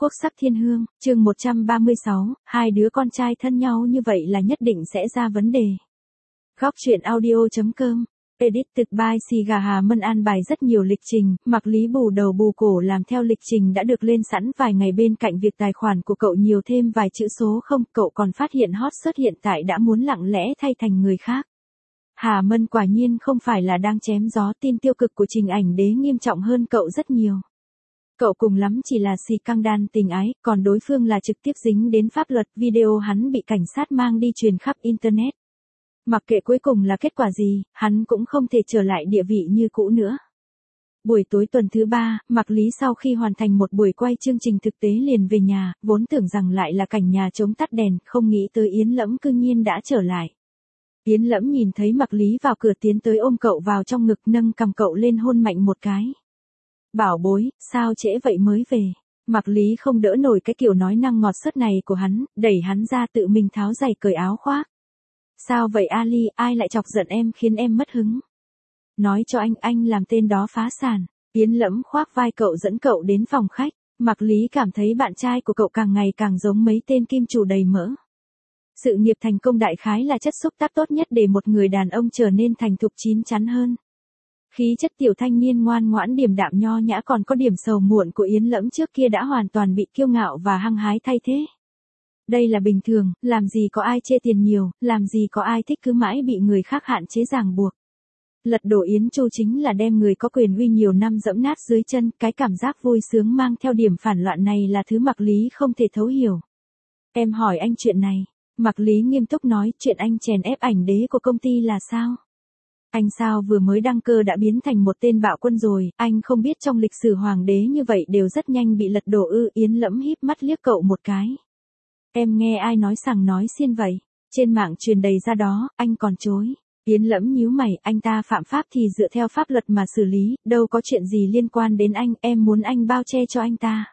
Quốc sắc thiên hương, chương 136, hai đứa con trai thân nhau như vậy là nhất định sẽ ra vấn đề. Góc truyện audio.com, edited by Siga Hà Mân an bài rất nhiều lịch trình, Mạc Lý bù đầu bù cổ làm theo lịch trình đã được lên sẵn vài ngày bên cạnh việc tài khoản của cậu nhiều thêm vài chữ số không, cậu còn phát hiện hot search hiện tại đã muốn lặng lẽ thay thành người khác. Hà Mân quả nhiên không phải là đang chém gió, tin tiêu cực của Trình Ảnh Đế nghiêm trọng hơn cậu rất nhiều. Cậu cùng lắm chỉ là xì căng đan tình ái, còn đối phương là trực tiếp dính đến pháp luật, video hắn bị cảnh sát mang đi truyền khắp Internet. Mặc kệ cuối cùng là kết quả gì, hắn cũng không thể trở lại địa vị như cũ nữa. Buổi tối tuần thứ 3, Mạc Lý sau khi hoàn thành một buổi quay chương trình thực tế liền về nhà, vốn tưởng rằng lại là cảnh nhà trống tắt đèn, không nghĩ tới Yến Lẫm cư nhiên đã trở lại. Yến Lẫm nhìn thấy Mạc Lý vào cửa tiến tới ôm cậu vào trong ngực, nâng cằm cậu lên hôn mạnh một cái. Bảo bối, sao trễ vậy mới về? Mạc Lý không đỡ nổi cái kiểu nói năng ngọt sớt này của hắn, đẩy hắn ra tự mình tháo giày cởi áo khoác. Sao vậy Ali, ai lại chọc giận em khiến em mất hứng? Nói cho anh làm tên đó phá sản. Yến Lẫm khoác vai cậu dẫn cậu đến phòng khách. Mạc Lý cảm thấy bạn trai của cậu càng ngày càng giống mấy tên kim chủ đầy mỡ. Sự nghiệp thành công đại khái là chất xúc tác tốt nhất để một người đàn ông trở nên thành thục chín chắn hơn. Khí chất tiểu thanh niên ngoan ngoãn điềm đạm nho nhã còn có điểm sầu muộn của Yến Lẫm trước kia đã hoàn toàn bị kiêu ngạo và hăng hái thay thế. Đây là bình thường, làm gì có ai chê tiền nhiều, làm gì có ai thích cứ mãi bị người khác hạn chế ràng buộc. Lật đổ Yến Chu chính là đem người có quyền uy nhiều năm dẫm nát dưới chân, cái cảm giác vui sướng mang theo điểm phản loạn này là thứ Mạc Lý không thể thấu hiểu. Em hỏi anh chuyện này, Mạc Lý nghiêm túc nói, chuyện anh chèn ép ảnh đế của công ty là sao? Anh sao vừa mới đăng cơ đã biến thành một tên bạo quân rồi, anh không biết trong lịch sử hoàng đế như vậy đều rất nhanh bị lật đổ ư? Yến Lẫm híp mắt liếc cậu một cái. Em nghe ai nói sằng nói xiên vậy? Trên mạng truyền đầy ra đó, anh còn chối. Yến Lẫm nhíu mày, anh ta phạm pháp thì dựa theo pháp luật mà xử lý, đâu có chuyện gì liên quan đến anh, em muốn anh bao che cho anh ta.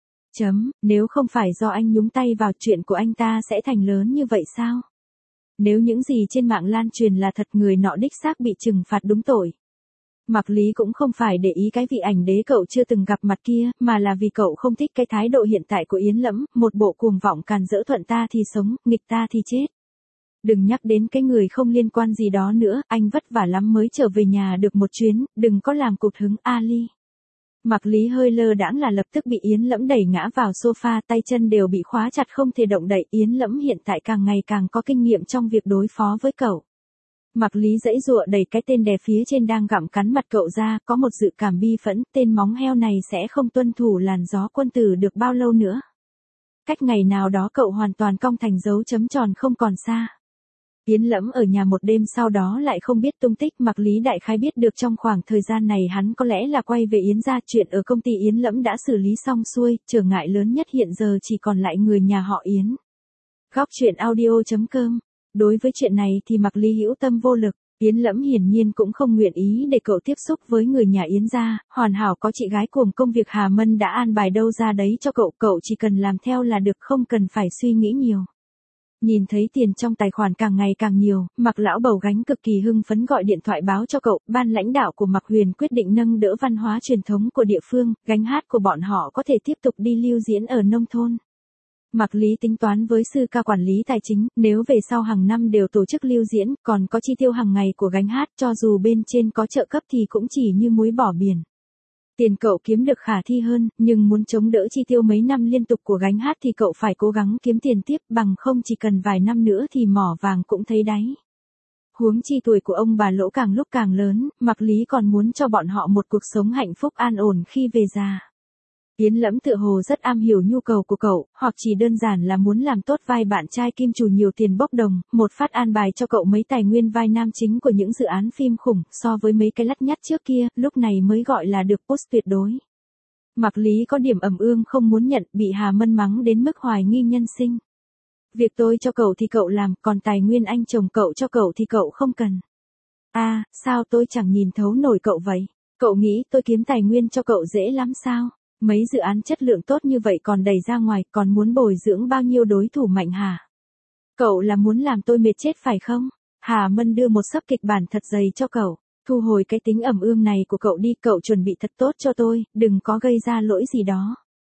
Nếu không phải do anh nhúng tay vào chuyện của anh ta sẽ thành lớn như vậy sao? Nếu những gì trên mạng lan truyền là thật, người nọ đích xác bị trừng phạt đúng tội. Mạc Lý cũng không phải để ý cái vị ảnh đế cậu chưa từng gặp mặt kia, mà là vì cậu không thích cái thái độ hiện tại của Yến Lẫm, một bộ cuồng vọng càn rỡ thuận ta thì sống, nghịch ta thì chết. Đừng nhắc đến cái người không liên quan gì đó nữa, anh vất vả lắm mới trở về nhà được một chuyến, đừng có làm cụt hứng Ali. Mạc Lý hơi lơ đãng là lập tức bị Yến Lẫm đẩy ngã vào sofa, tay chân đều bị khóa chặt không thể động đậy. Yến Lẫm hiện tại càng ngày càng có kinh nghiệm trong việc đối phó với cậu. Mạc Lý giãy giụa đẩy cái tên đè phía trên đang gặm cắn mặt cậu ra, có một dự cảm bi phẫn, tên móng heo này sẽ không tuân thủ làn gió quân tử được bao lâu nữa. Cách ngày nào đó cậu hoàn toàn cong thành dấu chấm tròn không còn xa. Yến Lẫm ở nhà một đêm sau đó lại không biết tung tích, Mạc Lý đại khái biết được trong khoảng thời gian này hắn có lẽ là quay về Yến gia, chuyện ở công ty Yến Lẫm đã xử lý xong xuôi, trở ngại lớn nhất hiện giờ chỉ còn lại người nhà họ Yến. Góc truyện audio.com. Đối với chuyện này thì Mạc Lý hữu tâm vô lực, Yến Lẫm hiển nhiên cũng không nguyện ý để cậu tiếp xúc với người nhà Yến gia, hoàn hảo có chị gái cuồng công việc Hà Mân đã an bài đâu ra đấy cho cậu chỉ cần làm theo là được, không cần phải suy nghĩ nhiều. Nhìn thấy tiền trong tài khoản càng ngày càng nhiều, Mạc lão bầu gánh cực kỳ hưng phấn gọi điện thoại báo cho cậu, ban lãnh đạo của Mạc Huyền quyết định nâng đỡ văn hóa truyền thống của địa phương, gánh hát của bọn họ có thể tiếp tục đi lưu diễn ở nông thôn. Mạc Lý tính toán với sư ca quản lý tài chính, nếu về sau hàng năm đều tổ chức lưu diễn, còn có chi tiêu hàng ngày của gánh hát, cho dù bên trên có trợ cấp thì cũng chỉ như muối bỏ biển. Tiền cậu kiếm được khả thi hơn, nhưng muốn chống đỡ chi tiêu mấy năm liên tục của gánh hát thì cậu phải cố gắng kiếm tiền tiếp, bằng không chỉ cần vài năm nữa thì mỏ vàng cũng thấy đáy. Huống chi tuổi của ông bà Lỗ càng lúc càng lớn, Mạc Lý còn muốn cho bọn họ một cuộc sống hạnh phúc an ổn khi về già. Yến Lẫm tựa hồ rất am hiểu nhu cầu của cậu, hoặc chỉ đơn giản là muốn làm tốt vai bạn trai kim chủ nhiều tiền bốc đồng, một phát an bài cho cậu mấy tài nguyên vai nam chính của những dự án phim khủng, so với mấy cái lắt nhắt trước kia, lúc này mới gọi là được post tuyệt đối. Mạc Lý có điểm ẩm ương không muốn nhận, bị Hà Mân mắng đến mức hoài nghi nhân sinh. Việc tôi cho cậu thì cậu làm, còn tài nguyên anh chồng cậu cho cậu thì cậu không cần. Sao tôi chẳng nhìn thấu nổi cậu vậy? Cậu nghĩ tôi kiếm tài nguyên cho cậu dễ lắm sao? Mấy dự án chất lượng tốt như vậy còn đẩy ra ngoài, còn muốn bồi dưỡng bao nhiêu đối thủ mạnh hả? Cậu là muốn làm tôi mệt chết phải không? Hà Mân đưa một xấp kịch bản thật dày cho cậu. Thu hồi cái tính ẩm ương này của cậu đi, cậu chuẩn bị thật tốt cho tôi, đừng có gây ra lỗi gì đó.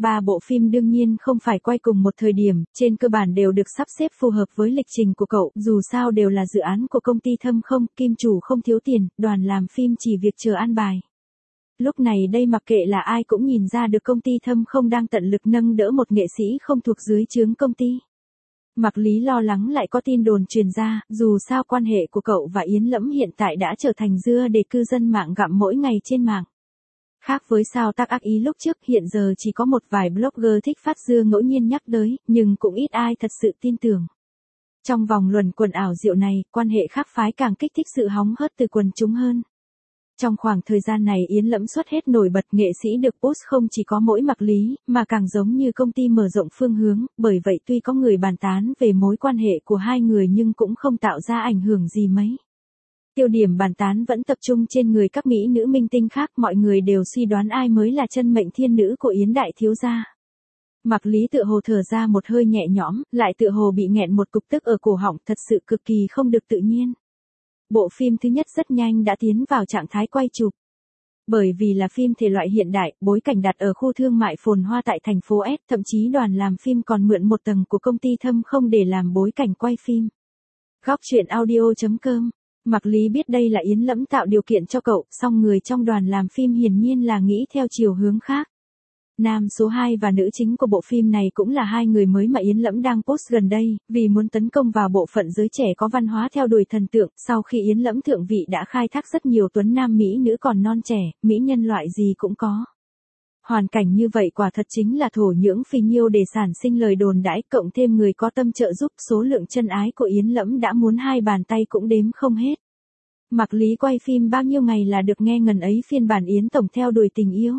Ba bộ phim đương nhiên không phải quay cùng một thời điểm, trên cơ bản đều được sắp xếp phù hợp với lịch trình của cậu, dù sao đều là dự án của công ty Thâm Không, kim chủ không thiếu tiền, đoàn làm phim chỉ việc chờ an bài. Lúc này đây mặc kệ là ai cũng nhìn ra được công ty Thâm Không đang tận lực nâng đỡ một nghệ sĩ không thuộc dưới trướng công ty. Mạc Lý lo lắng lại có tin đồn truyền ra, dù sao quan hệ của cậu và Yến Lẫm hiện tại đã trở thành dưa để cư dân mạng gặm mỗi ngày trên mạng. Khác với sao tác ác ý lúc trước, hiện giờ chỉ có một vài blogger thích phát dưa ngẫu nhiên nhắc tới, nhưng cũng ít ai thật sự tin tưởng. Trong vòng luẩn quẩn ảo diệu này, quan hệ khác phái càng kích thích sự hóng hớt từ quần chúng hơn. Trong khoảng thời gian này Yến Lẫm xuất hết nổi bật, nghệ sĩ được post không chỉ có mỗi Mạc Lý, mà càng giống như công ty mở rộng phương hướng, bởi vậy tuy có người bàn tán về mối quan hệ của hai người nhưng cũng không tạo ra ảnh hưởng gì mấy. Tiêu điểm bàn tán vẫn tập trung trên người các mỹ nữ minh tinh khác, mọi người đều suy đoán ai mới là chân mệnh thiên nữ của Yến đại thiếu gia. Mạc Lý tựa hồ thở ra một hơi nhẹ nhõm, lại tựa hồ bị nghẹn một cục tức ở cổ họng, thật sự cực kỳ không được tự nhiên. Bộ phim thứ nhất rất nhanh đã tiến vào trạng thái quay chụp. Bởi vì là phim thể loại hiện đại, bối cảnh đặt ở khu thương mại phồn hoa tại thành phố S, thậm chí đoàn làm phim còn mượn một tầng của công ty Thâm Không để làm bối cảnh quay phim. Góc truyện audio.com. Mạc Lý biết đây là Yến Lẫm tạo điều kiện cho cậu, song người trong đoàn làm phim hiển nhiên là nghĩ theo chiều hướng khác. Nam số 2 và nữ chính của bộ phim này cũng là hai người mới mà Yến Lẫm đang post gần đây, vì muốn tấn công vào bộ phận giới trẻ có văn hóa theo đuổi thần tượng, sau khi Yến Lẫm thượng vị đã khai thác rất nhiều tuấn nam mỹ nữ còn non trẻ, mỹ nhân loại gì cũng có. Hoàn cảnh như vậy quả thật chính là thổ nhưỡng phì nhiêu để sản sinh lời đồn đãi, cộng thêm người có tâm trợ giúp, số lượng chân ái của Yến Lẫm đã muốn hai bàn tay cũng đếm không hết. Mạc Lý quay phim bao nhiêu ngày là được nghe ngần ấy phiên bản Yến tổng theo đuổi tình yêu.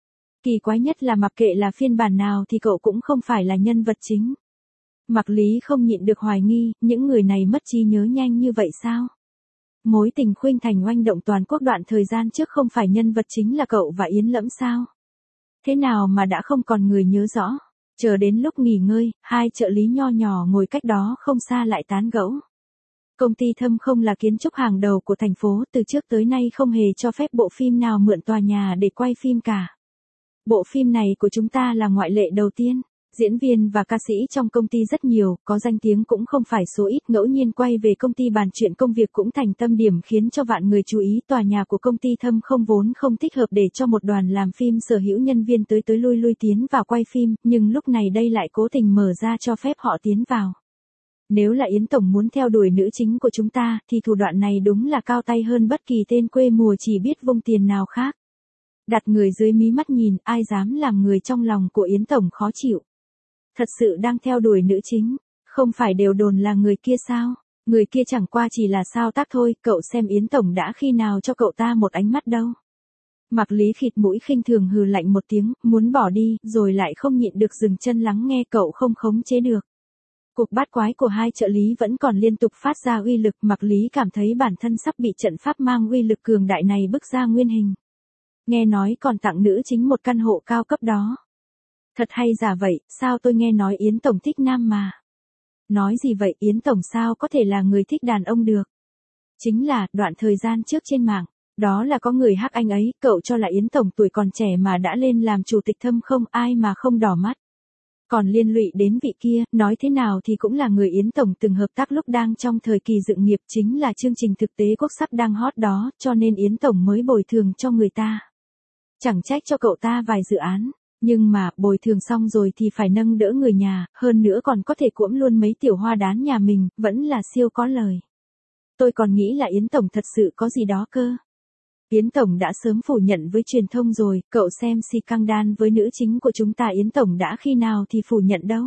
Kỳ quái nhất là mặc kệ là phiên bản nào thì cậu cũng không phải là nhân vật chính. Mạc Lý không nhịn được hoài nghi, những người này mất trí nhớ nhanh như vậy sao? Mối tình khuynh thành oanh động toàn quốc đoạn thời gian trước không phải nhân vật chính là cậu và Yến Lẫm sao? Thế nào mà đã không còn người nhớ rõ? Chờ đến lúc nghỉ ngơi, hai trợ lý nho nhỏ ngồi cách đó không xa lại tán gẫu. Công ty Thâm Không là kiến trúc hàng đầu của thành phố, từ trước tới nay không hề cho phép bộ phim nào mượn tòa nhà để quay phim cả. Bộ phim này của chúng ta là ngoại lệ đầu tiên. Diễn viên và ca sĩ trong công ty rất nhiều, có danh tiếng cũng không phải số ít, ngẫu nhiên quay về công ty bàn chuyện công việc cũng thành tâm điểm khiến cho vạn người chú ý. Tòa nhà của công ty Thâm Không vốn không thích hợp để cho một đoàn làm phim sở hữu nhân viên tới lui lui tiến vào quay phim, nhưng lúc này đây lại cố tình mở ra cho phép họ tiến vào. Nếu là Yến tổng muốn theo đuổi nữ chính của chúng ta, thì thủ đoạn này đúng là cao tay hơn bất kỳ tên quê mùa chỉ biết vung tiền nào khác. Đặt người dưới mí mắt nhìn, ai dám làm người trong lòng của Yến tổng khó chịu. Thật sự đang theo đuổi nữ chính, không phải đều đồn là người kia sao? Người kia chẳng qua chỉ là sao tác thôi, cậu xem Yến tổng đã khi nào cho cậu ta một ánh mắt đâu. Mạc Lý khịt mũi khinh thường hừ lạnh một tiếng, muốn bỏ đi, rồi lại không nhịn được dừng chân lắng nghe, cậu không khống chế được. Cuộc bát quái của hai trợ lý vẫn còn liên tục phát ra uy lực, Mạc Lý cảm thấy bản thân sắp bị trận pháp mang uy lực cường đại này bức ra nguyên hình. Nghe nói còn tặng nữ chính một căn hộ cao cấp đó. Thật hay giả vậy, sao tôi nghe nói Yến tổng thích nam mà. Nói gì vậy, Yến tổng sao có thể là người thích đàn ông được. Chính là, đoạn thời gian trước trên mạng, đó là có người hack anh ấy, cậu cho là Yến tổng tuổi còn trẻ mà đã lên làm chủ tịch Thâm Không, ai mà không đỏ mắt. Còn liên lụy đến vị kia, nói thế nào thì cũng là người Yến tổng từng hợp tác lúc đang trong thời kỳ dựng nghiệp, chính là chương trình thực tế quốc sắc đang hot đó, cho nên Yến tổng mới bồi thường cho người ta. Chẳng trách cho cậu ta vài dự án, nhưng mà bồi thường xong rồi thì phải nâng đỡ người nhà, hơn nữa còn có thể cuỗm luôn mấy tiểu hoa đán nhà mình, vẫn là siêu có lời. Tôi còn nghĩ là Yến tổng thật sự có gì đó cơ. Yến tổng đã sớm phủ nhận với truyền thông rồi, cậu xem si căng đan với nữ chính của chúng ta, Yến tổng đã khi nào thì phủ nhận đâu.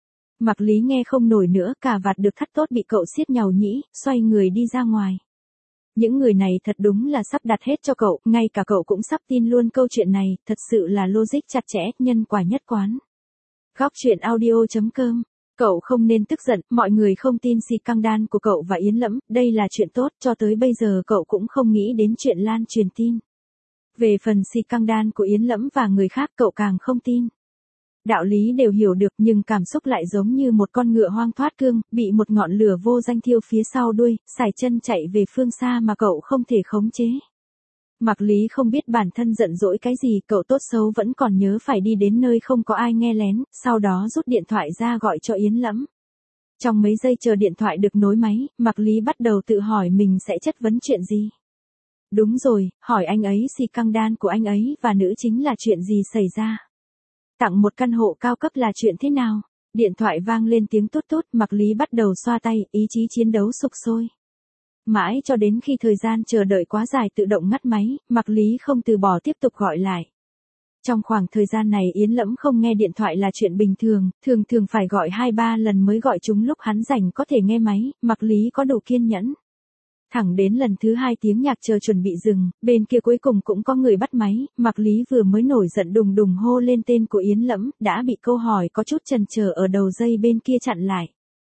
Mạc Lý nghe không nổi nữa, cà vạt được thắt tốt bị cậu siết nhàu nhĩ, xoay người đi ra ngoài. Những người này thật đúng là sắp đặt hết cho cậu, ngay cả cậu cũng sắp tin luôn câu chuyện này, thật sự là logic chặt chẽ, nhân quả nhất quán. Góc truyện audio.com. Cậu không nên tức giận, mọi người không tin si căng đan của cậu và Yến Lẫm, đây là chuyện tốt, cho tới bây giờ cậu cũng không nghĩ đến chuyện lan truyền tin. Về phần si căng đan của Yến Lẫm và người khác cậu càng không tin. Đạo lý đều hiểu được nhưng cảm xúc lại giống như một con ngựa hoang thoát cương, bị một ngọn lửa vô danh thiêu phía sau đuôi, sải chân chạy về phương xa mà cậu không thể khống chế. Mạc Lý không biết bản thân giận dỗi cái gì, cậu tốt xấu vẫn còn nhớ phải đi đến nơi không có ai nghe lén, sau đó rút điện thoại ra gọi cho Yến Lẫm. Trong mấy giây chờ điện thoại được nối máy, Mạc Lý bắt đầu tự hỏi mình sẽ chất vấn chuyện gì. Đúng rồi, hỏi anh ấy si căng đan của anh ấy và nữ chính là chuyện gì xảy ra. Tặng một căn hộ cao cấp là chuyện thế nào? Điện thoại vang lên tiếng tút tút, Mạc Lý bắt đầu xoa tay, ý chí chiến đấu sục sôi. Mãi cho đến khi thời gian chờ đợi quá dài tự động ngắt máy, Mạc Lý không từ bỏ tiếp tục gọi lại. Trong khoảng thời gian này Yến Lẫm không nghe điện thoại là chuyện bình thường, thường phải gọi 2-3 lần mới gọi chúng lúc hắn rảnh có thể nghe máy, Mạc Lý có đủ kiên nhẫn. Thẳng đến lần thứ 2 tiếng nhạc chờ chuẩn bị dừng, bên kia cuối cùng cũng có người bắt máy, Mạc Lý vừa mới nổi giận đùng đùng hô lên tên của Yến Lẫm, đã bị câu hỏi có chút chần chờ ở đầu dây bên kia chặn lại.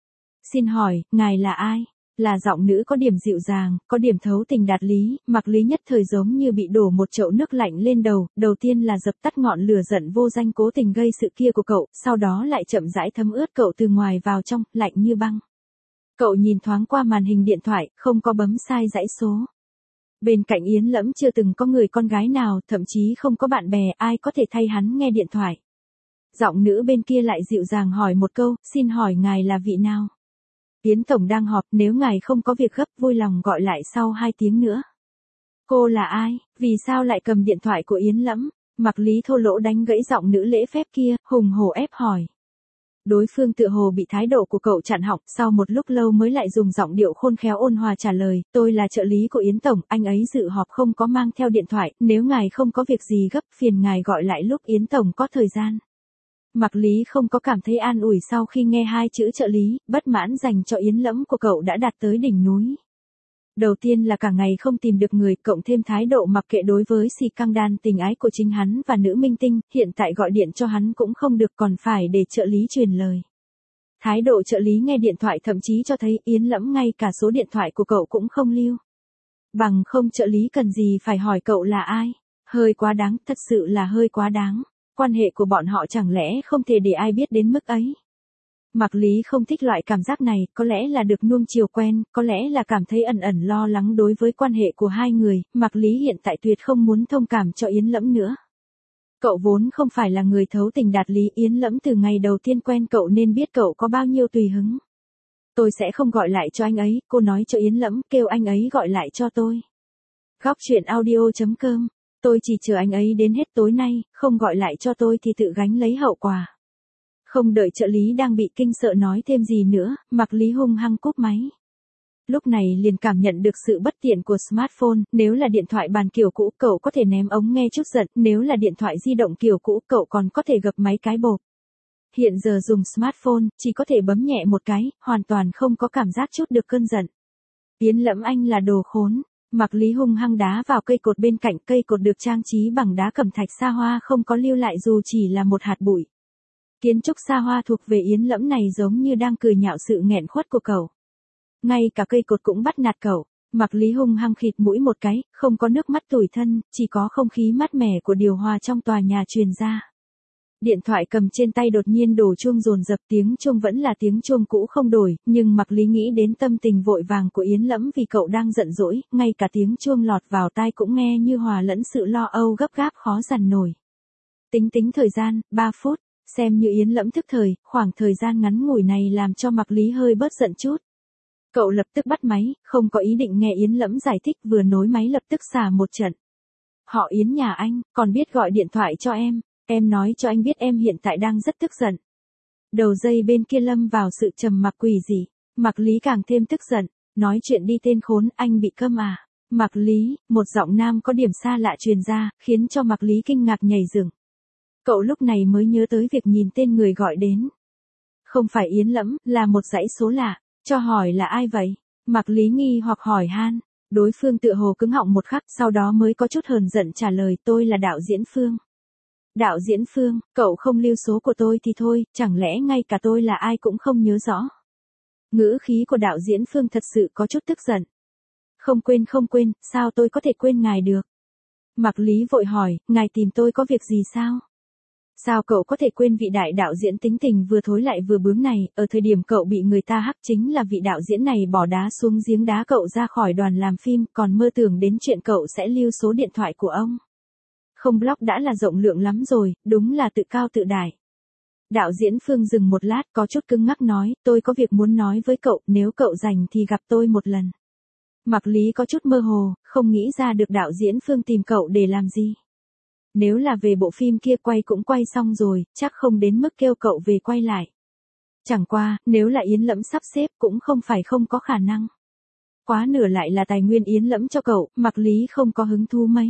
Xin hỏi, ngài là ai? Là giọng nữ có điểm dịu dàng, có điểm thấu tình đạt lý, Mạc Lý nhất thời giống như bị đổ một chậu nước lạnh lên đầu, đầu tiên là dập tắt ngọn lửa giận vô danh cố tình gây sự kia của cậu, sau đó lại chậm rãi thấm ướt cậu từ ngoài vào trong, lạnh như băng. Cậu nhìn thoáng qua màn hình điện thoại, không có bấm sai dãy số. Bên cạnh Yến Lẫm chưa từng có người con gái nào, thậm chí không có bạn bè, ai có thể thay hắn nghe điện thoại. Giọng nữ bên kia lại dịu dàng hỏi một câu, xin hỏi ngài là vị nào? Yến Tổng đang họp, nếu ngài không có việc gấp vui lòng gọi lại sau 2 tiếng nữa. Cô là ai? Vì sao lại cầm điện thoại của Yến Lẫm? Mạc Lý thô lỗ đánh gãy giọng nữ lễ phép kia, hùng hổ ép hỏi. Đối phương tựa hồ bị thái độ của cậu chặn họng, sau một lúc lâu mới lại dùng giọng điệu khôn khéo ôn hòa trả lời, tôi là trợ lý của Yến Tổng, anh ấy dự họp không có mang theo điện thoại, nếu ngài không có việc gì gấp phiền ngài gọi lại lúc Yến Tổng có thời gian. Mạc Lý không có cảm thấy an ủi sau khi nghe 2 chữ trợ lý, bất mãn dành cho Yến Lẫm của cậu đã đạt tới đỉnh núi. Đầu tiên là cả ngày không tìm được người, cộng thêm thái độ mặc kệ đối với si căng đan tình ái của chính hắn và nữ minh tinh, hiện tại gọi điện cho hắn cũng không được còn phải để trợ lý truyền lời. Thái độ trợ lý nghe điện thoại thậm chí cho thấy Yến Lẫm ngay cả số điện thoại của cậu cũng không lưu. Bằng không trợ lý cần gì phải hỏi cậu là ai, hơi quá đáng, thật sự là hơi quá đáng. Quan hệ của bọn họ chẳng lẽ không thể để ai biết đến mức ấy. Mạc Lý không thích loại cảm giác này, có lẽ là được nuông chiều quen, có lẽ là cảm thấy ẩn ẩn lo lắng đối với quan hệ của hai người, Mạc Lý hiện tại tuyệt không muốn thông cảm cho Yến Lẫm nữa. Cậu vốn không phải là người thấu tình đạt lý, Yến Lẫm từ ngày đầu tiên quen cậu nên biết cậu có bao nhiêu tùy hứng. Tôi sẽ không gọi lại cho anh ấy, cô nói cho Yến Lẫm, kêu anh ấy gọi lại cho tôi. Góc truyện audio.com, tôi chỉ chờ anh ấy đến hết tối nay, không gọi lại cho tôi thì tự gánh lấy hậu quả. Không đợi trợ lý đang bị kinh sợ nói thêm gì nữa, Mạc Lý hung hăng cúp máy. Lúc này liền cảm nhận được sự bất tiện của smartphone, nếu là điện thoại bàn kiểu cũ cậu có thể ném ống nghe chút giận, nếu là điện thoại di động kiểu cũ cậu còn có thể gập máy cái bộp. Hiện giờ dùng smartphone, chỉ có thể bấm nhẹ một cái, hoàn toàn không có cảm giác chút được cơn giận. Yến Lẫm anh là đồ khốn. Mạc Lý hung hăng đá vào cây cột bên cạnh, cây cột được trang trí bằng đá cẩm thạch xa hoa không có lưu lại dù chỉ là một hạt bụi. Kiến trúc xa hoa thuộc về Yến Lẫm này giống như đang cười nhạo sự nghẹn khuất của cậu. Ngay cả cây cột cũng bắt nạt cậu. Mạc Lý hung hăng khịt mũi một cái, không có nước mắt tủi thân, chỉ có không khí mát mẻ của điều hòa trong tòa nhà truyền ra. Điện thoại cầm trên tay đột nhiên đổ chuông dồn dập, tiếng chuông vẫn là tiếng chuông cũ không đổi, nhưng Mạc Lý nghĩ đến tâm tình vội vàng của Yến Lẫm vì cậu đang giận dỗi, ngay cả tiếng chuông lọt vào tai cũng nghe như hòa lẫn sự lo âu gấp gáp khó dằn nổi. Tính thời gian, 3 phút, xem như Yến Lẫm thức thời, khoảng thời gian ngắn ngủi này làm cho Mạc Lý hơi bớt giận chút. Cậu lập tức bắt máy, không có ý định nghe Yến Lẫm giải thích, vừa nối máy lập tức xả một trận. Họ Yến nhà anh, còn biết gọi điện thoại cho em nói cho anh biết em hiện tại đang rất tức giận. Đầu dây bên kia lâm vào sự trầm mặc quỷ dị, Mạc Lý càng thêm tức giận, nói chuyện đi tên khốn, anh bị câm à? Mạc Lý, một giọng nam có điểm xa lạ truyền ra, khiến cho Mạc Lý kinh ngạc nhảy dựng. Cậu lúc này mới nhớ tới việc nhìn tên người gọi đến. Không phải Yến Lẫm, là một dãy số lạ, cho hỏi là ai vậy? Mạc Lý nghi hoặc hỏi han, đối phương tựa hồ cứng họng một khắc, sau đó mới có chút hờn giận trả lời, tôi là đạo diễn Phương. Đạo diễn Phương, cậu không lưu số của tôi thì thôi, chẳng lẽ ngay cả tôi là ai cũng không nhớ rõ. Ngữ khí của đạo diễn Phương thật sự có chút tức giận. Không quên, sao tôi có thể quên ngài được? Mạc Lý vội hỏi, ngài tìm tôi có việc gì sao? Sao cậu có thể quên vị đại đạo diễn tính tình vừa thối lại vừa bướng này, ở thời điểm cậu bị người ta hắc chính là vị đạo diễn này bỏ đá xuống giếng đá cậu ra khỏi đoàn làm phim, còn mơ tưởng đến chuyện cậu sẽ lưu số điện thoại của ông. Không block đã là rộng lượng lắm rồi, đúng là tự cao tự đại. Đạo diễn Phương dừng một lát có chút cứng ngắc nói, tôi có việc muốn nói với cậu, nếu cậu rảnh thì gặp tôi một lần. Mạc Lý có chút mơ hồ, không nghĩ ra được đạo diễn Phương tìm cậu để làm gì. Nếu là về bộ phim kia quay cũng quay xong rồi, chắc không đến mức kêu cậu về quay lại. Chẳng qua, nếu là Yến Lẫm sắp xếp cũng không phải không có khả năng. Quá nửa lại là tài nguyên Yến Lẫm cho cậu, Mạc Lý không có hứng thú mấy.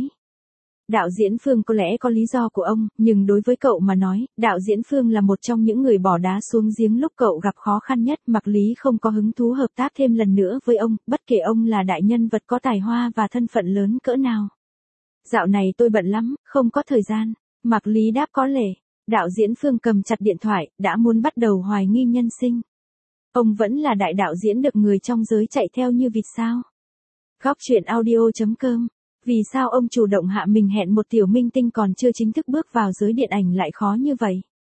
Đạo diễn Phương có lẽ có lý do của ông, nhưng đối với cậu mà nói, đạo diễn Phương là một trong những người bỏ đá xuống giếng lúc cậu gặp khó khăn nhất. Mạc Lý không có hứng thú hợp tác thêm lần nữa với ông, bất kể ông là đại nhân vật có tài hoa và thân phận lớn cỡ nào. Dạo này tôi bận lắm, không có thời gian. Mạc Lý đáp có lệ. Đạo diễn Phương cầm chặt điện thoại, đã muốn bắt đầu hoài nghi nhân sinh. Ông vẫn là đại đạo diễn được người trong giới chạy theo như vịt sao? Góc truyện audio.com. Vì sao ông chủ động hạ mình hẹn một tiểu minh tinh còn chưa chính thức bước vào giới điện ảnh lại khó như vậy?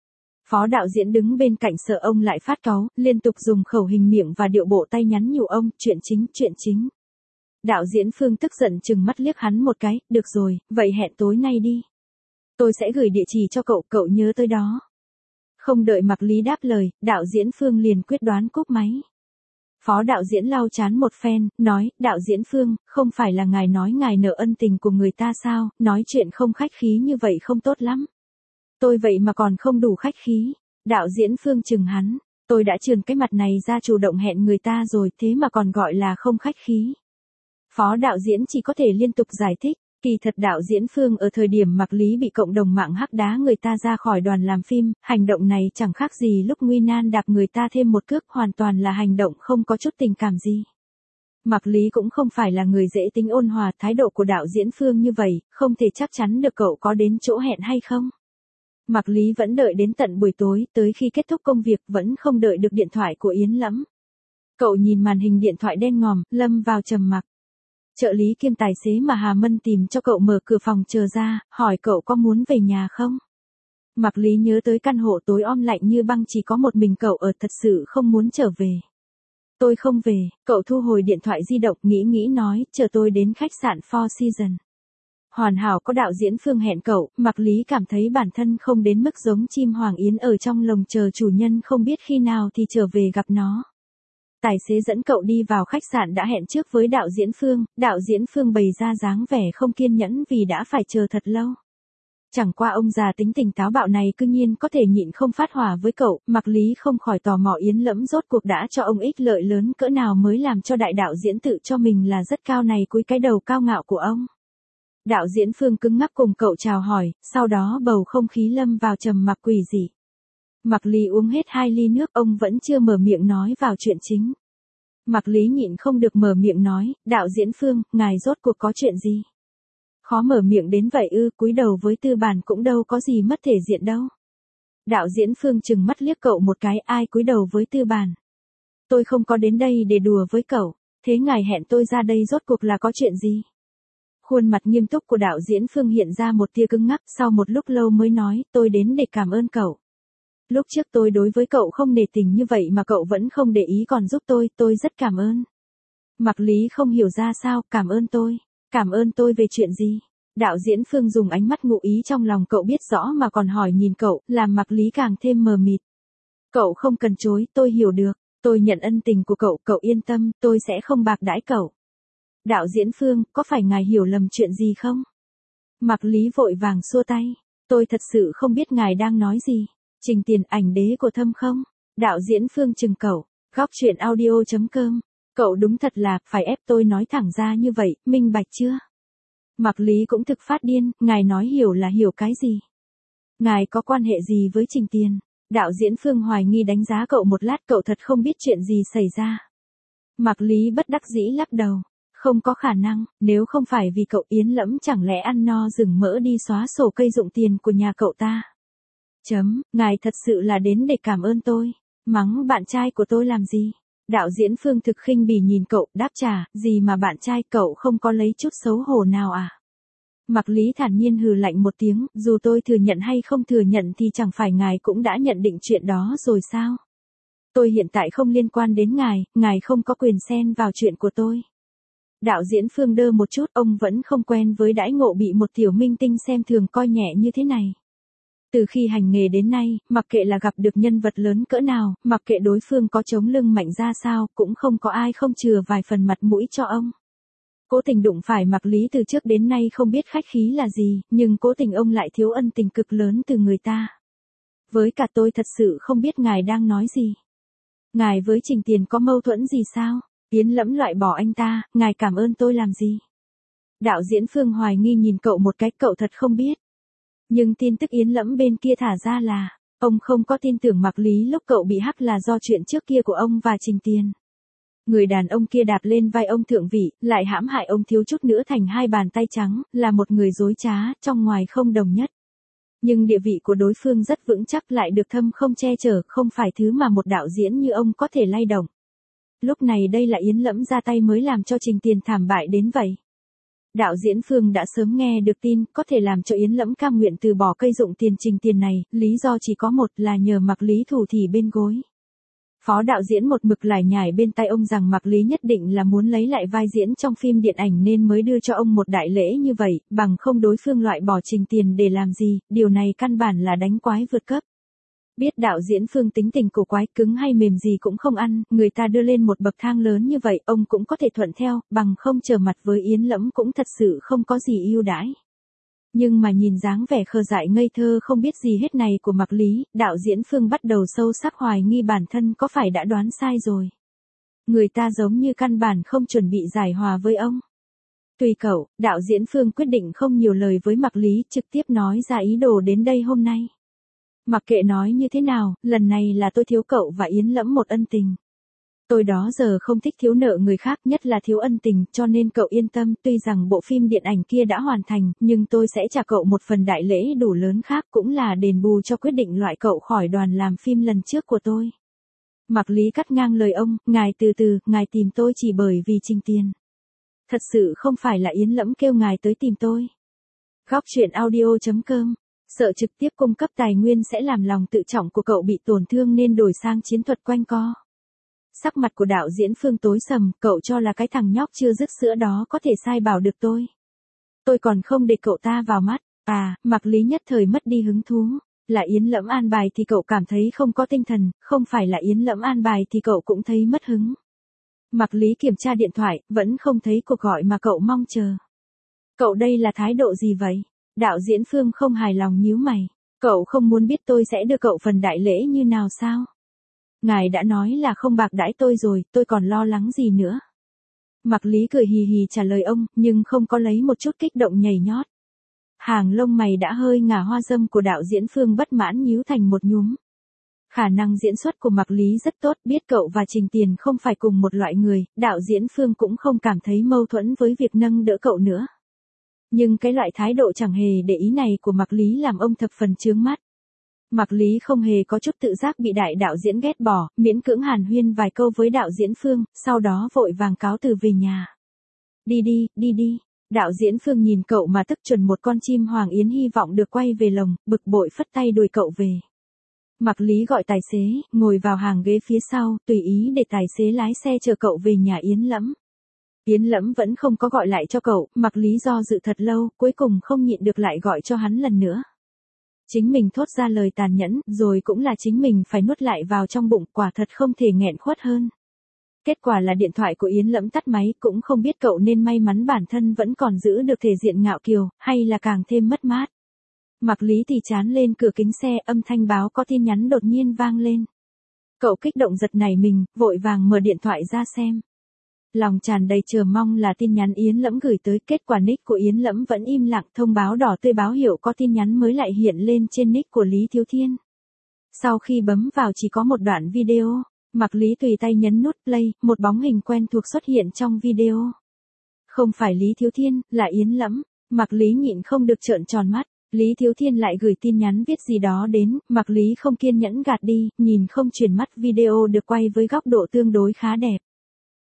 Phó đạo diễn đứng bên cạnh sợ ông lại phát cáu, liên tục dùng khẩu hình miệng và điệu bộ tay nhắn nhủ ông, chuyện chính. Đạo diễn Phương tức giận chừng mắt liếc hắn một cái, được rồi, vậy hẹn tối nay đi. Tôi sẽ gửi địa chỉ cho cậu, cậu nhớ tới đó. Không đợi Mạc Lý đáp lời, đạo diễn Phương liền quyết đoán cúp máy. Phó đạo diễn lau chán một phen, nói, đạo diễn Phương, không phải là ngài nói ngài nợ ân tình của người ta sao, nói chuyện không khách khí như vậy không tốt lắm. Tôi vậy mà còn không đủ khách khí. Đạo diễn Phương chừng hắn, tôi đã trườn cái mặt này ra chủ động hẹn người ta rồi, thế mà còn gọi là không khách khí. Phó đạo diễn chỉ có thể liên tục giải thích, kỳ thật đạo diễn Phương ở thời điểm Mạc Lý bị cộng đồng mạng hắc đá người ta ra khỏi đoàn làm phim, hành động này chẳng khác gì lúc nguy nan đạp người ta thêm một cước, hoàn toàn là hành động không có chút tình cảm gì. Mạc Lý cũng không phải là người dễ tính ôn hòa, thái độ của đạo diễn Phương như vậy, không thể chắc chắn được cậu có đến chỗ hẹn hay không. Mạc Lý vẫn đợi đến tận buổi tối, tới khi kết thúc công việc vẫn không đợi được điện thoại của Yến Lẫm. Cậu nhìn màn hình điện thoại đen ngòm, lâm vào trầm mặc. Trợ lý kiêm tài xế mà Hà Mân tìm cho cậu mở cửa phòng chờ ra, hỏi cậu có muốn về nhà không? Mạc Lý nhớ tới căn hộ tối om lạnh như băng chỉ có một mình cậu ở, thật sự không muốn trở về. Tôi không về, cậu thu hồi điện thoại di động, nghĩ nói, chờ tôi đến khách sạn Four Seasons. Hoàn hảo có đạo diễn Phương hẹn cậu, Mạc Lý cảm thấy bản thân không đến mức giống chim hoàng yến ở trong lồng chờ chủ nhân không biết khi nào thì trở về gặp nó. Tài xế dẫn cậu đi vào khách sạn đã hẹn trước với đạo diễn Phương bày ra dáng vẻ không kiên nhẫn vì đã phải chờ thật lâu. Chẳng qua ông già tính tình táo bạo này cư nhiên có thể nhịn không phát hỏa với cậu, Mạc Lý không khỏi tò mò Yến Lẫm rốt cuộc đã cho ông ích lợi lớn cỡ nào mới làm cho đại đạo diễn tự cho mình là rất cao này cúi cái đầu cao ngạo của ông. Đạo diễn Phương cứng ngắc cùng cậu chào hỏi, sau đó bầu không khí lâm vào trầm mặc quỷ dị. Mạc Lý uống hết 2 ly nước, ông vẫn chưa mở miệng nói vào chuyện chính. Mạc Lý nhịn không được mở miệng nói, đạo diễn Phương, ngài rốt cuộc có chuyện gì? Khó mở miệng đến vậy ư, cúi đầu với tư bản cũng đâu có gì mất thể diện đâu. Đạo diễn Phương chừng mắt liếc cậu một cái, ai cúi đầu với tư bản? Tôi không có đến đây để đùa với cậu, thế ngài hẹn tôi ra đây rốt cuộc là có chuyện gì? Khuôn mặt nghiêm túc của đạo diễn Phương hiện ra một tia cứng ngắc, sau một lúc lâu mới nói, tôi đến để cảm ơn cậu. Lúc trước tôi đối với cậu không nể tình như vậy mà cậu vẫn không để ý còn giúp tôi rất cảm ơn. Mạc Lý không hiểu ra sao, cảm ơn tôi về chuyện gì? Đạo diễn Phương dùng ánh mắt ngụ ý trong lòng cậu biết rõ mà còn hỏi nhìn cậu, làm Mạc Lý càng thêm mờ mịt. Cậu không cần chối, tôi hiểu được, tôi nhận ân tình của cậu, cậu yên tâm, tôi sẽ không bạc đãi cậu. Đạo diễn Phương, có phải ngài hiểu lầm chuyện gì không? Mạc Lý vội vàng xua tay, tôi thật sự không biết ngài đang nói gì. Trình Tiền, ảnh đế của Thâm không? Đạo diễn Phương chừng cậu, góc truyện audio.com. Cậu đúng thật là, phải ép tôi nói thẳng ra như vậy, minh bạch chưa? Mạc Lý cũng thực phát điên, ngài nói hiểu là hiểu cái gì? Ngài có quan hệ gì với Trình Tiền? Đạo diễn Phương hoài nghi đánh giá cậu một lát, cậu thật không biết chuyện gì xảy ra. Mạc Lý bất đắc dĩ lắc đầu. Không có khả năng, nếu không phải vì cậu Yến Lẫm chẳng lẽ ăn no rừng mỡ đi xóa sổ cây dụng tiền của nhà cậu ta. Ngài thật sự là đến để cảm ơn tôi. Mắng bạn trai của tôi làm gì? Đạo diễn Phương thực khinh bỉ nhìn cậu, đáp trả, gì mà bạn trai, cậu không có lấy chút xấu hổ nào à? Mạc Lý thản nhiên hừ lạnh một tiếng, dù tôi thừa nhận hay không thừa nhận thì chẳng phải ngài cũng đã nhận định chuyện đó rồi sao? Tôi hiện tại không liên quan đến ngài không có quyền xen vào chuyện của tôi. Đạo diễn Phương đơ một chút, ông vẫn không quen với đãi ngộ bị một tiểu minh tinh xem thường coi nhẹ như thế này. Từ khi hành nghề đến nay, mặc kệ là gặp được nhân vật lớn cỡ nào, mặc kệ đối phương có chống lưng mạnh ra sao, cũng không có ai không chừa vài phần mặt mũi cho ông. Cố tình đụng phải Mạc Lý từ trước đến nay không biết khách khí là gì, nhưng cố tình ông lại thiếu ân tình cực lớn từ người ta. Với cả tôi thật sự không biết ngài đang nói gì. Ngài với Trình Tiền có mâu thuẫn gì sao? Yến Lẫm loại bỏ anh ta, ngài cảm ơn tôi làm gì? Đạo diễn Phương hoài nghi nhìn cậu một cái, cậu thật không biết. Nhưng tin tức Yến Lẫm bên kia thả ra là, ông không có tin tưởng Mạc Lý lúc cậu bị hắc là do chuyện trước kia của ông và Trình Tiền. Người đàn ông kia đạp lên vai ông thượng vị, lại hãm hại ông thiếu chút nữa thành hai bàn tay trắng, là một người dối trá, trong ngoài không đồng nhất. Nhưng địa vị của đối phương rất vững chắc, lại được thâm không che chở, không phải thứ mà một đạo diễn như ông có thể lay động. Lúc này đây là Yến Lẫm ra tay mới làm cho Trình Tiền thảm bại đến vậy. Đạo diễn Phương đã sớm nghe được tin, có thể làm cho Yến Lẫm cam nguyện từ bỏ cây dụng tiền Trình Tiền này, lý do chỉ có một là nhờ Mạc Lý thủ thỉ bên gối. Phó đạo diễn một mực lải nhải bên tai ông rằng Mạc Lý nhất định là muốn lấy lại vai diễn trong phim điện ảnh nên mới đưa cho ông một đại lễ như vậy, bằng không đối phương loại bỏ Trình Tiền để làm gì, điều này căn bản là đánh quái vượt cấp. Biết đạo diễn Phương tính tình cổ quái, cứng hay mềm gì cũng không ăn, người ta đưa lên một bậc thang lớn như vậy, ông cũng có thể thuận theo, bằng không trở mặt với Yến Lẫm cũng thật sự không có gì ưu đãi. Nhưng mà nhìn dáng vẻ khờ dại ngây thơ không biết gì hết này của Mạc Lý, đạo diễn Phương bắt đầu sâu sắc hoài nghi bản thân có phải đã đoán sai rồi. Người ta giống như căn bản không chuẩn bị giải hòa với ông. Tùy cậu, đạo diễn Phương quyết định không nhiều lời với Mạc Lý, trực tiếp nói ra ý đồ đến đây hôm nay. Mặc kệ nói như thế nào, lần này là tôi thiếu cậu và Yến Lẫm một ân tình. Tôi đó giờ không thích thiếu nợ người khác, nhất là thiếu ân tình, cho nên cậu yên tâm, tuy rằng bộ phim điện ảnh kia đã hoàn thành, nhưng tôi sẽ trả cậu một phần đại lễ đủ lớn khác, cũng là đền bù cho quyết định loại cậu khỏi đoàn làm phim lần trước của tôi. Mạc Lý cắt ngang lời ông, ngài từ từ, ngài tìm tôi chỉ bởi vì Trình Tiền. Thật sự không phải là Yến Lẫm kêu ngài tới tìm tôi. Góc truyện audio.com. Sợ trực tiếp cung cấp tài nguyên sẽ làm lòng tự trọng của cậu bị tổn thương nên đổi sang chiến thuật quanh co. Sắc mặt của đạo diễn Phương tối sầm, cậu cho là cái thằng nhóc chưa dứt sữa đó có thể sai bảo được tôi. Tôi còn không để cậu ta vào mắt. Mạc Lý nhất thời mất đi hứng thú. Là Yến Lẫm an bài thì cậu cảm thấy không có tinh thần, không phải là Yến Lẫm an bài thì cậu cũng thấy mất hứng. Mạc Lý kiểm tra điện thoại, vẫn không thấy cuộc gọi mà cậu mong chờ. Cậu đây là thái độ gì vậy? Đạo diễn Phương không hài lòng nhíu mày. Cậu không muốn biết tôi sẽ đưa cậu phần đại lễ như nào sao? Ngài đã nói là không bạc đãi tôi rồi, tôi còn lo lắng gì nữa? Mạc Lý cười hì hì trả lời ông, nhưng không có lấy một chút kích động nhảy nhót. Hàng lông mày đã hơi ngả hoa dâm của đạo diễn Phương bất mãn nhíu thành một nhúm. Khả năng diễn xuất của Mạc Lý rất tốt, biết cậu và Trình Tiền không phải cùng một loại người, đạo diễn Phương cũng không cảm thấy mâu thuẫn với việc nâng đỡ cậu nữa. Nhưng cái loại thái độ chẳng hề để ý này của Mạc Lý làm ông thập phần chướng mắt. Mạc Lý không hề có chút tự giác bị đại đạo diễn ghét bỏ, miễn cưỡng hàn huyên vài câu với đạo diễn Phương, sau đó vội vàng cáo từ về nhà. Đi đi. Đạo diễn Phương nhìn cậu mà tức chuẩn một con chim hoàng yến hy vọng được quay về lồng, bực bội phất tay đuổi cậu về. Mạc Lý gọi tài xế, ngồi vào hàng ghế phía sau, tùy ý để tài xế lái xe chở cậu về nhà Yến Lẫm. Yến Lẫm vẫn không có gọi lại cho cậu, Mạc Lý do dự thật lâu, cuối cùng không nhịn được lại gọi cho hắn lần nữa. Chính mình thốt ra lời tàn nhẫn, rồi cũng là chính mình phải nuốt lại vào trong bụng, quả thật không thể nghẹn khuất hơn. Kết quả là điện thoại của Yến Lẫm tắt máy, cũng không biết cậu nên may mắn bản thân vẫn còn giữ được thể diện ngạo kiều, hay là càng thêm mất mát. Mạc Lý thì chán lên cửa kính xe, âm thanh báo có tin nhắn đột nhiên vang lên. Cậu kích động giật nảy mình, vội vàng mở điện thoại ra xem. Lòng tràn đầy chờ mong là tin nhắn Yến Lẫm gửi tới, kết quả nick của Yến Lẫm vẫn im lặng, thông báo đỏ tươi báo hiệu có tin nhắn mới lại hiện lên trên nick của Lý Thiếu Thiên. Sau khi bấm vào chỉ có một đoạn video, Mạc Lý tùy tay nhấn nút play, một bóng hình quen thuộc xuất hiện trong video. Không phải Lý Thiếu Thiên, là Yến Lẫm. Mạc Lý nhịn không được trợn tròn mắt. Lý Thiếu Thiên lại gửi tin nhắn viết gì đó đến, Mạc Lý không kiên nhẫn gạt đi, nhìn không chuyển mắt video được quay với góc độ tương đối khá đẹp.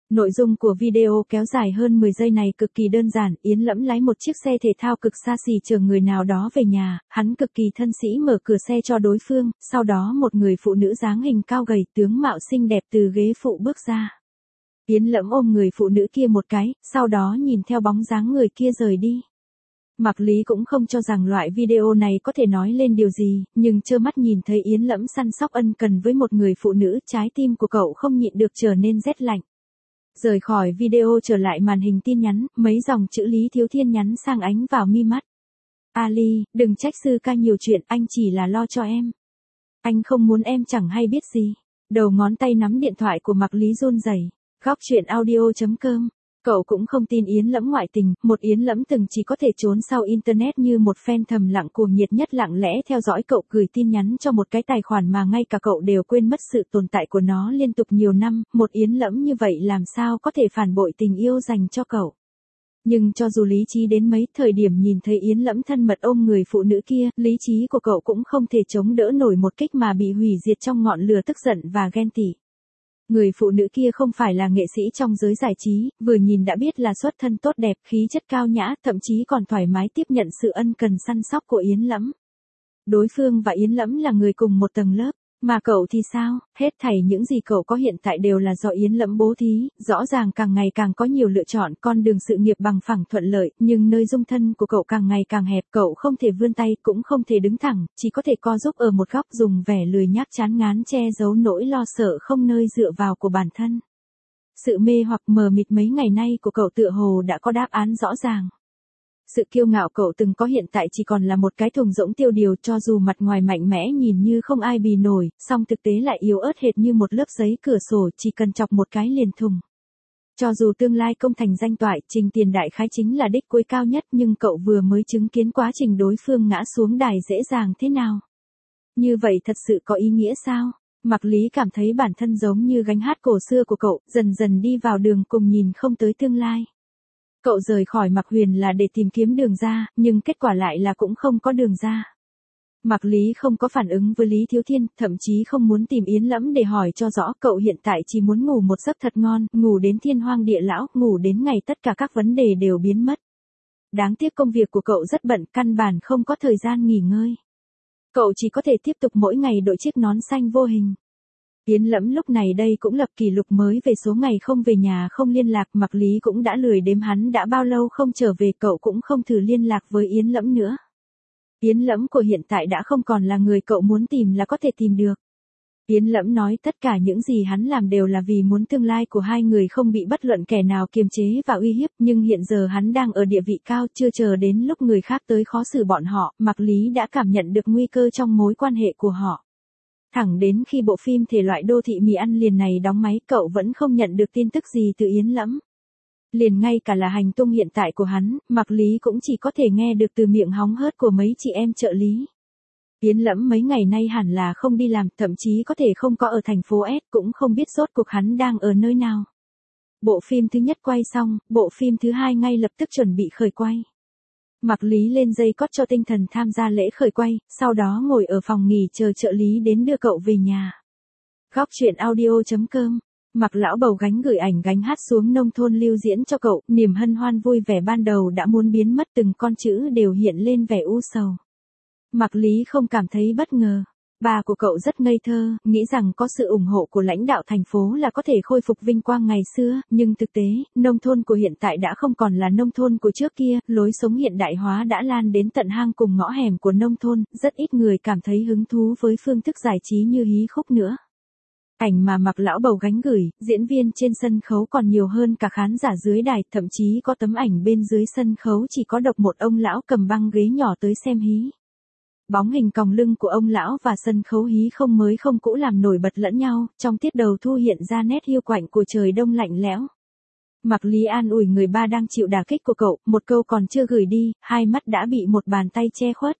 Nội dung của video kéo dài hơn 10 giây này cực kỳ đơn giản, Yến Lẫm lái một chiếc xe thể thao cực xa xỉ chờ người nào đó về nhà, hắn cực kỳ thân sĩ mở cửa xe cho đối phương, sau đó một người phụ nữ dáng hình cao gầy tướng mạo xinh đẹp từ ghế phụ bước ra. Yến Lẫm ôm người phụ nữ kia một cái, sau đó nhìn theo bóng dáng người kia rời đi. Mạc Lý cũng không cho rằng loại video này có thể nói lên điều gì, nhưng trơ mắt nhìn thấy Yến Lẫm săn sóc ân cần với một người phụ nữ, trái tim của cậu không nhịn được trở nên rét lạnh. Rời khỏi video trở lại màn hình tin nhắn, mấy dòng chữ Lý Thiếu Thiên nhắn sang ánh vào mi mắt. Ali, đừng trách sư ca nhiều chuyện, anh chỉ là lo cho em. Anh không muốn em chẳng hay biết gì. Đầu ngón tay nắm điện thoại của Mạc Lý run rẩy. Góc chuyện audio.com. Cậu cũng không tin Yến Lẫm ngoại tình, một Yến Lẫm từng chỉ có thể trốn sau internet như một fan thầm lặng cuồng nhiệt nhất lặng lẽ theo dõi cậu gửi tin nhắn cho một cái tài khoản mà ngay cả cậu đều quên mất sự tồn tại của nó liên tục nhiều năm, một Yến Lẫm như vậy làm sao có thể phản bội tình yêu dành cho cậu. Nhưng cho dù lý trí đến mấy thời điểm nhìn thấy Yến Lẫm thân mật ôm người phụ nữ kia, lý trí của cậu cũng không thể chống đỡ nổi một kích mà bị hủy diệt trong ngọn lửa tức giận và ghen tị. Người phụ nữ kia không phải là nghệ sĩ trong giới giải trí, vừa nhìn đã biết là xuất thân tốt đẹp, khí chất cao nhã, thậm chí còn thoải mái tiếp nhận sự ân cần săn sóc của Yến Lẫm. Đối phương và Yến Lẫm là người cùng một tầng lớp, mà cậu thì sao, hết thảy những gì cậu có hiện tại đều là do Yến Lẫm bố thí, rõ ràng càng ngày càng có nhiều lựa chọn, con đường sự nghiệp bằng phẳng thuận lợi, nhưng nơi dung thân của cậu càng ngày càng hẹp, cậu không thể vươn tay, cũng không thể đứng thẳng, chỉ có thể co giúp ở một góc dùng vẻ lười nhác chán ngán che giấu nỗi lo sợ không nơi dựa vào của bản thân. Sự mê hoặc mờ mịt mấy ngày nay của cậu tựa hồ đã có đáp án rõ ràng. Sự kiêu ngạo cậu từng có hiện tại chỉ còn là một cái thùng rỗng tiêu điều, cho dù mặt ngoài mạnh mẽ nhìn như không ai bì nổi, song thực tế lại yếu ớt hệt như một lớp giấy cửa sổ chỉ cần chọc một cái liền thùng. Cho dù tương lai công thành danh toại, Trình Tiền đại khái chính là đích cuối cao nhất, nhưng cậu vừa mới chứng kiến quá trình đối phương ngã xuống đài dễ dàng thế nào. Như vậy thật sự có ý nghĩa sao? Mạc Lý cảm thấy bản thân giống như gánh hát cổ xưa của cậu, dần dần đi vào đường cùng nhìn không tới tương lai. Cậu rời khỏi Mạc Huyền là để tìm kiếm đường ra, nhưng kết quả lại là cũng không có đường ra. Mạc Lý không có phản ứng với Lý Thiếu Thiên, thậm chí không muốn tìm Yến Lẫm để hỏi cho rõ, cậu hiện tại chỉ muốn ngủ một giấc thật ngon, ngủ đến thiên hoang địa lão, ngủ đến ngày tất cả các vấn đề đều biến mất. Đáng tiếc công việc của cậu rất bận, căn bản không có thời gian nghỉ ngơi. Cậu chỉ có thể tiếp tục mỗi ngày đội chiếc nón xanh vô hình. Yến Lẫm lúc này đây cũng lập kỷ lục mới về số ngày không về nhà không liên lạc, Mạc Lý cũng đã lười đếm hắn đã bao lâu không trở về, cậu cũng không thử liên lạc với Yến Lẫm nữa. Yến Lẫm của hiện tại đã không còn là người cậu muốn tìm là có thể tìm được. Yến Lẫm nói tất cả những gì hắn làm đều là vì muốn tương lai của hai người không bị bất luận kẻ nào kiềm chế và uy hiếp, nhưng hiện giờ hắn đang ở địa vị cao, chưa chờ đến lúc người khác tới khó xử bọn họ, Mạc Lý đã cảm nhận được nguy cơ trong mối quan hệ của họ. Thẳng đến khi bộ phim thể loại đô thị mì ăn liền này đóng máy, cậu vẫn không nhận được tin tức gì từ Yến Lẫm. Liền ngay cả là hành tung hiện tại của hắn, Mạc Lý cũng chỉ có thể nghe được từ miệng hóng hớt của mấy chị em trợ lý. Yến Lẫm mấy ngày nay hẳn là không đi làm, thậm chí có thể không có ở thành phố S, cũng không biết rốt cuộc hắn đang ở nơi nào. Bộ phim thứ nhất quay xong, bộ phim thứ hai ngay lập tức chuẩn bị khởi quay. Mạc Lý lên dây cót cho tinh thần tham gia lễ khởi quay, sau đó ngồi ở phòng nghỉ chờ trợ lý đến đưa cậu về nhà. Góc chuyện audio.com. Mạc lão bầu gánh gửi ảnh gánh hát xuống nông thôn lưu diễn cho cậu, niềm hân hoan vui vẻ ban đầu đã muốn biến mất, từng con chữ đều hiện lên vẻ u sầu. Mạc Lý không cảm thấy bất ngờ. Bà của cậu rất ngây thơ, nghĩ rằng có sự ủng hộ của lãnh đạo thành phố là có thể khôi phục vinh quang ngày xưa, nhưng thực tế, nông thôn của hiện tại đã không còn là nông thôn của trước kia, lối sống hiện đại hóa đã lan đến tận hang cùng ngõ hẻm của nông thôn, rất ít người cảm thấy hứng thú với phương thức giải trí như hí khúc nữa. Ảnh mà Mạc lão bầu gánh gửi, diễn viên trên sân khấu còn nhiều hơn cả khán giả dưới đài, thậm chí có tấm ảnh bên dưới sân khấu chỉ có độc một ông lão cầm băng ghế nhỏ tới xem hí. Bóng hình còng lưng của ông lão và sân khấu hí không mới không cũ làm nổi bật lẫn nhau, trong tiết đầu thu hiện ra nét hiu quạnh của trời đông lạnh lẽo. Mạc Lý an ủi người ba đang chịu đả kích của cậu, một câu còn chưa gửi đi, hai mắt đã bị một bàn tay che khuất.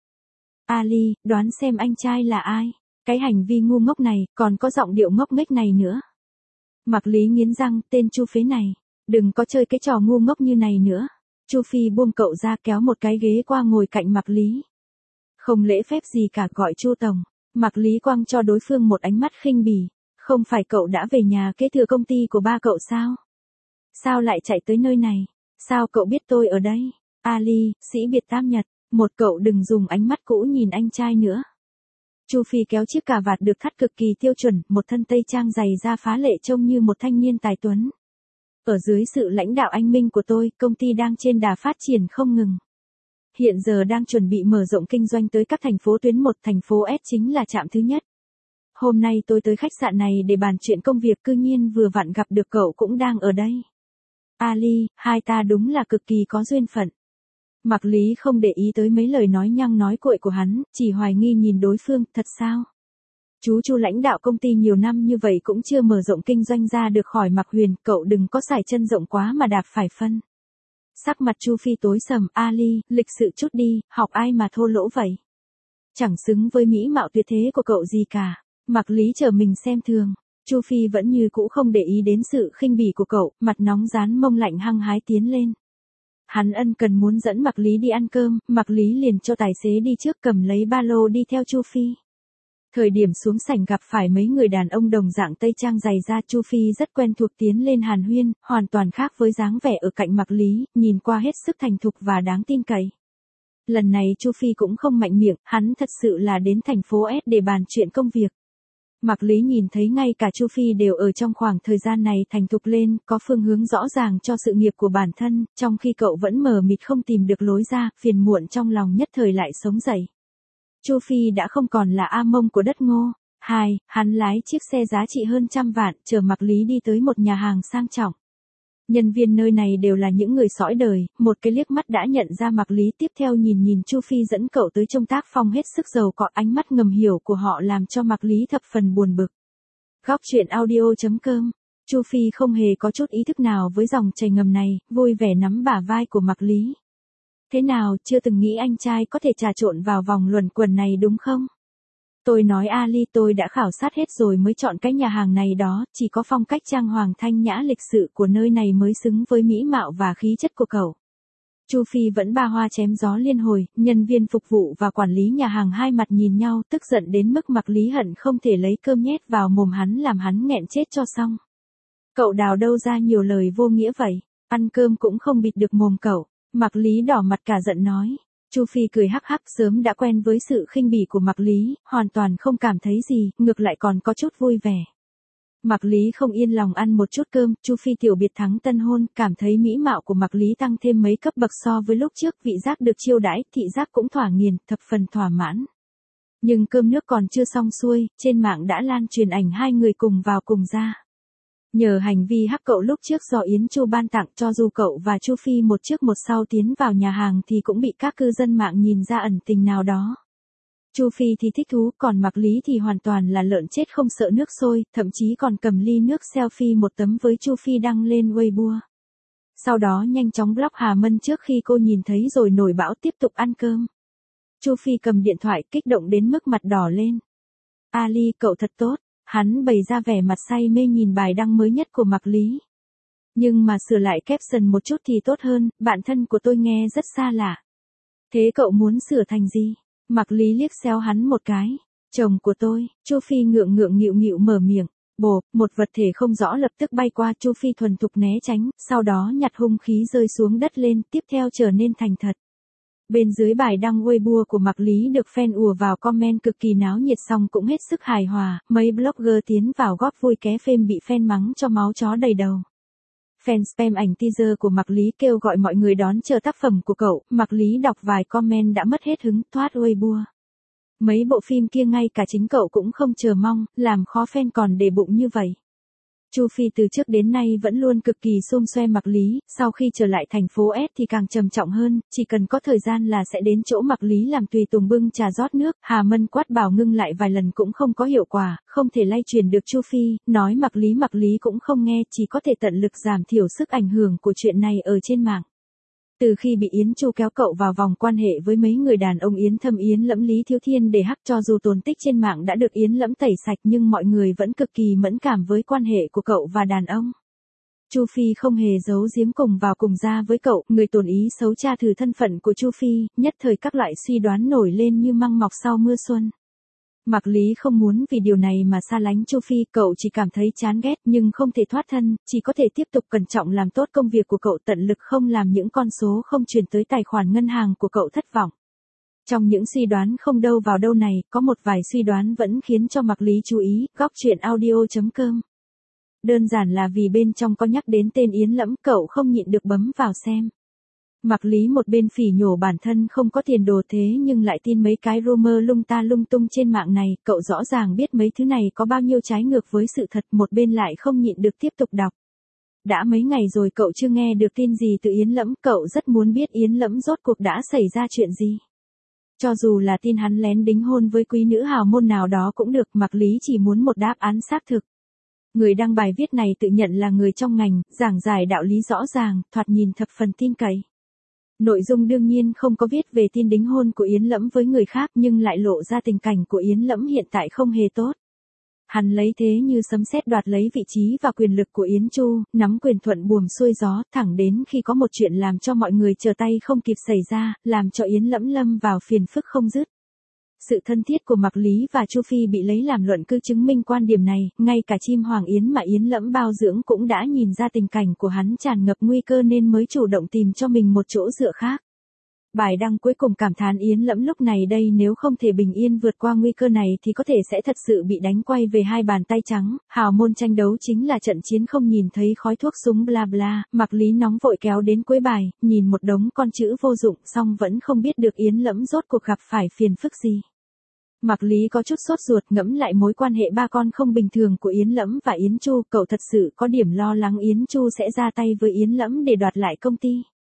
Ali, đoán xem anh trai là ai? Cái hành vi ngu ngốc này, còn có giọng điệu ngốc nghếch này nữa. Mạc Lý nghiến răng, tên Chu phế này, đừng có chơi cái trò ngu ngốc như này nữa. Chu Phi buông cậu ra kéo một cái ghế qua ngồi cạnh Mạc Lý. Không lễ phép gì cả, gọi Chu tổng. Mạc Lý quăng cho đối phương một ánh mắt khinh bỉ. Không phải cậu đã về nhà kế thừa công ty của ba cậu sao? Sao lại chạy tới nơi này? Sao cậu biết tôi ở đây? Ali, sĩ biệt tam nhật, một cậu đừng dùng ánh mắt cũ nhìn anh trai nữa. Chu Phi kéo chiếc cà vạt được thắt cực kỳ tiêu chuẩn, một thân tây trang dày da phá lệ trông như một thanh niên tài tuấn. Ở dưới sự lãnh đạo anh minh của tôi, công ty đang trên đà phát triển không ngừng. Hiện giờ đang chuẩn bị mở rộng kinh doanh tới các thành phố tuyến 1, thành phố S chính là trạm thứ nhất. Hôm nay tôi tới khách sạn này để bàn chuyện công việc, cư nhiên vừa vặn gặp được cậu cũng đang ở đây. Ali, hai ta đúng là cực kỳ có duyên phận. Mạc Lý không để ý tới mấy lời nói nhăng nói cuội của hắn, chỉ hoài nghi nhìn đối phương, thật sao? Chú Chu lãnh đạo công ty nhiều năm như vậy cũng chưa mở rộng kinh doanh ra được khỏi Mạc Huyền, cậu đừng có xài chân rộng quá mà đạp phải phân. Sắc mặt Chu Phi tối sầm, Ali, lịch sự chút đi, học ai mà thô lỗ vậy? Chẳng xứng với mỹ mạo tuyệt thế của cậu gì cả. Mạc Lý chờ mình xem thường. Chu Phi vẫn như cũ không để ý đến sự khinh bỉ của cậu, mặt nóng rán mông lạnh hăng hái tiến lên. Hắn ân cần muốn dẫn Mạc Lý đi ăn cơm, Mạc Lý liền cho tài xế đi trước cầm lấy ba lô đi theo Chu Phi. Thời điểm xuống sảnh gặp phải mấy người đàn ông đồng dạng tây trang dày da, Chu Phi rất quen thuộc tiến lên hàn huyên, hoàn toàn khác với dáng vẻ ở cạnh Mạc Lý, nhìn qua hết sức thành thục và đáng tin cậy. Lần này Chu Phi cũng không mạnh miệng, hắn thật sự là đến thành phố S để bàn chuyện công việc. Mạc Lý nhìn thấy ngay cả Chu Phi đều ở trong khoảng thời gian này thành thục lên, có phương hướng rõ ràng cho sự nghiệp của bản thân, trong khi cậu vẫn mờ mịt không tìm được lối ra, phiền muộn trong lòng nhất thời lại sống dậy. Chu Phi đã không còn là A Mông của đất Ngô. Hắn lái chiếc xe giá trị hơn 100 vạn, chở Mạc Lý đi tới một nhà hàng sang trọng. Nhân viên nơi này đều là những người sõi đời, một cái liếc mắt đã nhận ra Mạc Lý, tiếp theo nhìn Chu Phi dẫn cậu tới trong tác phong hết sức giàu có, ánh mắt ngầm hiểu của họ làm cho Mạc Lý thập phần buồn bực. Góc truyện audio.com. Chu Phi không hề có chút ý thức nào với dòng chảy ngầm này, vui vẻ nắm bả vai của Mạc Lý. Thế nào, chưa từng nghĩ anh trai có thể trà trộn vào vòng luẩn quẩn này đúng không? Tôi nói Ali, tôi đã khảo sát hết rồi mới chọn cái nhà hàng này đó, chỉ có phong cách trang hoàng thanh nhã lịch sự của nơi này mới xứng với mỹ mạo và khí chất của cậu. Chu Phi vẫn ba hoa chém gió liên hồi, nhân viên phục vụ và quản lý nhà hàng hai mặt nhìn nhau, tức giận đến mức Mạc Lý hận không thể lấy cơm nhét vào mồm hắn làm hắn nghẹn chết cho xong. Cậu đào đâu ra nhiều lời vô nghĩa vậy, ăn cơm cũng không bịt được mồm cậu. Mạc Lý đỏ mặt cả giận nói. Chu Phi cười hắc hắc, sớm đã quen với sự khinh bỉ của Mạc Lý, hoàn toàn không cảm thấy gì, ngược lại còn có chút vui vẻ. Mạc Lý không yên lòng ăn một chút cơm, Chu Phi tiểu biệt thắng tân hôn, cảm thấy mỹ mạo của Mạc Lý tăng thêm mấy cấp bậc so với lúc trước, vị giác được chiêu đãi, thị giác cũng thỏa nghiền, thập phần thỏa mãn. Nhưng cơm nước còn chưa xong xuôi, trên mạng đã lan truyền ảnh hai người cùng vào cùng ra. Nhờ hành vi hắc cậu lúc trước do Yến Chu ban tặng, cho dù cậu và Chu Phi một trước một sau tiến vào nhà hàng thì cũng bị các cư dân mạng nhìn ra ẩn tình nào đó. Chu Phi thì thích thú, còn Mạc Lý thì hoàn toàn là lợn chết không sợ nước sôi, thậm chí còn cầm ly nước selfie một tấm với Chu Phi đăng lên Weibo. Sau đó nhanh chóng block Hà Mân trước khi cô nhìn thấy rồi nổi bão tiếp tục ăn cơm. Chu Phi cầm điện thoại kích động đến mức mặt đỏ lên. Ali, cậu thật tốt. Hắn bày ra vẻ mặt say mê nhìn bài đăng mới nhất của Mạc Lý. Nhưng mà sửa lại caption một chút thì tốt hơn, bạn thân của tôi nghe rất xa lạ. Thế cậu muốn sửa thành gì? Mạc Lý liếc xéo hắn một cái. Chồng của tôi, Chu Phi ngượng nghịu mở miệng. Bộp, một vật thể không rõ lập tức bay qua, Chu Phi thuần thục né tránh, sau đó nhặt hung khí rơi xuống đất lên, tiếp theo trở nên thành thật. Bên dưới bài đăng Weibo của Mạc Lý được fan ùa vào comment cực kỳ náo nhiệt, xong cũng hết sức hài hòa, mấy blogger tiến vào góp vui ké phêm bị fan mắng cho máu chó đầy đầu. Fan spam ảnh teaser của Mạc Lý kêu gọi mọi người đón chờ tác phẩm của cậu, Mạc Lý đọc vài comment đã mất hết hứng, thoát Weibo. Mấy bộ phim kia ngay cả chính cậu cũng không chờ mong, làm khó fan còn để bụng như vậy. Chu Phi từ trước đến nay vẫn luôn cực kỳ xôm xoe Mạc Lý, sau khi trở lại thành phố S thì càng trầm trọng hơn, chỉ cần có thời gian là sẽ đến chỗ Mạc Lý làm tùy tùng bưng trà rót nước. Hà Mân quát bảo ngưng lại vài lần cũng không có hiệu quả, không thể lay truyền được Chu Phi, nói Mạc Lý cũng không nghe, chỉ có thể tận lực giảm thiểu sức ảnh hưởng của chuyện này ở trên mạng. Từ khi bị Yến Chu kéo cậu vào vòng quan hệ với mấy người đàn ông Yến Thâm Yến Lẫm Lý Thiếu Thiên để hắc, cho dù tồn tích trên mạng đã được Yến Lẫm tẩy sạch nhưng mọi người vẫn cực kỳ mẫn cảm với quan hệ của cậu và đàn ông. Chu Phi không hề giấu giếm cùng vào cùng ra với cậu, người tổn ý xấu tra thử thân phận của Chu Phi, nhất thời các loại suy đoán nổi lên như măng mọc sau mưa xuân. Mạc Lý không muốn vì điều này mà xa lánh Chu Phi, cậu chỉ cảm thấy chán ghét nhưng không thể thoát thân, chỉ có thể tiếp tục cẩn trọng làm tốt công việc của cậu, tận lực không làm những con số không chuyển tới tài khoản ngân hàng của cậu thất vọng. Trong những suy đoán không đâu vào đâu này, có một vài suy đoán vẫn khiến cho Mạc Lý chú ý, góc truyện audio.com. Đơn giản là vì bên trong có nhắc đến tên Yến Lẫm, cậu không nhịn được bấm vào xem. Mạc Lý một bên phỉ nhổ bản thân không có tiền đồ thế nhưng lại tin mấy cái rumor lung ta lung tung trên mạng này, cậu rõ ràng biết mấy thứ này có bao nhiêu trái ngược với sự thật, một bên lại không nhịn được tiếp tục đọc. Đã mấy ngày rồi cậu chưa nghe được tin gì từ Yến Lẫm, cậu rất muốn biết Yến Lẫm rốt cuộc đã xảy ra chuyện gì. Cho dù là tin hắn lén đính hôn với quý nữ hào môn nào đó cũng được, Mạc Lý chỉ muốn một đáp án xác thực. Người đăng bài viết này tự nhận là người trong ngành, giảng giải đạo lý rõ ràng, thoạt nhìn thập phần tin cậy. Nội dung đương nhiên không có viết về tin đính hôn của Yến Lẫm với người khác nhưng lại lộ ra tình cảnh của Yến Lẫm hiện tại không hề tốt. Hắn lấy thế như sấm sét đoạt lấy vị trí và quyền lực của Yến Chu, nắm quyền thuận buồm xuôi gió, thẳng đến khi có một chuyện làm cho mọi người chờ tay không kịp xảy ra, làm cho Yến Lẫm lâm vào phiền phức không dứt. Sự thân thiết của Mạc Lý và Chu Phi bị lấy làm luận cứ chứng minh quan điểm này, ngay cả chim Hoàng Yến mà Yến Lẫm bao dưỡng cũng đã nhìn ra tình cảnh của hắn tràn ngập nguy cơ nên mới chủ động tìm cho mình một chỗ dựa khác. Bài đăng cuối cùng cảm thán Yến Lẫm lúc này đây nếu không thể bình yên vượt qua nguy cơ này thì có thể sẽ thật sự bị đánh quay về hai bàn tay trắng, hào môn tranh đấu chính là trận chiến không nhìn thấy khói thuốc súng bla bla, Mạc Lý nóng vội kéo đến cuối bài, nhìn một đống con chữ vô dụng xong vẫn không biết được Yến Lẫm rốt cuộc gặp phải phiền phức gì. Mạc Lý có chút sốt ruột ngẫm lại mối quan hệ ba con không bình thường của Yến Lẫm và Yến Chu, cậu thật sự có điểm lo lắng Yến Chu sẽ ra tay với Yến Lẫm để đoạt lại công ty.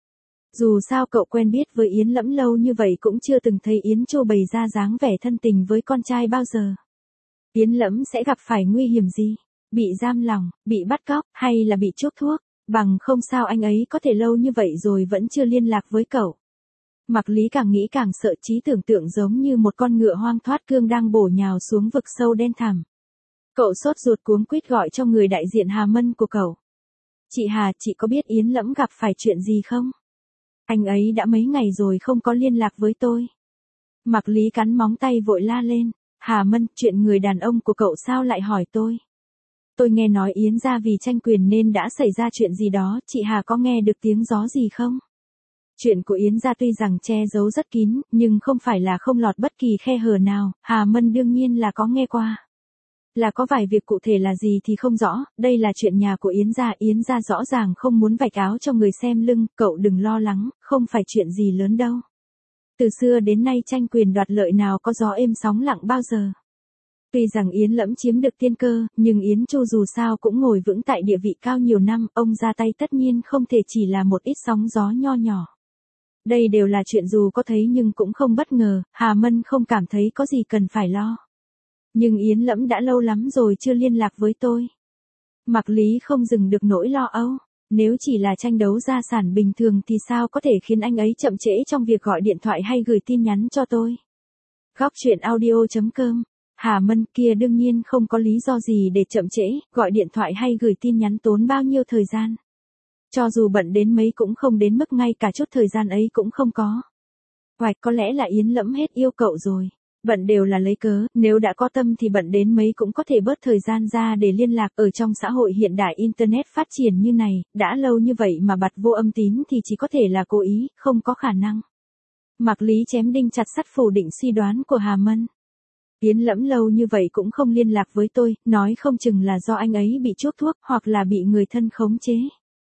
Dù sao cậu quen biết với Yến Lẫm lâu như vậy cũng chưa từng thấy Yến Chu bày ra dáng vẻ thân tình với con trai bao giờ. Yến Lẫm sẽ gặp phải nguy hiểm gì? Bị giam lỏng, bị bắt cóc, hay là bị chuốc thuốc? Bằng không sao anh ấy có thể lâu như vậy rồi vẫn chưa liên lạc với cậu. Mạc Lý càng nghĩ càng sợ, trí tưởng tượng giống như một con ngựa hoang thoát cương đang bổ nhào xuống vực sâu đen thẳm. Cậu sốt ruột cuống quýt gọi cho người đại diện Hà Mân của cậu. Chị Hà, chị có biết Yến Lẫm gặp phải chuyện gì không? Anh ấy đã mấy ngày rồi không có liên lạc với tôi. Mạc Lý cắn móng tay vội la lên. Hà Mân, chuyện người đàn ông của cậu sao lại hỏi tôi? Tôi nghe nói Yến gia vì tranh quyền nên đã xảy ra chuyện gì đó, chị Hà có nghe được tiếng gió gì không? Chuyện của Yến gia tuy rằng che giấu rất kín, nhưng không phải là không lọt bất kỳ khe hở nào, Hà Mân đương nhiên là có nghe qua. Là có vài việc cụ thể là gì thì không rõ, đây là chuyện nhà của Yến gia rõ ràng không muốn vạch áo cho người xem lưng, cậu đừng lo lắng, không phải chuyện gì lớn đâu. Từ xưa đến nay tranh quyền đoạt lợi nào có gió êm sóng lặng bao giờ. Tuy rằng Yến Lẫm chiếm được tiên cơ, nhưng Yến Chu dù sao cũng ngồi vững tại địa vị cao nhiều năm, ông ra tay tất nhiên không thể chỉ là một ít sóng gió nho nhỏ. Đây đều là chuyện dù có thấy nhưng cũng không bất ngờ, Hà Mân không cảm thấy có gì cần phải lo. Nhưng Yến Lẫm đã lâu lắm rồi chưa liên lạc với tôi. Mạc Lý không dừng được nỗi lo âu, nếu chỉ là tranh đấu gia sản bình thường thì sao có thể khiến anh ấy chậm trễ trong việc gọi điện thoại hay gửi tin nhắn cho tôi. Góc truyện audio.com. Hà Mân kia đương nhiên không có lý do gì để chậm trễ, gọi điện thoại hay gửi tin nhắn tốn bao nhiêu thời gian. Cho dù bận đến mấy cũng không đến mức ngay cả chút thời gian ấy cũng không có. Hoài, có lẽ là Yến Lẫm hết yêu cậu rồi. Bận đều là lấy cớ, nếu đã có tâm thì bận đến mấy cũng có thể bớt thời gian ra để liên lạc. Ở trong xã hội hiện đại Internet phát triển như này, đã lâu như vậy mà bật vô âm tín thì chỉ có thể là cố ý, không có khả năng. Mạc Lý chém đinh chặt sắt phủ định suy đoán của Hà Mân. Yến Lẫm lâu như vậy cũng không liên lạc với tôi, nói không chừng là do anh ấy bị chuốc thuốc hoặc là bị người thân khống chế.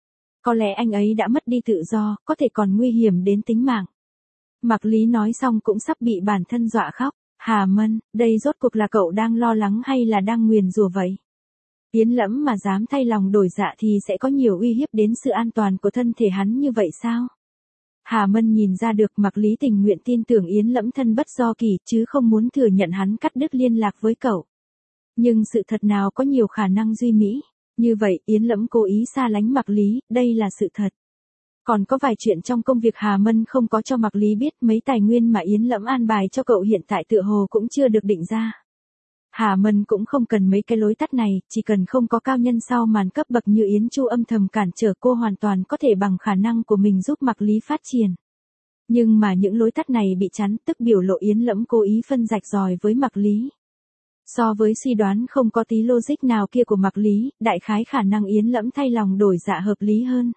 Có lẽ anh ấy đã mất đi tự do, có thể còn nguy hiểm đến tính mạng. Mạc Lý nói xong cũng sắp bị bản thân dọa khóc. Hà Mân, đây rốt cuộc là cậu đang lo lắng hay là đang nguyền rủa vậy? Yến Lẫm mà dám thay lòng đổi dạ thì sẽ có nhiều uy hiếp đến sự an toàn của thân thể hắn như vậy sao? Hà Mân nhìn ra được Mạc Lý tình nguyện tin tưởng Yến Lẫm thân bất do kỳ chứ không muốn thừa nhận hắn cắt đứt liên lạc với cậu. Nhưng sự thật nào có nhiều khả năng duy mỹ. Như vậy Yến Lẫm cố ý xa lánh Mạc Lý, đây là sự thật. Còn có vài chuyện trong công việc Hà Mân không có cho Mạc Lý biết, mấy tài nguyên mà Yến Lẫm an bài cho cậu hiện tại tựa hồ cũng chưa được định ra. Hà Mân cũng không cần mấy cái lối tắt này, chỉ cần không có cao nhân sau màn cấp bậc như Yến Chu âm thầm cản trở cô hoàn toàn có thể bằng khả năng của mình giúp Mạc Lý phát triển. Nhưng mà những lối tắt này bị chắn tức biểu lộ Yến Lẫm cố ý phân rạch ròi với Mạc Lý. So với suy đoán không có tí logic nào kia của Mạc Lý, đại khái khả năng Yến Lẫm thay lòng đổi dạ hợp lý hơn.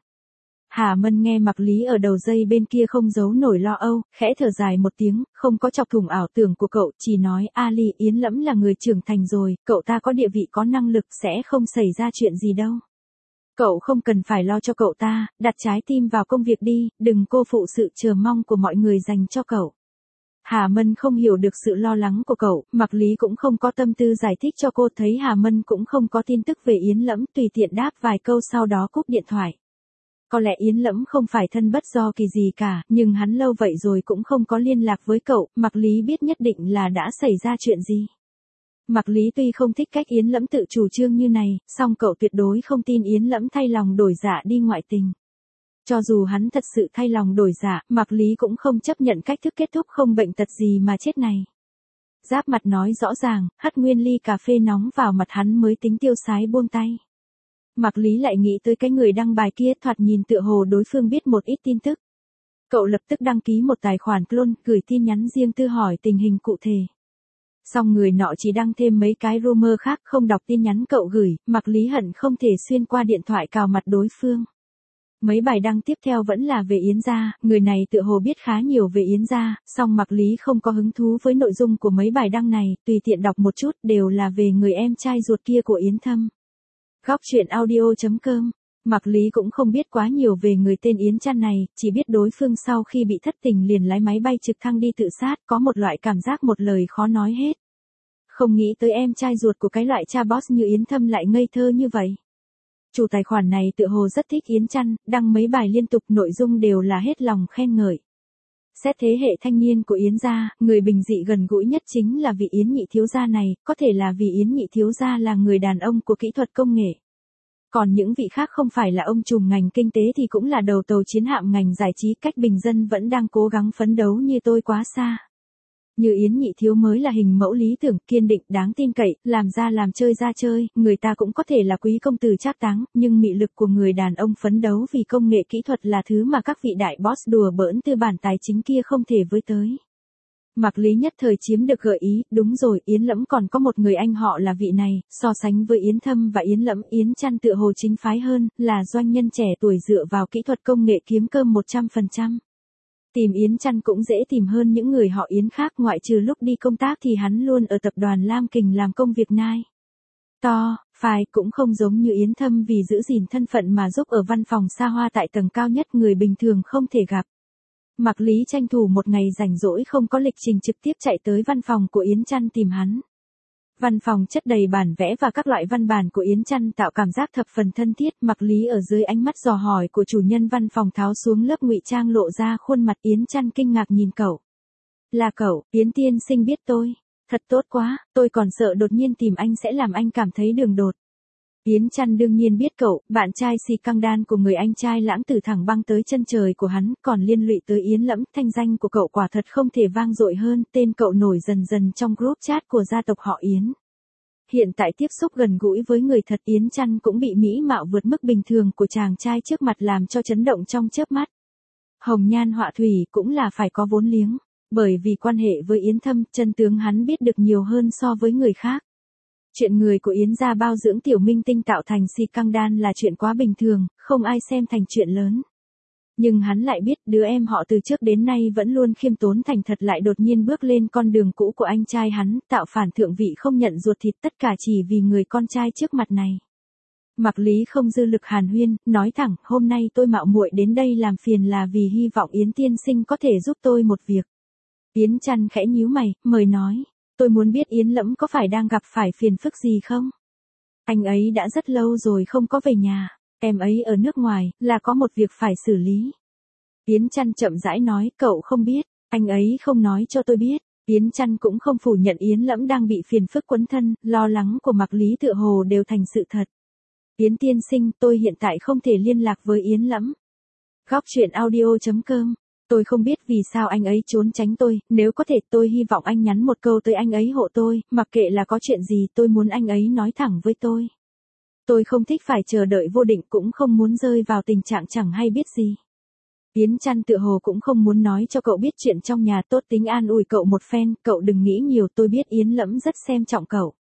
Hà Mân nghe Mạc Lý ở đầu dây bên kia không giấu nổi lo âu, khẽ thở dài một tiếng, không có chọc thủng ảo tưởng của cậu, chỉ nói Ali, Yến Lẫm là người trưởng thành rồi, cậu ta có địa vị có năng lực sẽ không xảy ra chuyện gì đâu. Cậu không cần phải lo cho cậu ta, đặt trái tim vào công việc đi, đừng cô phụ sự chờ mong của mọi người dành cho cậu. Hà Mân không hiểu được sự lo lắng của cậu, Mạc Lý cũng không có tâm tư giải thích cho cô, thấy Hà Mân cũng không có tin tức về Yến Lẫm, tùy tiện đáp vài câu sau đó cúp điện thoại. Có lẽ Yến Lẫm không phải thân bất do kỳ gì cả, nhưng hắn lâu vậy rồi cũng không có liên lạc với cậu, Mạc Lý biết nhất định là đã xảy ra chuyện gì. Mạc Lý tuy không thích cách Yến Lẫm tự chủ trương như này, song cậu tuyệt đối không tin Yến Lẫm thay lòng đổi dạ đi ngoại tình. Cho dù hắn thật sự thay lòng đổi dạ, Mạc Lý cũng không chấp nhận cách thức kết thúc không bệnh tật gì mà chết này. Giáp mặt nói rõ ràng, hất nguyên ly cà phê nóng vào mặt hắn mới tính tiêu sái buông tay. Mạc Lý lại nghĩ tới cái người đăng bài kia, thoạt nhìn tựa hồ đối phương biết một ít tin tức. Cậu lập tức đăng ký một tài khoản clone, gửi tin nhắn riêng tư hỏi tình hình cụ thể. Song người nọ chỉ đăng thêm mấy cái rumor khác, không đọc tin nhắn cậu gửi, Mạc Lý hận không thể xuyên qua điện thoại cào mặt đối phương. Mấy bài đăng tiếp theo vẫn là về Yến gia, người này tựa hồ biết khá nhiều về Yến gia, song Mạc Lý không có hứng thú với nội dung của mấy bài đăng này, tùy tiện đọc một chút, đều là về người em trai ruột kia của Yến Thâm. Góc truyện audio.com. Mạc Lý cũng không biết quá nhiều về người tên Yến Trăn này, chỉ biết đối phương sau khi bị thất tình liền lái máy bay trực thăng đi tự sát, có một loại cảm giác một lời khó nói hết. Không nghĩ tới em trai ruột của cái loại cha boss như Yến Thâm lại ngây thơ như vậy. Chủ tài khoản này tựa hồ rất thích Yến Trăn, đăng mấy bài liên tục, nội dung đều là hết lòng khen ngợi. Xét thế hệ thanh niên của Yến gia, người bình dị gần gũi nhất chính là vị Yến nhị thiếu gia này, có thể là vì Yến nhị thiếu gia là người đàn ông của kỹ thuật công nghệ. Còn những vị khác không phải là ông trùm ngành kinh tế thì cũng là đầu tàu chiến hạm ngành giải trí, cách bình dân vẫn đang cố gắng phấn đấu như tôi quá xa. Như Yến nhị thiếu mới là hình mẫu lý tưởng, kiên định, đáng tin cậy, làm ra làm chơi ra chơi, người ta cũng có thể là quý công tử trác táng, nhưng mị lực của người đàn ông phấn đấu vì công nghệ kỹ thuật là thứ mà các vị đại boss đùa bỡn tư bản tài chính kia không thể với tới. Mạc Lý nhất thời chiếm được gợi ý, đúng rồi, Yến Lẫm còn có một người anh họ là vị này, so sánh với Yến Thâm và Yến Lẫm, Yến Trăn tựa hồ chính phái hơn, là doanh nhân trẻ tuổi dựa vào kỹ thuật công nghệ kiếm cơm 100%. Tìm Yến Trăn cũng dễ tìm hơn những người họ Yến khác, ngoại trừ lúc đi công tác thì hắn luôn ở tập đoàn Lam Kình làm công việc nai to, phai, cũng không giống như Yến Thâm vì giữ gìn thân phận mà giúp ở văn phòng xa hoa tại tầng cao nhất người bình thường không thể gặp. Mạc Lý tranh thủ một ngày rảnh rỗi không có lịch trình trực tiếp chạy tới văn phòng của Yến Trăn tìm hắn. Văn phòng chất đầy bản vẽ và các loại văn bản của Yến Trăn tạo cảm giác thập phần thân thiết. Mạc Lý ở dưới ánh mắt dò hỏi của chủ nhân văn phòng tháo xuống lớp ngụy trang lộ ra khuôn mặt. Yến Trăn kinh ngạc nhìn cậu. Là cậu, Yến tiên sinh biết tôi. Thật tốt quá, tôi còn sợ đột nhiên tìm anh sẽ làm anh cảm thấy đường đột. Yến Trăn đương nhiên biết cậu, bạn trai Si Căng Đan của người anh trai lãng tử thẳng băng tới chân trời của hắn, còn liên lụy tới Yến Lẫm, thanh danh của cậu quả thật không thể vang dội hơn, tên cậu nổi dần dần trong group chat của gia tộc họ Yến. Hiện tại tiếp xúc gần gũi với người thật, Yến Trăn cũng bị mỹ mạo vượt mức bình thường của chàng trai trước mặt làm cho chấn động trong chớp mắt. Hồng nhan họa thủy cũng là phải có vốn liếng, bởi vì quan hệ với Yến Thâm, chân tướng hắn biết được nhiều hơn so với người khác. Chuyện người của Yến gia bao dưỡng tiểu minh tinh tạo thành Si Căng Đan là chuyện quá bình thường, không ai xem thành chuyện lớn. Nhưng hắn lại biết đứa em họ từ trước đến nay vẫn luôn khiêm tốn thành thật lại đột nhiên bước lên con đường cũ của anh trai hắn, tạo phản thượng vị không nhận ruột thịt, tất cả chỉ vì người con trai trước mặt này. Mạc Lý không dư lực hàn huyên, nói thẳng, hôm nay tôi mạo muội đến đây làm phiền là vì hy vọng Yến tiên sinh có thể giúp tôi một việc. Yến Trăn khẽ nhíu mày, mời nói. Tôi muốn biết Yến Lẫm có phải đang gặp phải phiền phức gì không? Anh ấy đã rất lâu rồi không có về nhà, em ấy ở nước ngoài, là có một việc phải xử lý. Yến Trăn chậm rãi nói, cậu không biết, anh ấy không nói cho tôi biết. Yến Trăn cũng không phủ nhận Yến Lẫm đang bị phiền phức quấn thân, lo lắng của Mạc Lý tựa hồ đều thành sự thật. Yến tiên sinh, tôi hiện tại không thể liên lạc với Yến Lẫm. Góc truyện audio.com. Tôi không biết vì sao anh ấy trốn tránh tôi, nếu có thể tôi hy vọng anh nhắn một câu tới anh ấy hộ tôi, mặc kệ là có chuyện gì tôi muốn anh ấy nói thẳng với tôi. Tôi không thích phải chờ đợi vô định, cũng không muốn rơi vào tình trạng chẳng hay biết gì. Yến Trăn tựa hồ cũng không muốn nói cho cậu biết chuyện trong nhà, tốt tính an ủi cậu một phen, cậu đừng nghĩ nhiều, tôi biết Yến Lẫm rất xem trọng cậu.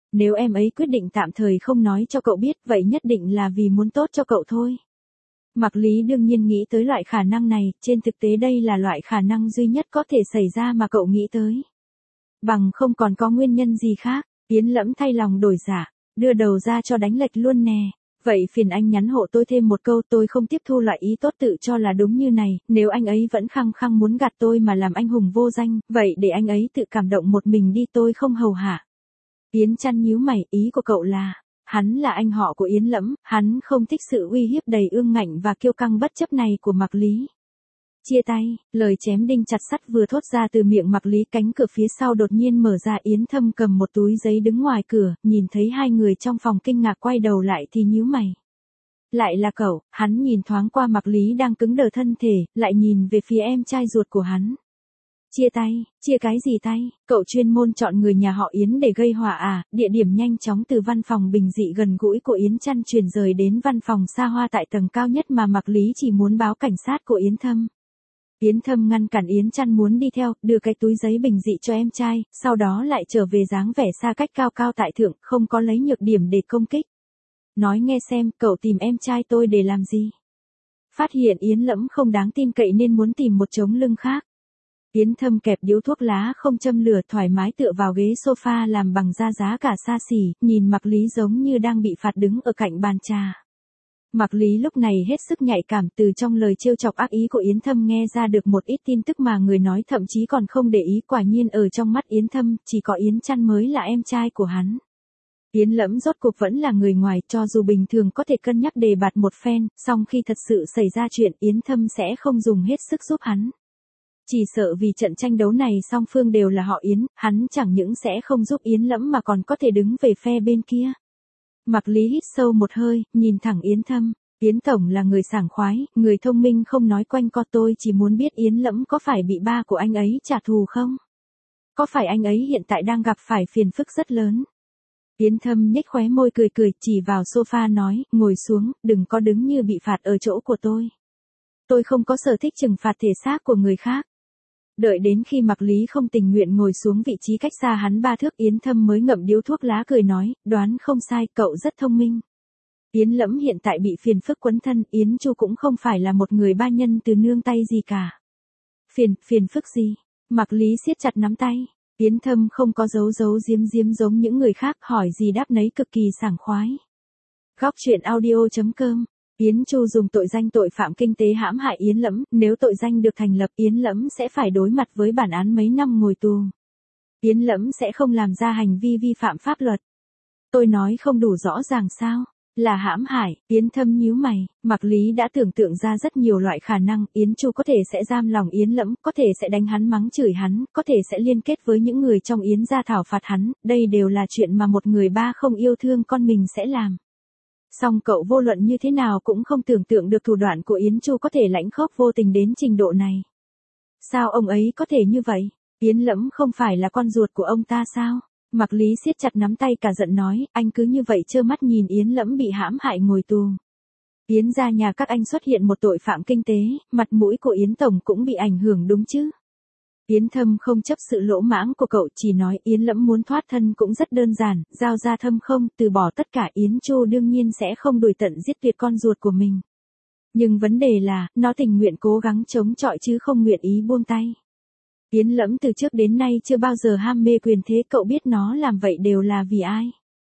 Nếu em ấy quyết định tạm thời không nói cho cậu biết, vậy nhất định là vì muốn tốt cho cậu thôi. Mạc Lý đương nhiên nghĩ tới loại khả năng này, trên thực tế đây là loại khả năng duy nhất có thể xảy ra mà cậu nghĩ tới. Bằng không còn có nguyên nhân gì khác. Yến Lẫm thay lòng đổi dạ, đưa đầu ra cho đánh lệch luôn nè. Vậy phiền anh nhắn hộ tôi thêm một câu, tôi không tiếp thu loại ý tốt tự cho là đúng như này, nếu anh ấy vẫn khăng khăng muốn gạt tôi mà làm anh hùng vô danh, vậy để anh ấy tự cảm động một mình đi, tôi không hầu hạ. Yến Chăn nhíu mày, ý của cậu là, hắn là anh họ của Yến Lẫm, hắn không thích sự uy hiếp đầy ương ngạnh và kiêu căng bất chấp này của Mạc Lý. Chia tay, lời chém đinh chặt sắt vừa thốt ra từ miệng Mạc Lý, cánh cửa phía sau đột nhiên mở ra, Yến Thâm cầm một túi giấy đứng ngoài cửa, nhìn thấy hai người trong phòng kinh ngạc quay đầu lại thì nhíu mày. Lại là cậu, hắn nhìn thoáng qua Mạc Lý đang cứng đờ thân thể, lại nhìn về phía em trai ruột của hắn. Chia tay, chia cái gì tay, cậu chuyên môn chọn người nhà họ Yến để gây họa à? Địa điểm nhanh chóng từ văn phòng bình dị gần gũi của Yến Chăn chuyển rời đến văn phòng xa hoa tại tầng cao nhất mà Mạc Lý chỉ muốn báo cảnh sát của Yến Thâm. Yến Thâm ngăn cản Yến Chăn muốn đi theo, đưa cái túi giấy bình dị cho em trai, sau đó lại trở về dáng vẻ xa cách cao cao tại thượng, không có lấy nhược điểm để công kích. Nói nghe xem, cậu tìm em trai tôi để làm gì? Phát hiện Yến Lẫm không đáng tin cậy nên muốn tìm một chống lưng khác. Yến Thâm kẹp điếu thuốc lá không châm lửa, thoải mái tựa vào ghế sofa làm bằng da giá cả xa xỉ, nhìn Mạc Lý giống như đang bị phạt đứng ở cạnh bàn trà. Mạc Lý lúc này hết sức nhạy cảm, từ trong lời trêu chọc ác ý của Yến Thâm nghe ra được một ít tin tức mà người nói thậm chí còn không để ý, quả nhiên ở trong mắt Yến Thâm, chỉ có Yến Chăn mới là em trai của hắn. Yến Lẫm rốt cuộc vẫn là người ngoài, cho dù bình thường có thể cân nhắc đề bạt một phen, song khi thật sự xảy ra chuyện Yến Thâm sẽ không dùng hết sức giúp hắn. Chỉ sợ vì trận tranh đấu này song phương đều là họ Yến, hắn chẳng những sẽ không giúp Yến Lẫm mà còn có thể đứng về phe bên kia. Mạc Lý hít sâu một hơi, nhìn thẳng Yến Thâm. Yến Tổng là người sảng khoái, người thông minh không nói quanh co, tôi chỉ muốn biết Yến Lẫm có phải bị ba của anh ấy trả thù không? Có phải anh ấy hiện tại đang gặp phải phiền phức rất lớn? Yến Thâm nhếch khóe môi cười cười, chỉ vào sofa nói, ngồi xuống, đừng có đứng như bị phạt ở chỗ của tôi. Tôi không có sở thích trừng phạt thể xác của người khác. Đợi đến khi Mạc Lý không tình nguyện ngồi xuống vị trí cách xa hắn 3 thước, Yến Thâm mới ngậm điếu thuốc lá cười nói, đoán không sai, cậu rất thông minh. Yến Lẫm hiện tại bị phiền phức quấn thân, Yến Chu cũng không phải là một người ba nhân từ nương tay gì cả. Phiền phức gì? Mạc Lý siết chặt nắm tay. Yến Thâm không có giấu giếm giống những người khác, hỏi gì đáp nấy cực kỳ sảng khoái. Góc truyện audio.com. Yến Chu dùng tội danh tội phạm kinh tế hãm hại Yến Lẫm, nếu tội danh được thành lập, Yến Lẫm sẽ phải đối mặt với bản án mấy năm ngồi tù. Yến Lẫm sẽ không làm ra hành vi vi phạm pháp luật. Tôi nói không đủ rõ ràng sao? Là hãm hại. Yến Thâm nhíu mày, Mạc Lý đã tưởng tượng ra rất nhiều loại khả năng, Yến Chu có thể sẽ giam lòng Yến Lẫm, có thể sẽ đánh hắn mắng chửi hắn, có thể sẽ liên kết với những người trong Yến gia thảo phạt hắn, đây đều là chuyện mà một người ba không yêu thương con mình sẽ làm. Song cậu vô luận như thế nào cũng không tưởng tượng được thủ đoạn của Yến Chu có thể lãnh khốc vô tình đến trình độ này. Sao ông ấy có thể như vậy? Yến Lẫm không phải là con ruột của ông ta sao? Mạc Lý siết chặt nắm tay cả giận nói, anh cứ như vậy trơ mắt nhìn Yến Lẫm bị hãm hại ngồi tù. Yến gia nhà các anh xuất hiện một tội phạm kinh tế, mặt mũi của Yến Tổng cũng bị ảnh hưởng đúng chứ? Yến Thâm không chấp sự lỗ mãng của cậu, chỉ nói Yến Lẫm muốn thoát thân cũng rất đơn giản, giao ra Thâm không, từ bỏ tất cả. Yến Chu đương nhiên sẽ không đuổi tận giết tuyệt con ruột của mình. Nhưng vấn đề là, nó tình nguyện cố gắng chống chọi chứ không nguyện ý buông tay. Yến Lẫm từ trước đến nay chưa bao giờ ham mê quyền thế, cậu biết nó làm vậy đều là vì ai?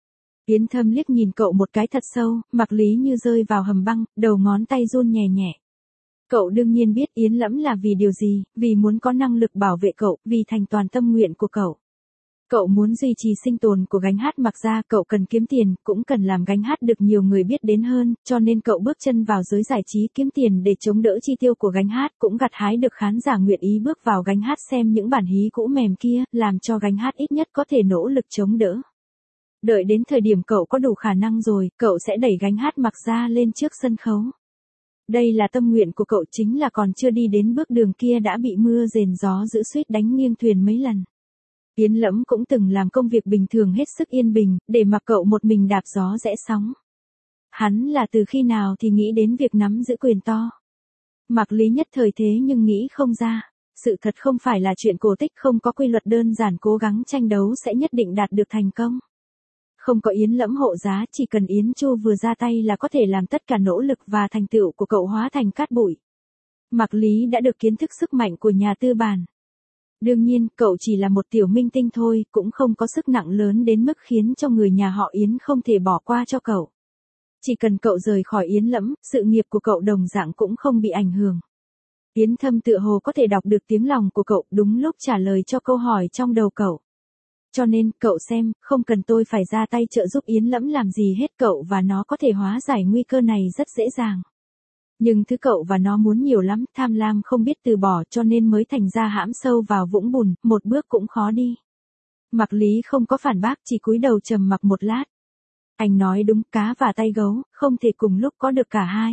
Yến Thâm liếc nhìn cậu một cái thật sâu, Mạc Lý như rơi vào hầm băng, đầu ngón tay run nhẹ nhẹ. Cậu đương nhiên biết Yến Lẫm là vì điều gì, vì muốn có năng lực bảo vệ cậu, vì thành toàn tâm nguyện của cậu. Cậu muốn duy trì sinh tồn của gánh hát Mạc gia, cậu cần kiếm tiền, cũng cần làm gánh hát được nhiều người biết đến hơn, cho nên cậu bước chân vào giới giải trí kiếm tiền để chống đỡ chi tiêu của gánh hát, cũng gặt hái được khán giả nguyện ý bước vào gánh hát xem những bản hí cũ mềm kia, làm cho gánh hát ít nhất có thể nỗ lực chống đỡ. Đợi đến thời điểm cậu có đủ khả năng rồi, cậu sẽ đẩy gánh hát Mạc gia lên trước sân khấu. Đây là tâm nguyện của cậu, chính là còn chưa đi đến bước đường kia đã bị mưa rền gió dữ suýt đánh nghiêng thuyền mấy lần. Yến Lẫm cũng từng làm công việc bình thường hết sức yên bình, để mặc cậu một mình đạp gió rẽ sóng. Hắn là từ khi nào thì nghĩ đến việc nắm giữ quyền to. Mạc Lý nhất thời thế nhưng nghĩ không ra. Sự thật không phải là chuyện cổ tích, không có quy luật đơn giản cố gắng tranh đấu sẽ nhất định đạt được thành công. Không có Yến Lẫm hộ giá, chỉ cần Yến Chu vừa ra tay là có thể làm tất cả nỗ lực và thành tựu của cậu hóa thành cát bụi. Mạc Lý đã được kiến thức sức mạnh của nhà tư bản. Đương nhiên, cậu chỉ là một tiểu minh tinh thôi, cũng không có sức nặng lớn đến mức khiến cho người nhà họ Yến không thể bỏ qua cho cậu. Chỉ cần cậu rời khỏi Yến Lẫm, sự nghiệp của cậu đồng dạng cũng không bị ảnh hưởng. Yến Thâm tựa hồ có thể đọc được tiếng lòng của cậu, đúng lúc trả lời cho câu hỏi trong đầu cậu. Cho nên, cậu xem, không cần tôi phải ra tay trợ giúp Yến Lẫm làm gì hết, cậu và nó có thể hóa giải nguy cơ này rất dễ dàng. Nhưng thứ cậu và nó muốn nhiều lắm, tham lam không biết từ bỏ, cho nên mới thành ra hãm sâu vào vũng bùn, một bước cũng khó đi. Mạc Lý không có phản bác, chỉ cúi đầu trầm mặc một lát. Anh nói đúng, cá và tay gấu, không thể cùng lúc có được cả hai.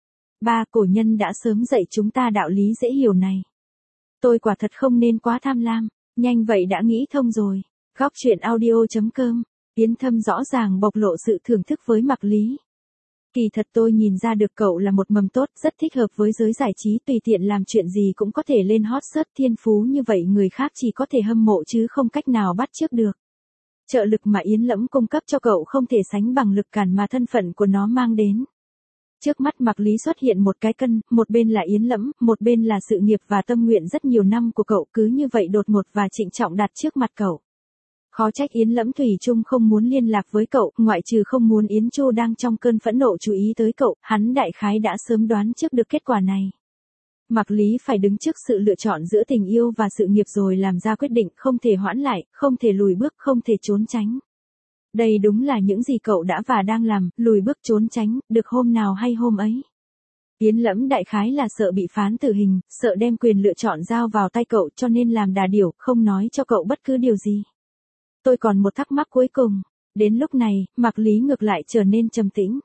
Ba cổ nhân đã sớm dạy chúng ta đạo lý dễ hiểu này. Tôi quả thật không nên quá tham lam, nhanh vậy đã nghĩ thông rồi. Góc truyện audio.com, Yến Thâm rõ ràng bộc lộ sự thưởng thức với Mạc Lý. Kỳ thật tôi nhìn ra được cậu là một mầm tốt, rất thích hợp với giới giải trí, tùy tiện làm chuyện gì cũng có thể lên hot search, thiên phú như vậy người khác chỉ có thể hâm mộ chứ không cách nào bắt chước được. Trợ lực mà Yến Lẫm cung cấp cho cậu không thể sánh bằng lực cản mà thân phận của nó mang đến. Trước mắt Mạc Lý xuất hiện một cái cân, một bên là Yến Lẫm, một bên là sự nghiệp và tâm nguyện rất nhiều năm của cậu, cứ như vậy đột ngột và trịnh trọng đặt trước mặt cậu. Khó trách Yến Lẫm thủy chung không muốn liên lạc với cậu, ngoại trừ không muốn Yến Chu đang trong cơn phẫn nộ chú ý tới cậu, hắn đại khái đã sớm đoán trước được kết quả này. Mạc Lý phải đứng trước sự lựa chọn giữa tình yêu và sự nghiệp rồi làm ra quyết định, không thể hoãn lại, không thể lùi bước, không thể trốn tránh. Đây đúng là những gì cậu đã và đang làm, lùi bước trốn tránh, được hôm nào hay hôm ấy. Yến Lẫm đại khái là sợ bị phán tử hình, sợ đem quyền lựa chọn giao vào tay cậu cho nên làm đà điểu, không nói cho cậu bất cứ điều gì. Tôi còn một thắc mắc cuối cùng. Đến lúc này, Mạc Lý ngược lại trở nên trầm tĩnh.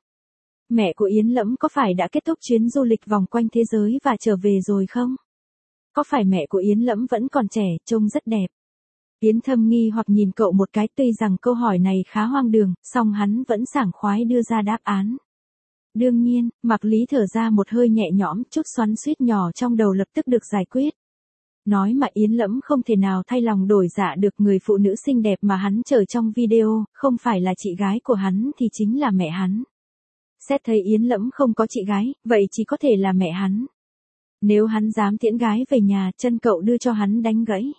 Mẹ của Yến Lẫm có phải đã kết thúc chuyến du lịch vòng quanh thế giới và trở về rồi không? Có phải mẹ của Yến Lẫm vẫn còn trẻ, trông rất đẹp? Yến Thâm nghi hoặc nhìn cậu một cái, tuy rằng câu hỏi này khá hoang đường, song hắn vẫn sảng khoái đưa ra đáp án. Đương nhiên, Mạc Lý thở ra một hơi nhẹ nhõm, chút xoắn xuýt nhỏ trong đầu lập tức được giải quyết. Nói mà Yến Lẫm không thể nào thay lòng đổi dạ được, người phụ nữ xinh đẹp mà hắn chờ trong video, không phải là chị gái của hắn thì chính là mẹ hắn. Xét thấy Yến Lẫm không có chị gái, vậy chỉ có thể là mẹ hắn. Nếu hắn dám tiễn gái về nhà, chân cậu đưa cho hắn đánh gãy.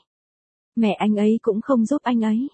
Mẹ anh ấy cũng không giúp anh ấy.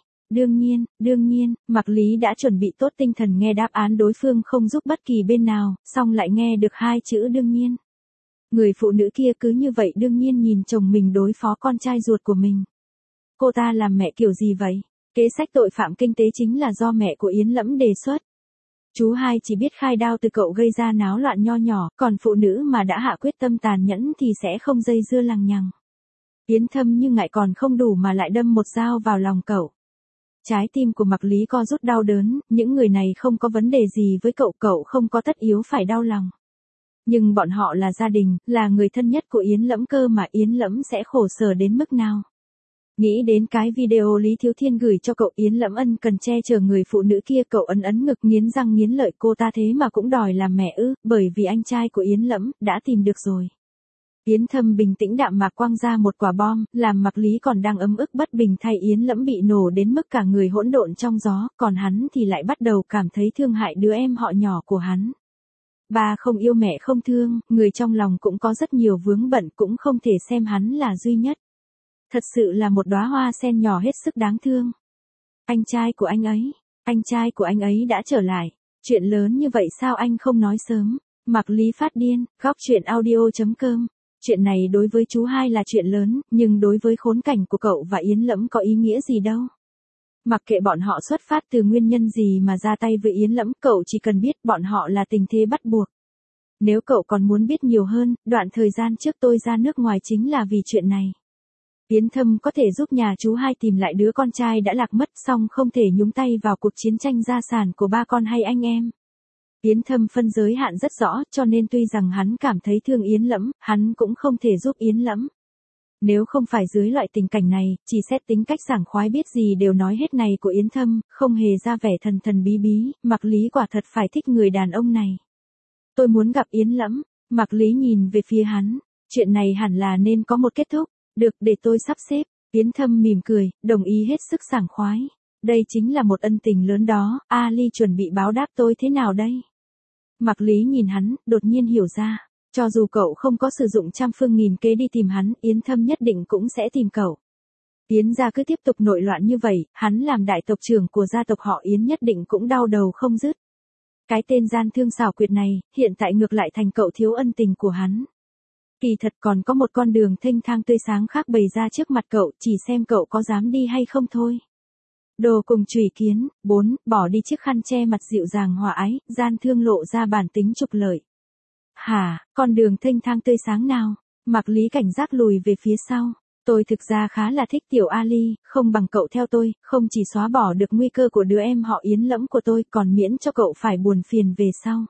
Đương nhiên, Mạc Lý đã chuẩn bị tốt tinh thần nghe đáp án đối phương không giúp bất kỳ bên nào, song lại nghe được hai chữ đương nhiên. Người phụ nữ kia cứ như vậy đương nhiên nhìn chồng mình đối phó con trai ruột của mình. Cô ta làm mẹ kiểu gì vậy? Kế sách tội phạm kinh tế chính là do mẹ của Yến Lẫm đề xuất. Chú hai chỉ biết khai đao từ cậu gây ra náo loạn nho nhỏ, còn phụ nữ mà đã hạ quyết tâm tàn nhẫn thì sẽ không dây dưa lằng nhằng. Yến Thâm như ngại còn không đủ mà lại đâm một dao vào lòng cậu. Trái tim của Mạc Lý co rút đau đớn, những người này không có vấn đề gì với cậu, cậu không có tất yếu phải đau lòng. Nhưng bọn họ là gia đình, là người thân nhất của Yến Lẫm cơ mà, Yến Lẫm sẽ khổ sở đến mức nào. Nghĩ đến cái video Lý Thiếu Thiên gửi cho cậu, Yến Lẫm ân cần che chở người phụ nữ kia, cậu ấn ngực nghiến răng nghiến lợi, cô ta thế mà cũng đòi làm mẹ ư, bởi vì anh trai của Yến Lẫm đã tìm được rồi. Yến Thâm bình tĩnh đạm mạc quăng ra một quả bom, làm Mạc Lý còn đang ấm ức bất bình thay Yến Lẫm bị nổ đến mức cả người hỗn độn trong gió, còn hắn thì lại bắt đầu cảm thấy thương hại đứa em họ nhỏ của hắn. Ba không yêu mẹ không thương, người trong lòng cũng có rất nhiều vướng bận, cũng không thể xem hắn là duy nhất. Thật sự là một đóa hoa sen nhỏ hết sức đáng thương. Anh trai của anh ấy đã trở lại. Chuyện lớn như vậy sao anh không nói sớm? Mạc Lý phát điên. Góc truyện audio.com. Chuyện này đối với chú hai là chuyện lớn, nhưng đối với khốn cảnh của cậu và Yến Lẫm có ý nghĩa gì đâu. Mặc kệ bọn họ xuất phát từ nguyên nhân gì mà ra tay với Yến Lẫm, cậu chỉ cần biết bọn họ là tình thế bắt buộc. Nếu cậu còn muốn biết nhiều hơn, đoạn thời gian trước tôi ra nước ngoài chính là vì chuyện này. Yến Thâm có thể giúp nhà chú hai tìm lại đứa con trai đã lạc mất, song không thể nhúng tay vào cuộc chiến tranh gia sản của ba con hay anh em. Yến Thâm phân giới hạn rất rõ, cho nên tuy rằng hắn cảm thấy thương Yến Lẫm, hắn cũng không thể giúp Yến Lẫm. Nếu không phải dưới loại tình cảnh này, chỉ xét tính cách sảng khoái biết gì đều nói hết này của Yến Thâm, không hề ra vẻ thần thần bí bí, Mạc Lý quả thật phải thích người đàn ông này. Tôi muốn gặp Yến Lẫm. Mạc Lý nhìn về phía hắn. Chuyện này hẳn là nên có một kết thúc. Được, để tôi sắp xếp. Yến Thâm mỉm cười, đồng ý hết sức sảng khoái. Đây chính là một ân tình lớn đó, Ali chuẩn bị báo đáp tôi thế nào đây? Mạc Lý nhìn hắn, đột nhiên hiểu ra. Cho dù cậu không có sử dụng trăm phương nghìn kế đi tìm hắn, Yến Thâm nhất định cũng sẽ tìm cậu. Yến gia cứ tiếp tục nội loạn như vậy, hắn làm đại tộc trưởng của gia tộc họ Yến nhất định cũng đau đầu không dứt. Cái tên gian thương xảo quyệt này, hiện tại ngược lại thành cậu thiếu ân tình của hắn. Kỳ thật còn có một con đường thênh thang tươi sáng khác bày ra trước mặt cậu, chỉ xem cậu có dám đi hay không thôi. Đồ cùng chùy kiến, 4, bỏ đi chiếc khăn che mặt dịu dàng hòa ái, gian thương lộ ra bản tính trục lợi. Hả, con đường thênh thang tươi sáng nào? Mạc Lý cảnh giác lùi về phía sau. Tôi thực ra khá là thích tiểu Ali, không bằng cậu theo tôi, không chỉ xóa bỏ được nguy cơ của đứa em họ Yến lẫm của tôi, còn miễn cho cậu phải buồn phiền về sau.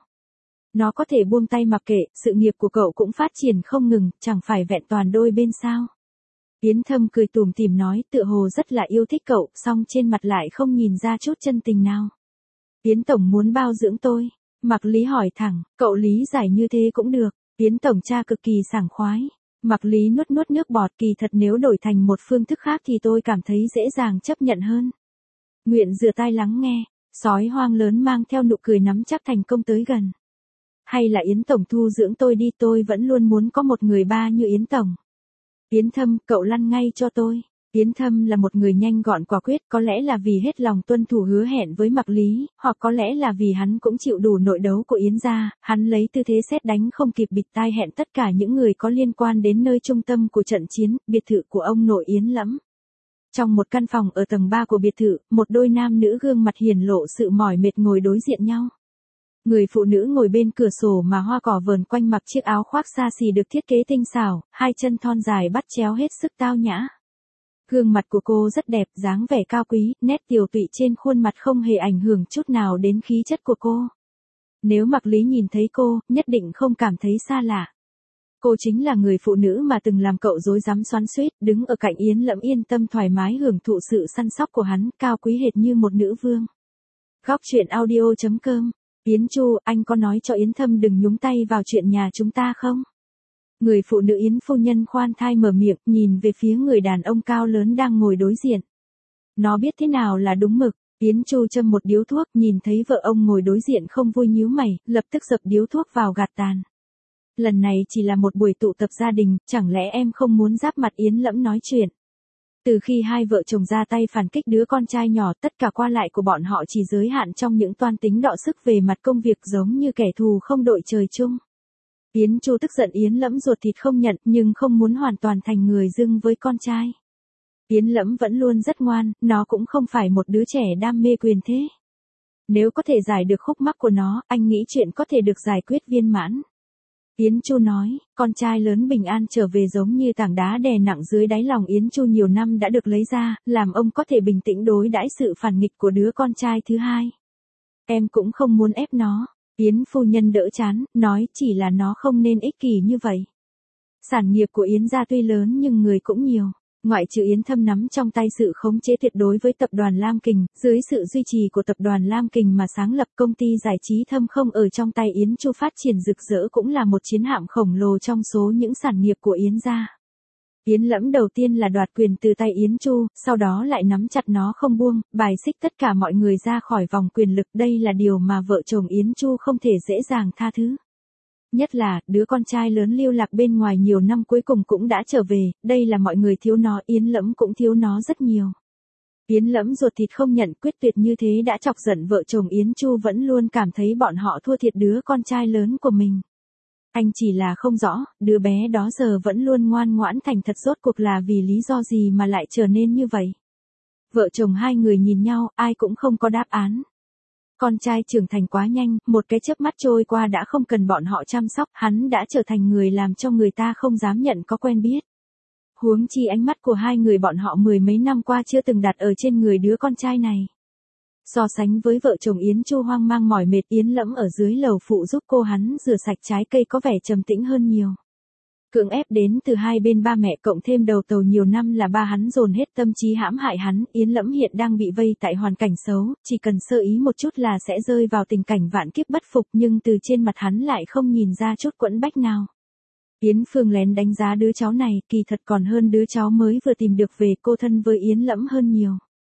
Nó có thể buông tay mặc kệ, sự nghiệp của cậu cũng phát triển không ngừng, chẳng phải vẹn toàn đôi bên sao. Yến Thâm cười tủm tỉm nói, tựa hồ rất là yêu thích cậu, song trên mặt lại không nhìn ra chút chân tình nào. Yến Tổng muốn bao dưỡng tôi. Mạc Lý hỏi thẳng, cậu lý giải như thế cũng được. Yến Tổng cha cực kỳ sảng khoái. Mạc Lý nuốt nuốt nước bọt, kỳ thật nếu đổi thành một phương thức khác thì tôi cảm thấy dễ dàng chấp nhận hơn. Nguyện rửa tai lắng nghe, sói hoang lớn mang theo nụ cười nắm chắc thành công tới gần. Hay là Yến Tổng thu dưỡng tôi đi, tôi vẫn luôn muốn có một người ba như Yến Tổng. Yến Thâm, cậu lăn ngay cho tôi. Yến Thâm là một người nhanh gọn quả quyết, có lẽ là vì hết lòng tuân thủ hứa hẹn với Mạc Lý, hoặc có lẽ là vì hắn cũng chịu đủ nội đấu của Yến gia, hắn lấy tư thế sét đánh không kịp bịt tai hẹn tất cả những người có liên quan đến nơi trung tâm của trận chiến, biệt thự của ông nội Yến lẫm. Trong một căn phòng ở tầng 3 của biệt thự, một đôi nam nữ gương mặt hiển lộ sự mỏi mệt ngồi đối diện nhau. Người phụ nữ ngồi bên cửa sổ mà hoa cỏ vờn quanh mặc chiếc áo khoác xa xỉ được thiết kế tinh xảo, hai chân thon dài bắt chéo hết sức tao nhã. Gương mặt của cô rất đẹp, dáng vẻ cao quý, nét tiều tụy trên khuôn mặt không hề ảnh hưởng chút nào đến khí chất của cô. Nếu Mạc Lý nhìn thấy cô, nhất định không cảm thấy xa lạ. Cô chính là người phụ nữ mà từng làm cậu rối rắm xoắn xuýt, đứng ở cạnh Yến lẫm yên tâm thoải mái hưởng thụ sự săn sóc của hắn, cao quý hệt như một nữ vương. Góc truyện audio.com. Yến Chu, anh có nói cho Yến Thâm đừng nhúng tay vào chuyện nhà chúng ta không? Người phụ nữ Yến phu nhân khoan thai mở miệng, nhìn về phía người đàn ông cao lớn đang ngồi đối diện. Nó biết thế nào là đúng mực. Yến Chu châm một điếu thuốc, nhìn thấy vợ ông ngồi đối diện không vui nhíu mày, lập tức dập điếu thuốc vào gạt tàn. Lần này chỉ là một buổi tụ tập gia đình, chẳng lẽ em không muốn giáp mặt Yến lẫm nói chuyện? Từ khi hai vợ chồng ra tay phản kích đứa con trai nhỏ, tất cả qua lại của bọn họ chỉ giới hạn trong những toan tính đọ sức về mặt công việc, giống như kẻ thù không đội trời chung. Yến Chu tức giận Yến lẫm ruột thịt không nhận, nhưng không muốn hoàn toàn thành người dưng với con trai. Yến lẫm vẫn luôn rất ngoan, nó cũng không phải một đứa trẻ đam mê quyền thế. Nếu có thể giải được khúc mắc của nó, anh nghĩ chuyện có thể được giải quyết viên mãn. Yến Chu nói, con trai lớn bình an trở về giống như tảng đá đè nặng dưới đáy lòng Yến Chu nhiều năm đã được lấy ra, làm ông có thể bình tĩnh đối đãi sự phản nghịch của đứa con trai thứ hai. Em cũng không muốn ép nó. Yến phu nhân đỡ chán, nói chỉ là nó không nên ích kỷ như vậy. Sản nghiệp của Yến gia tuy lớn nhưng người cũng nhiều. Ngoại trừ Yến Thâm nắm trong tay sự khống chế tuyệt đối với tập đoàn Lam Kình, dưới sự duy trì của tập đoàn Lam Kình mà sáng lập công ty giải trí Thâm không ở trong tay Yến Chu phát triển rực rỡ cũng là một chiến hạm khổng lồ trong số những sản nghiệp của Yến gia. Yến lẫm đầu tiên là đoạt quyền từ tay Yến Chu, sau đó lại nắm chặt nó không buông, bài xích tất cả mọi người ra khỏi vòng quyền lực. Đây là điều mà vợ chồng Yến Chu không thể dễ dàng tha thứ. Nhất là, đứa con trai lớn lưu lạc bên ngoài nhiều năm cuối cùng cũng đã trở về, đây là mọi người thiếu nó, Yến lẫm cũng thiếu nó rất nhiều. Yến lẫm ruột thịt không nhận, quyết tuyệt như thế đã chọc giận vợ chồng Yến Chu, vẫn luôn cảm thấy bọn họ thua thiệt đứa con trai lớn của mình. Anh chỉ là không rõ, đứa bé đó giờ vẫn luôn ngoan ngoãn thành thật, rốt cuộc là vì lý do gì mà lại trở nên như vậy. Vợ chồng hai người nhìn nhau, ai cũng không có đáp án. Con trai trưởng thành quá nhanh, một cái chớp mắt trôi qua đã không cần bọn họ chăm sóc, hắn đã trở thành người làm cho người ta không dám nhận có quen biết. Huống chi ánh mắt của hai người bọn họ mười mấy năm qua chưa từng đặt ở trên người đứa con trai này. So sánh với vợ chồng Yến Chu hoang mang mỏi mệt, Yến lẫm ở dưới lầu phụ giúp cô hắn rửa sạch trái cây có vẻ trầm tĩnh hơn nhiều. Cưỡng ép đến từ hai bên ba mẹ cộng thêm đầu tàu nhiều năm là ba hắn dồn hết tâm trí hãm hại hắn. Yến lẫm hiện đang bị vây tại hoàn cảnh xấu, chỉ cần sơ ý một chút là sẽ rơi vào tình cảnh vạn kiếp bất phục, nhưng từ trên mặt hắn lại không nhìn ra chút quẫn bách nào. Yến Phương lén đánh giá đứa cháu này, kỳ thật còn hơn đứa cháu mới vừa tìm được về, cô thân với Yến lẫm hơn nhiều.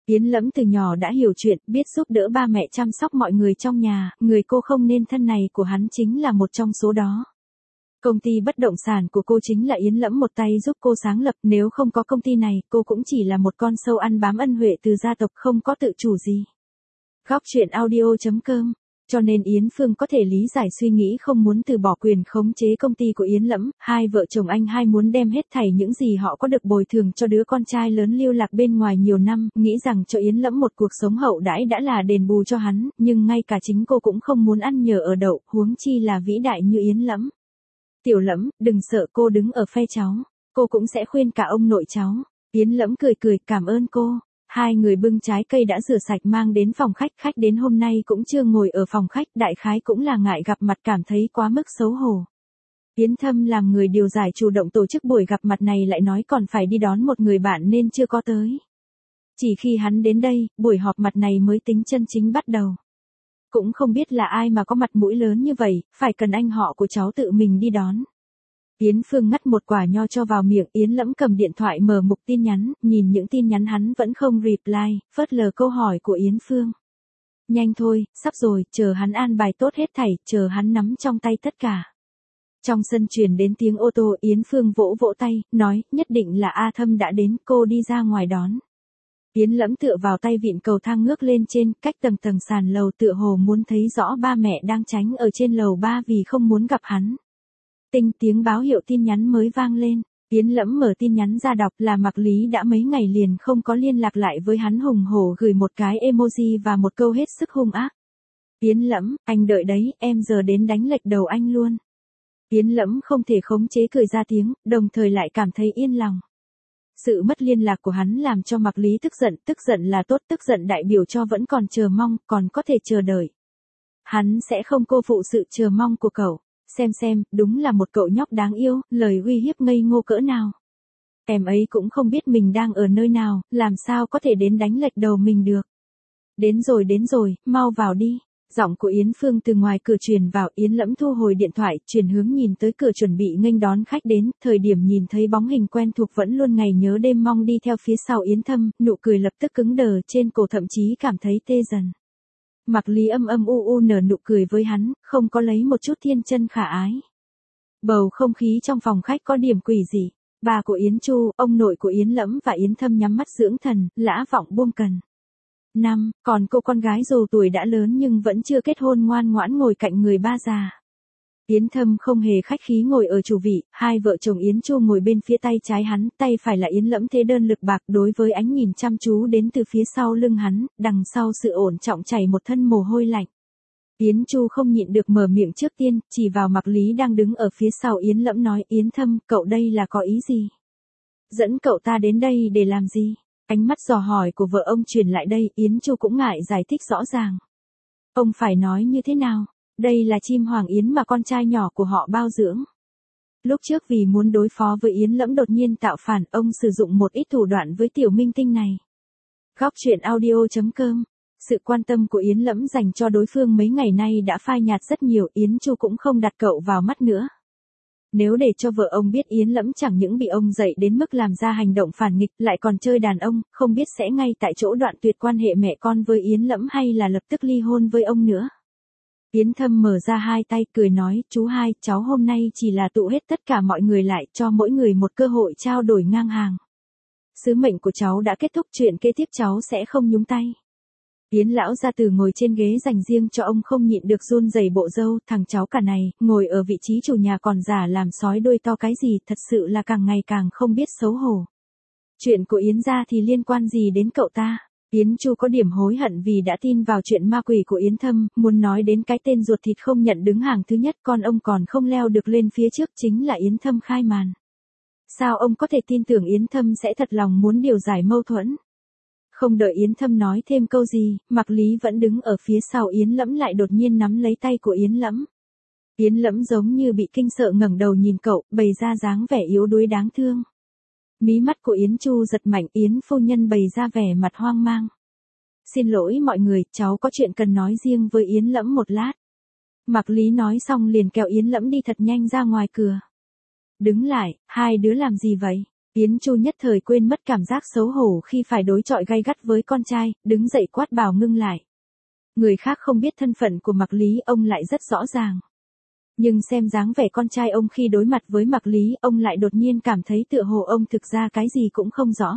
Yến Lẫm từ nhỏ đã hiểu chuyện, biết giúp đỡ ba mẹ chăm sóc mọi người trong nhà, người cô không nên thân này của hắn chính là một trong số đó. Công ty bất động sản của cô chính là Yến Lẫm một tay giúp cô sáng lập, nếu không có công ty này, cô cũng chỉ là một con sâu ăn bám ân huệ từ gia tộc không có tự chủ gì. Góc truyện audio.com. Cho nên Yến Phương có thể lý giải suy nghĩ không muốn từ bỏ quyền khống chế công ty của Yến Lẫm, hai vợ chồng anh hai muốn đem hết thảy những gì họ có được bồi thường cho đứa con trai lớn lưu lạc bên ngoài nhiều năm, nghĩ rằng cho Yến Lẫm một cuộc sống hậu đãi đã là đền bù cho hắn, nhưng ngay cả chính cô cũng không muốn ăn nhờ ở đậu, huống chi là vĩ đại như Yến Lẫm. Tiểu Lẫm, đừng sợ, cô đứng ở phe cháu, cô cũng sẽ khuyên cả ông nội cháu. Yến Lẫm cười cười, cảm ơn cô. Hai người bưng trái cây đã rửa sạch mang đến phòng khách, khách đến hôm nay cũng chưa ngồi ở phòng khách, đại khái cũng là ngại gặp mặt cảm thấy quá mức xấu hổ. Yến Thâm làm người điều giải chủ động tổ chức buổi gặp mặt này lại nói còn phải đi đón một người bạn nên chưa có tới. Chỉ khi hắn đến đây, buổi họp mặt này mới tính chân chính bắt đầu. Cũng không biết là ai mà có mặt mũi lớn như vậy, phải cần anh họ của cháu tự mình đi đón. Yến Phương ngắt một quả nho cho vào miệng, Yến Lẫm cầm điện thoại mở mục tin nhắn, nhìn những tin nhắn hắn vẫn không reply, phớt lờ câu hỏi của Yến Phương. Nhanh thôi, sắp rồi, chờ hắn an bài tốt hết thảy, chờ hắn nắm trong tay tất cả. Trong sân truyền đến tiếng ô tô, Yến Phương vỗ vỗ tay, nói, nhất định là A Thâm đã đến, cô đi ra ngoài đón. Yến Lẫm tựa vào tay vịn cầu thang ngước lên trên, cách tầng tầng sàn lầu tựa hồ muốn thấy rõ ba mẹ đang tránh ở trên lầu 3 vì không muốn gặp hắn. Tinh tiếng báo hiệu tin nhắn mới vang lên, Yến Lẫm mở tin nhắn ra đọc là Mạc Lý đã mấy ngày liền không có liên lạc lại với hắn, hùng hổ gửi một cái emoji và một câu hết sức hung ác. Yến Lẫm, anh đợi đấy, em giờ đến đánh lệch đầu anh luôn. Yến Lẫm không thể khống chế cười ra tiếng, đồng thời lại cảm thấy yên lòng. Sự mất liên lạc của hắn làm cho Mạc Lý tức giận là tốt, tức giận đại biểu cho vẫn còn chờ mong, còn có thể chờ đợi. Hắn sẽ không cô phụ sự chờ mong của cậu. Xem, đúng là một cậu nhóc đáng yêu, lời uy hiếp ngây ngô cỡ nào. Em ấy cũng không biết mình đang ở nơi nào, làm sao có thể đến đánh lệch đầu mình được. Đến rồi, mau vào đi. Giọng của Yến Phương từ ngoài cửa truyền vào, Yến Lẫm thu hồi điện thoại, chuyển hướng nhìn tới cửa chuẩn bị nghênh đón khách đến, thời điểm nhìn thấy bóng hình quen thuộc vẫn luôn ngày nhớ đêm mong đi theo phía sau Yến Thâm, nụ cười lập tức cứng đờ trên cổ, thậm chí cảm thấy tê dần. Mạc Lý âm u nở nụ cười với hắn, không có lấy một chút thiên chân khả ái. Bầu không khí trong phòng khách có điểm quỷ dị. Bà của Yến Chu, ông nội của Yến Lẫm và Yến Thâm nhắm mắt dưỡng thần, lã vọng buông cần. Còn cô con gái dù tuổi đã lớn nhưng vẫn chưa kết hôn ngoan ngoãn ngồi cạnh người ba già. Yến Thâm không hề khách khí ngồi ở chủ vị, hai vợ chồng Yến Chu ngồi bên phía tay trái hắn, tay phải là Yến Lẫm thế đơn lực bạc, đối với ánh nhìn chăm chú đến từ phía sau lưng hắn, đằng sau sự ổn trọng chảy một thân mồ hôi lạnh. Yến Chu không nhịn được mở miệng trước tiên, chỉ vào Mạc Lý đang đứng ở phía sau Yến Lẫm nói, Yến Thâm, cậu đây là có ý gì? Dẫn cậu ta đến đây để làm gì? Ánh mắt dò hỏi của vợ ông truyền lại đây, Yến Chu cũng ngại giải thích rõ ràng. Ông phải nói như thế nào? Đây là chim hoàng yến mà con trai nhỏ của họ bao dưỡng. Lúc trước vì muốn đối phó với Yến Lẫm đột nhiên tạo phản, ông sử dụng một ít thủ đoạn với tiểu minh tinh này. Góc truyện audio.com. Sự quan tâm của Yến Lẫm dành cho đối phương mấy ngày nay đã phai nhạt rất nhiều, Yến Chu cũng không đặt cậu vào mắt nữa. Nếu để cho vợ ông biết Yến Lẫm chẳng những bị ông dạy đến mức làm ra hành động phản nghịch, lại còn chơi đàn ông, không biết sẽ ngay tại chỗ đoạn tuyệt quan hệ mẹ con với Yến Lẫm hay là lập tức ly hôn với ông nữa. Yến Thâm mở ra hai tay cười nói, chú hai, cháu hôm nay chỉ là tụ hết tất cả mọi người lại, cho mỗi người một cơ hội trao đổi ngang hàng. Sứ mệnh của cháu đã kết thúc, chuyện kế tiếp cháu sẽ không nhúng tay. Yến lão gia tử ngồi trên ghế dành riêng cho ông không nhịn được run rẩy bộ râu, thằng cháu cả này, ngồi ở vị trí chủ nhà còn giả làm sói đuôi to cái gì, thật sự là càng ngày càng không biết xấu hổ. Chuyện của Yến gia thì liên quan gì đến cậu ta? Yến Chu có điểm hối hận vì đã tin vào chuyện ma quỷ của Yến Thâm, muốn nói đến cái tên ruột thịt không nhận đứng hàng thứ nhất, con ông còn không leo được lên phía trước chính là Yến Thâm khai màn. Sao ông có thể tin tưởng Yến Thâm sẽ thật lòng muốn điều giải mâu thuẫn? Không đợi Yến Thâm nói thêm câu gì, Mạc Lý vẫn đứng ở phía sau Yến Lẫm lại đột nhiên nắm lấy tay của Yến Lẫm. Yến Lẫm giống như bị kinh sợ ngẩng đầu nhìn cậu, bày ra dáng vẻ yếu đuối đáng thương. Mí mắt của Yến Chu giật mạnh, Yến phu nhân bày ra vẻ mặt hoang mang. Xin lỗi mọi người, cháu có chuyện cần nói riêng với Yến Lẫm một lát. Mạc Lý nói xong liền kéo Yến Lẫm đi thật nhanh ra ngoài cửa. Đứng lại, hai đứa làm gì vậy? Yến Chu nhất thời quên mất cảm giác xấu hổ khi phải đối chọi gay gắt với con trai, đứng dậy quát bảo ngưng lại. Người khác không biết thân phận của Mạc Lý, ông lại rất rõ ràng. Nhưng xem dáng vẻ con trai ông khi đối mặt với Mạc Lý, ông lại đột nhiên cảm thấy tựa hồ ông thực ra cái gì cũng không rõ.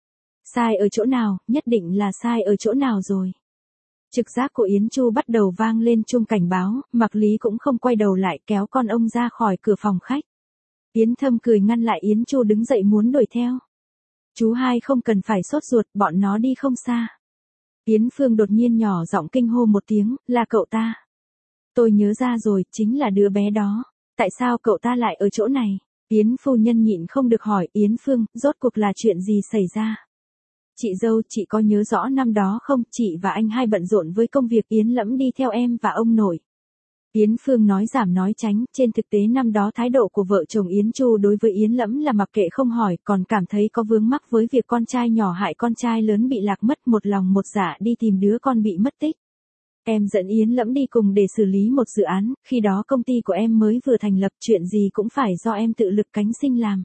Sai ở chỗ nào, nhất định là sai ở chỗ nào rồi. Trực giác của Yến Chu bắt đầu vang lên chuông cảnh báo, Mạc Lý cũng không quay đầu lại kéo con ông ra khỏi cửa phòng khách. Yến Thâm cười ngăn lại Yến Chu đứng dậy muốn đuổi theo. Chú hai không cần phải sốt ruột, bọn nó đi không xa. Yến Phương đột nhiên nhỏ giọng kinh hô một tiếng, là cậu ta. Tôi nhớ ra rồi, chính là đứa bé đó. Tại sao cậu ta lại ở chỗ này? Yến phu nhân nhịn không được hỏi, Yến Phương, rốt cuộc là chuyện gì xảy ra? Chị dâu, chị có nhớ rõ năm đó không? Chị và anh hai bận rộn với công việc, Yến Lẫm đi theo em và ông nội. Yến Phương nói giảm nói tránh, trên thực tế năm đó thái độ của vợ chồng Yến Chu đối với Yến Lẫm là mặc kệ không hỏi, còn cảm thấy có vướng mắc với việc con trai nhỏ hại con trai lớn bị lạc mất, một lòng một dạ đi tìm đứa con bị mất tích. Em dẫn Yến Lẫm đi cùng để xử lý một dự án, khi đó công ty của em mới vừa thành lập, chuyện gì cũng phải do em tự lực cánh sinh làm.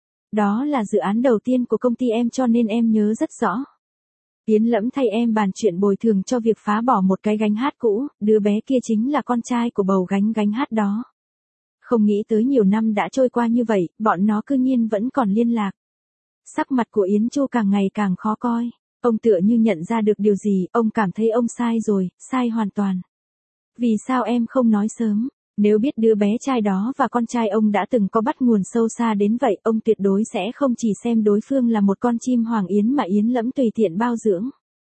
Đó là dự án đầu tiên của công ty em cho nên em nhớ rất rõ. Yến Lẫm thay em bàn chuyện bồi thường cho việc phá bỏ một cái gánh hát cũ, đứa bé kia chính là con trai của bầu gánh hát đó. Không nghĩ tới nhiều năm đã trôi qua như vậy, bọn nó cư nhiên vẫn còn liên lạc. Sắc mặt của Yến Chu càng ngày càng khó coi. Ông tựa như nhận ra được điều gì, ông cảm thấy ông sai rồi, sai hoàn toàn. Vì sao em không nói sớm? Nếu biết đứa bé trai đó và con trai ông đã từng có bắt nguồn sâu xa đến vậy, ông tuyệt đối sẽ không chỉ xem đối phương là một con chim hoàng yến mà Yến Lẫm tùy tiện bao dưỡng.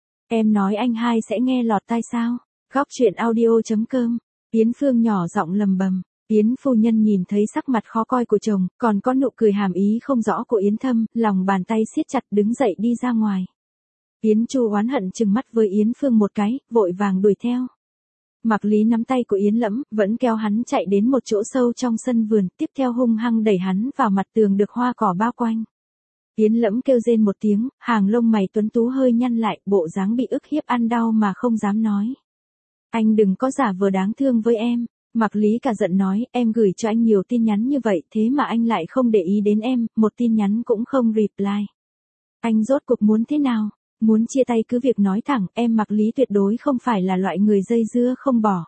Em nói anh hai sẽ nghe lọt tai sao? Góc truyện audio.com. Yến Phương nhỏ giọng lầm bầm. Yến phu nhân nhìn thấy sắc mặt khó coi của chồng, còn có nụ cười hàm ý không rõ của Yến Thâm, lòng bàn tay siết chặt đứng dậy đi ra ngoài. Yến Chu oán hận trừng mắt với Yến Phương một cái, vội vàng đuổi theo. Mạc Lý nắm tay của Yến Lẫm, vẫn kéo hắn chạy đến một chỗ sâu trong sân vườn, tiếp theo hung hăng đẩy hắn vào mặt tường được hoa cỏ bao quanh. Yến Lẫm kêu rên một tiếng, hàng lông mày tuấn tú hơi nhăn lại, bộ dáng bị ức hiếp ăn đau mà không dám nói. Anh đừng có giả vờ đáng thương với em. Mạc Lý cả giận nói, em gửi cho anh nhiều tin nhắn như vậy, thế mà anh lại không để ý đến em, một tin nhắn cũng không reply. Anh rốt cuộc muốn thế nào? Muốn chia tay cứ việc nói thẳng, em Mạc Lý tuyệt đối không phải là loại người dây dưa không bỏ.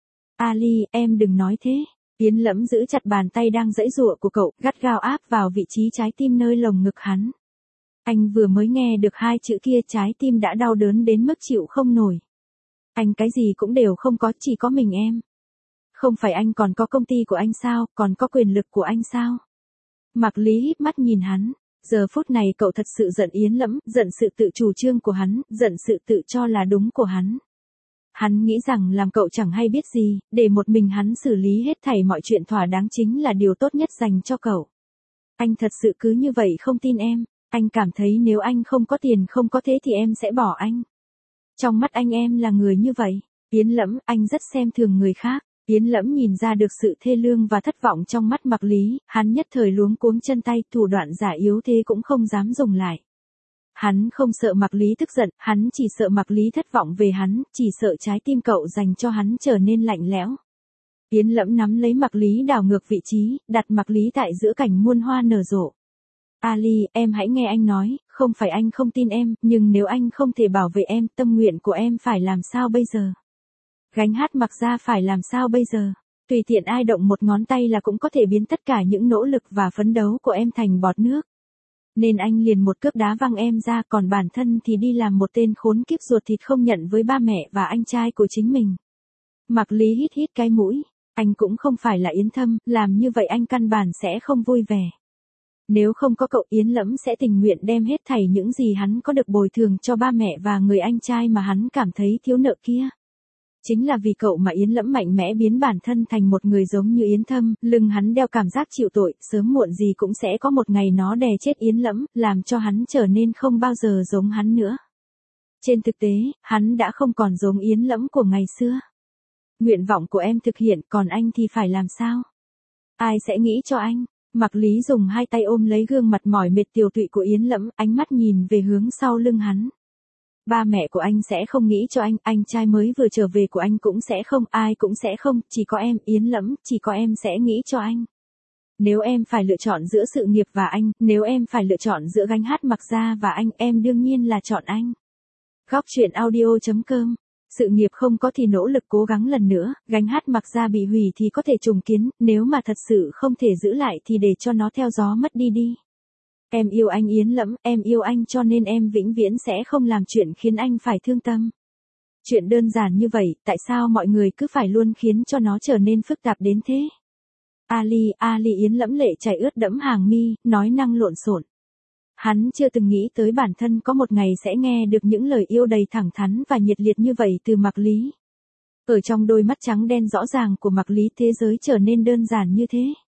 Ali, em đừng nói thế. Yến Lẫm giữ chặt bàn tay đang giãy giụa của cậu, gắt gao áp vào vị trí trái tim nơi lồng ngực hắn. Anh vừa mới nghe được hai chữ kia, trái tim đã đau đớn đến mức chịu không nổi. Anh cái gì cũng đều không có, chỉ có mình em. Không phải anh còn có công ty của anh sao, còn có quyền lực của anh sao? Mạc Lý híp mắt nhìn hắn. Giờ phút này cậu thật sự giận Yến Lẫm, giận sự tự chủ trương của hắn, giận sự tự cho là đúng của hắn. Hắn nghĩ rằng làm cậu chẳng hay biết gì, để một mình hắn xử lý hết thảy mọi chuyện thỏa đáng chính là điều tốt nhất dành cho cậu. Anh thật sự cứ như vậy không tin em, anh cảm thấy nếu anh không có tiền không có thế thì em sẽ bỏ anh. Trong mắt anh em là người như vậy. Yến Lẫm, anh rất xem thường người khác. Yến Lẫm nhìn ra được sự thê lương và thất vọng trong mắt Mạc Lý, hắn nhất thời luống cuống chân tay, thủ đoạn giả yếu thế cũng không dám dùng lại. Hắn không sợ Mạc Lý tức giận, hắn chỉ sợ Mạc Lý thất vọng về hắn, chỉ sợ trái tim cậu dành cho hắn trở nên lạnh lẽo. Yến Lẫm nắm lấy Mạc Lý đảo ngược vị trí, đặt Mạc Lý tại giữa cảnh muôn hoa nở rộ. Ali, em hãy nghe anh nói, không phải anh không tin em, nhưng nếu anh không thể bảo vệ em, tâm nguyện của em phải làm sao bây giờ? Gánh hát Mặc ra phải làm sao bây giờ? Tùy tiện ai động một ngón tay là cũng có thể biến tất cả những nỗ lực và phấn đấu của em thành bọt nước. Nên anh liền một cước đá văng em ra, còn bản thân thì đi làm một tên khốn kiếp ruột thịt không nhận với ba mẹ và anh trai của chính mình. Mạc Lý hít hít cái mũi, anh cũng không phải là Yến Thâm, làm như vậy anh căn bản sẽ không vui vẻ. Nếu không có cậu, Yến Lẫm sẽ tình nguyện đem hết thảy những gì hắn có được bồi thường cho ba mẹ và người anh trai mà hắn cảm thấy thiếu nợ kia. Chính là vì cậu mà Yến Lẫm mạnh mẽ biến bản thân thành một người giống như Yến Thâm, lưng hắn đeo cảm giác chịu tội, sớm muộn gì cũng sẽ có một ngày nó đè chết Yến Lẫm, làm cho hắn trở nên không bao giờ giống hắn nữa. Trên thực tế, hắn đã không còn giống Yến Lẫm của ngày xưa. Nguyện vọng của em thực hiện, còn anh thì phải làm sao? Ai sẽ nghĩ cho anh? Mạc Lý dùng hai tay ôm lấy gương mặt mỏi mệt tiều tụy của Yến Lẫm, ánh mắt nhìn về hướng sau lưng hắn. Ba mẹ của anh sẽ không nghĩ cho anh trai mới vừa trở về của anh cũng sẽ không, ai cũng sẽ không, chỉ có em, Yến Lẫm, chỉ có em sẽ nghĩ cho anh. Nếu em phải lựa chọn giữa sự nghiệp và anh, nếu em phải lựa chọn giữa gánh hát mặc ra và anh, em đương nhiên là chọn anh. Góc truyện audio.com. Sự nghiệp không có thì nỗ lực cố gắng lần nữa, gánh hát mặc ra bị hủy thì có thể trùng kiến, nếu mà thật sự không thể giữ lại thì để cho nó theo gió mất đi đi. Em yêu anh Yến Lẫm, em yêu anh cho nên em vĩnh viễn sẽ không làm chuyện khiến anh phải thương tâm. Chuyện đơn giản như vậy, tại sao mọi người cứ phải luôn khiến cho nó trở nên phức tạp đến thế? Ali Yến Lẫm lệ chảy ướt đẫm hàng mi, nói năng lộn xộn. Hắn chưa từng nghĩ tới bản thân có một ngày sẽ nghe được những lời yêu đầy thẳng thắn và nhiệt liệt như vậy từ Mạc Lý. Ở trong đôi mắt trắng đen rõ ràng của Mạc Lý thế giới trở nên đơn giản như thế.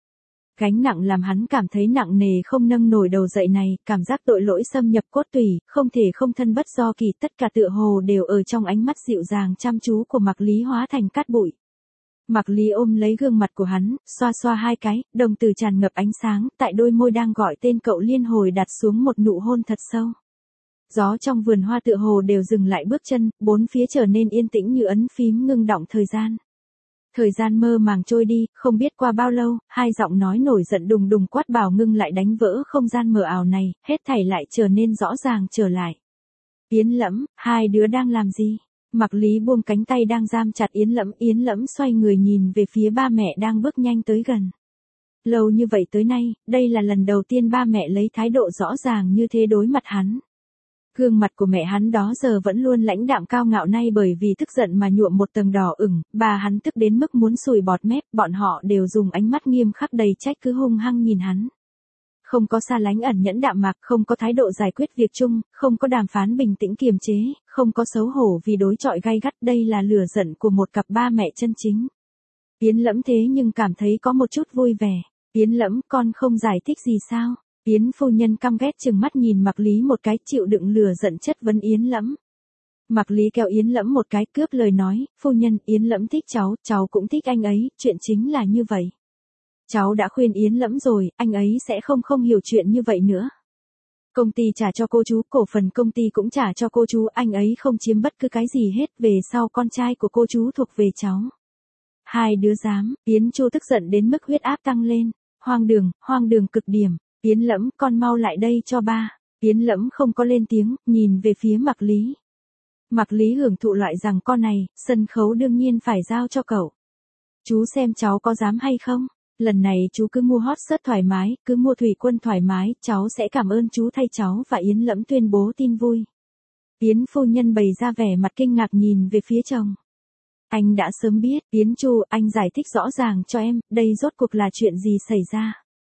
Gánh nặng làm hắn cảm thấy nặng nề không nâng nổi đầu dậy này, cảm giác tội lỗi xâm nhập cốt tủy, không thể không thân bất do kỳ, tất cả tựa hồ đều ở trong ánh mắt dịu dàng chăm chú của Mạc Lý hóa thành cát bụi. Mạc Lý ôm lấy gương mặt của hắn, xoa xoa hai cái, đồng tử tràn ngập ánh sáng, tại đôi môi đang gọi tên cậu liên hồi đặt xuống một nụ hôn thật sâu. Gió trong vườn hoa tựa hồ đều dừng lại bước chân, bốn phía trở nên yên tĩnh như ấn phím ngưng đọng thời gian. Thời gian mơ màng trôi đi, không biết qua bao lâu, hai giọng nói nổi giận đùng đùng quát bảo ngưng lại đánh vỡ không gian mờ ảo này, hết thảy lại trở nên rõ ràng trở lại. Yến Lẫm, hai đứa đang làm gì? Mạc Lý buông cánh tay đang giam chặt Yến Lẫm xoay người nhìn về phía ba mẹ đang bước nhanh tới gần. Lâu như vậy tới nay, đây là lần đầu tiên ba mẹ lấy thái độ rõ ràng như thế đối mặt hắn. Gương mặt của mẹ hắn đó giờ vẫn luôn lãnh đạm cao ngạo, nay bởi vì tức giận mà nhuộm một tầng đỏ ửng, bà hắn tức đến mức muốn sùi bọt mép, bọn họ đều dùng ánh mắt nghiêm khắc đầy trách cứ hung hăng nhìn hắn. Không có xa lánh ẩn nhẫn đạm mạc, không có thái độ giải quyết việc chung, không có đàm phán bình tĩnh kiềm chế, không có xấu hổ vì đối chọi gay gắt, đây là lửa giận của một cặp ba mẹ chân chính. Yến Lẫm thế nhưng cảm thấy có một chút vui vẻ. Yến Lẫm, con không giải thích gì sao? Yến phu nhân căm ghét chừng mắt nhìn Mạc Lý một cái, chịu đựng lửa giận chất vấn Yến Lẫm. Mạc Lý kéo Yến Lẫm một cái, cướp lời nói, phu nhân, Yến Lẫm thích cháu cũng thích anh ấy, chuyện chính là như vậy. Cháu đã khuyên Yến Lẫm rồi, anh ấy sẽ không hiểu chuyện như vậy nữa. Công ty trả cho cô chú, cổ phần công ty cũng trả cho cô chú, anh ấy không chiếm bất cứ cái gì hết, về sau con trai của cô chú thuộc về cháu. Hai đứa dám, Yến Chu tức giận đến mức huyết áp tăng lên, hoang đường cực điểm. Yến Lẫm, con mau lại đây cho ba. Yến Lẫm không có lên tiếng, nhìn về phía Mạc Lý. Mạc Lý hưởng thụ loại rằng con này, sân khấu đương nhiên phải giao cho cậu. Chú xem cháu có dám hay không? Lần này chú cứ mua hot search thoải mái, cứ mua thủy quân thoải mái, cháu sẽ cảm ơn chú thay cháu, và Yến Lẫm tuyên bố tin vui. Yến phu nhân bày ra vẻ mặt kinh ngạc nhìn về phía chồng. Anh đã sớm biết, Yến Chu, anh giải thích rõ ràng cho em, đây rốt cuộc là chuyện gì xảy ra.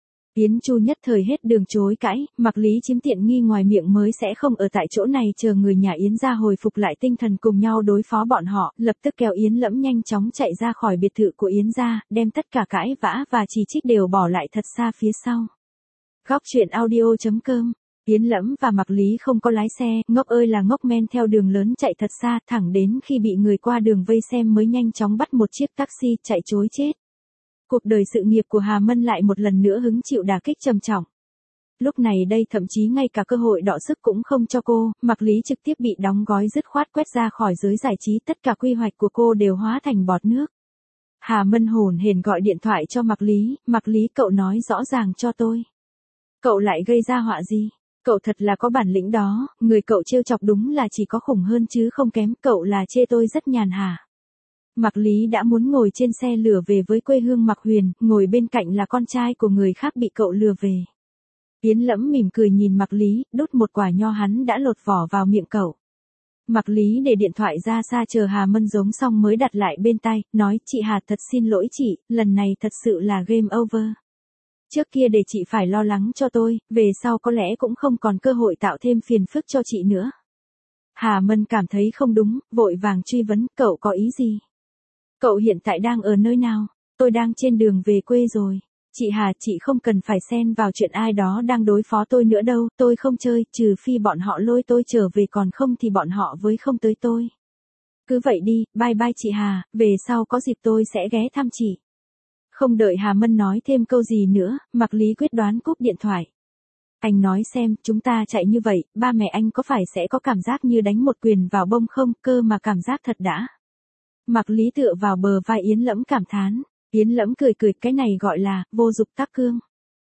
Yến Chu nhất thời hết đường chối cãi, Mạc Lý chiếm tiện nghi ngoài miệng mới sẽ không ở tại chỗ này chờ người nhà Yến ra hồi phục lại tinh thần cùng nhau đối phó bọn họ, lập tức kéo Yến Lẫm nhanh chóng chạy ra khỏi biệt thự của Yến ra, đem tất cả cãi vã và chỉ trích đều bỏ lại thật xa phía sau. Góc truyện audio.com. Yến Lẫm và Mạc Lý không có lái xe, ngốc ơi là ngốc, men theo đường lớn chạy thật xa, thẳng đến khi bị người qua đường vây xem mới nhanh chóng bắt một chiếc taxi chạy trối chết. Cuộc đời sự nghiệp của Hà Mân lại một lần nữa hứng chịu đả kích trầm trọng. Lúc này đây thậm chí ngay cả cơ hội đọ sức cũng không cho cô, Mạc Lý trực tiếp bị đóng gói dứt khoát quét ra khỏi giới giải trí, tất cả quy hoạch của cô đều hóa thành bọt nước. Hà Mân hổn hển gọi điện thoại cho Mạc Lý, cậu nói rõ ràng cho tôi. Cậu lại gây ra họa gì? Cậu thật là có bản lĩnh đó, người cậu trêu chọc đúng là chỉ có khủng hơn chứ không kém, cậu là chê tôi rất nhàn hả? Mạc Lý đã muốn ngồi trên xe lửa về với quê hương Mạc Huyền, ngồi bên cạnh là con trai của người khác bị cậu lừa về. Yến Lẫm mỉm cười nhìn Mạc Lý, đút một quả nho hắn đã lột vỏ vào miệng cậu. Mạc Lý để điện thoại ra xa chờ Hà Mân giống xong mới đặt lại bên tai, nói, chị Hà thật xin lỗi chị, lần này thật sự là game over. Trước kia để chị phải lo lắng cho tôi, về sau có lẽ cũng không còn cơ hội tạo thêm phiền phức cho chị nữa. Hà Mân cảm thấy không đúng, vội vàng truy vấn, cậu có ý gì? Cậu hiện tại đang ở nơi nào? Tôi đang trên đường về quê rồi. Chị Hà, chị không cần phải xen vào chuyện ai đó đang đối phó tôi nữa đâu, tôi không chơi, trừ phi bọn họ lôi tôi trở về, còn không thì bọn họ với không tới tôi. Cứ vậy đi, bye bye chị Hà, về sau có dịp tôi sẽ ghé thăm chị. Không đợi Hà Mân nói thêm câu gì nữa, Mạc Lý quyết đoán cúp điện thoại. Anh nói xem, chúng ta chạy như vậy, ba mẹ anh có phải sẽ có cảm giác như đánh một quyền vào bông không, cơ mà cảm giác thật đã. Mạc Lý tựa vào bờ vai Yến Lẫm cảm thán. Yến Lẫm cười cười, cái này gọi là vô dụng tắc cương.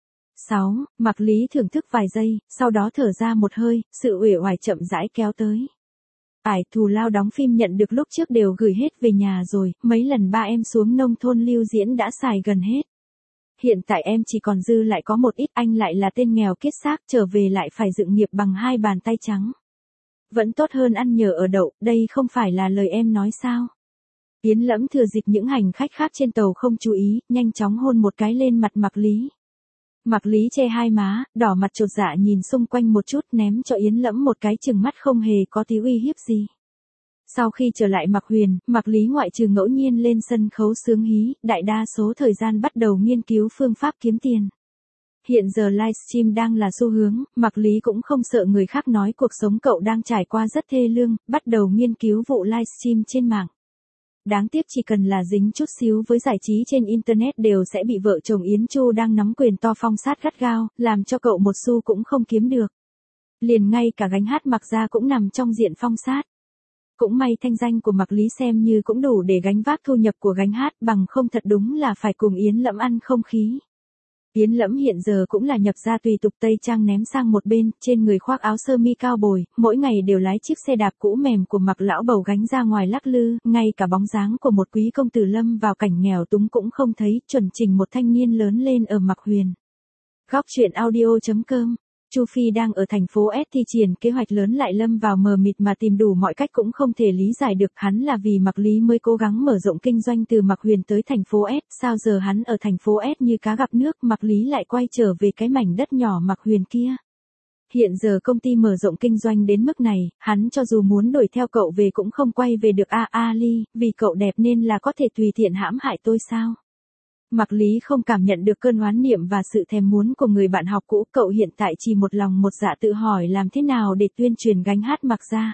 6. Mạc Lý thưởng thức vài giây, sau đó thở ra một hơi, sự uể oải chậm rãi kéo tới. Ải thù lao đóng phim nhận được lúc trước đều gửi hết về nhà rồi, mấy lần ba em xuống nông thôn lưu diễn đã xài gần hết. Hiện tại em chỉ còn dư lại có một ít, anh lại là tên nghèo kiết xác, trở về lại phải dựng nghiệp bằng hai bàn tay trắng. Vẫn tốt hơn ăn nhờ ở đậu, đây không phải là lời em nói sao? Yến Lẫm thừa dịp những hành khách khác trên tàu không chú ý, nhanh chóng hôn một cái lên mặt Mạc Lý. Mạc Lý che hai má, đỏ mặt chột dạ nhìn xung quanh một chút, ném cho Yến Lẫm một cái chừng mắt không hề có tí uy hiếp gì. Sau khi trở lại Mạc Huyền, Mạc Lý ngoại trừ ngẫu nhiên lên sân khấu sướng hí, đại đa số thời gian bắt đầu nghiên cứu phương pháp kiếm tiền. Hiện giờ livestream đang là xu hướng, Mạc Lý cũng không sợ người khác nói cuộc sống cậu đang trải qua rất thê lương, bắt đầu nghiên cứu vụ livestream trên mạng. Đáng tiếc chỉ cần là dính chút xíu với giải trí trên Internet đều sẽ bị vợ chồng Yến Chu đang nắm quyền to phong sát gắt gao, làm cho cậu một xu cũng không kiếm được. Liền ngay cả gánh hát Mạc gia cũng nằm trong diện phong sát. Cũng may thanh danh của Mạc Lý xem như cũng đủ để gánh vác thu nhập của gánh hát, bằng không thật đúng là phải cùng Yến Lẫm ăn không khí. Yến Lẫm hiện giờ cũng là nhập gia tùy tục tây trang ném sang một bên, trên người khoác áo sơ mi cao bồi, mỗi ngày đều lái chiếc xe đạp cũ mềm của Mạc lão bầu gánh ra ngoài lắc lư, ngay cả bóng dáng của một quý công tử lâm vào cảnh nghèo túng cũng không thấy, chuẩn trình một thanh niên lớn lên ở Mạc Huyền. Góc truyện audio.com. Chu Phi đang ở thành phố S thi triển kế hoạch lớn lại lâm vào mờ mịt mà tìm đủ mọi cách cũng không thể lý giải được, hắn là vì Mạc Lý mới cố gắng mở rộng kinh doanh từ Mạc Huyền tới thành phố S, sao giờ hắn ở thành phố S như cá gặp nước, Mạc Lý lại quay trở về cái mảnh đất nhỏ Mạc Huyền kia. Hiện giờ công ty mở rộng kinh doanh đến mức này, hắn cho dù muốn đuổi theo cậu về cũng không quay về được. Ali, vì cậu đẹp nên là có thể tùy tiện hãm hại tôi sao? Mạc Lý không cảm nhận được cơn oán niệm và sự thèm muốn của người bạn học cũ, cậu hiện tại chỉ một lòng một dạ tự hỏi làm thế nào để tuyên truyền gánh hát Mạc gia.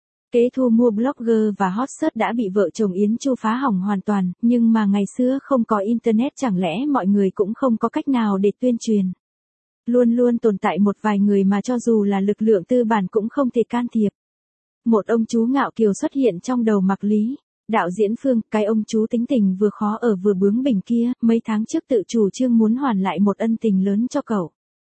Kế thu mua blogger và hot search đã bị vợ chồng Yến Chu phá hỏng hoàn toàn, nhưng mà ngày xưa không có internet chẳng lẽ mọi người cũng không có cách nào để tuyên truyền. Luôn luôn tồn tại một vài người mà cho dù là lực lượng tư bản cũng không thể can thiệp. Một ông chú ngạo kiều xuất hiện trong đầu Mạc Lý. Đạo diễn Phương, cái ông chú tính tình vừa khó ở vừa bướng bỉnh kia, mấy tháng trước tự chủ trương muốn hoàn lại một ân tình lớn cho cậu.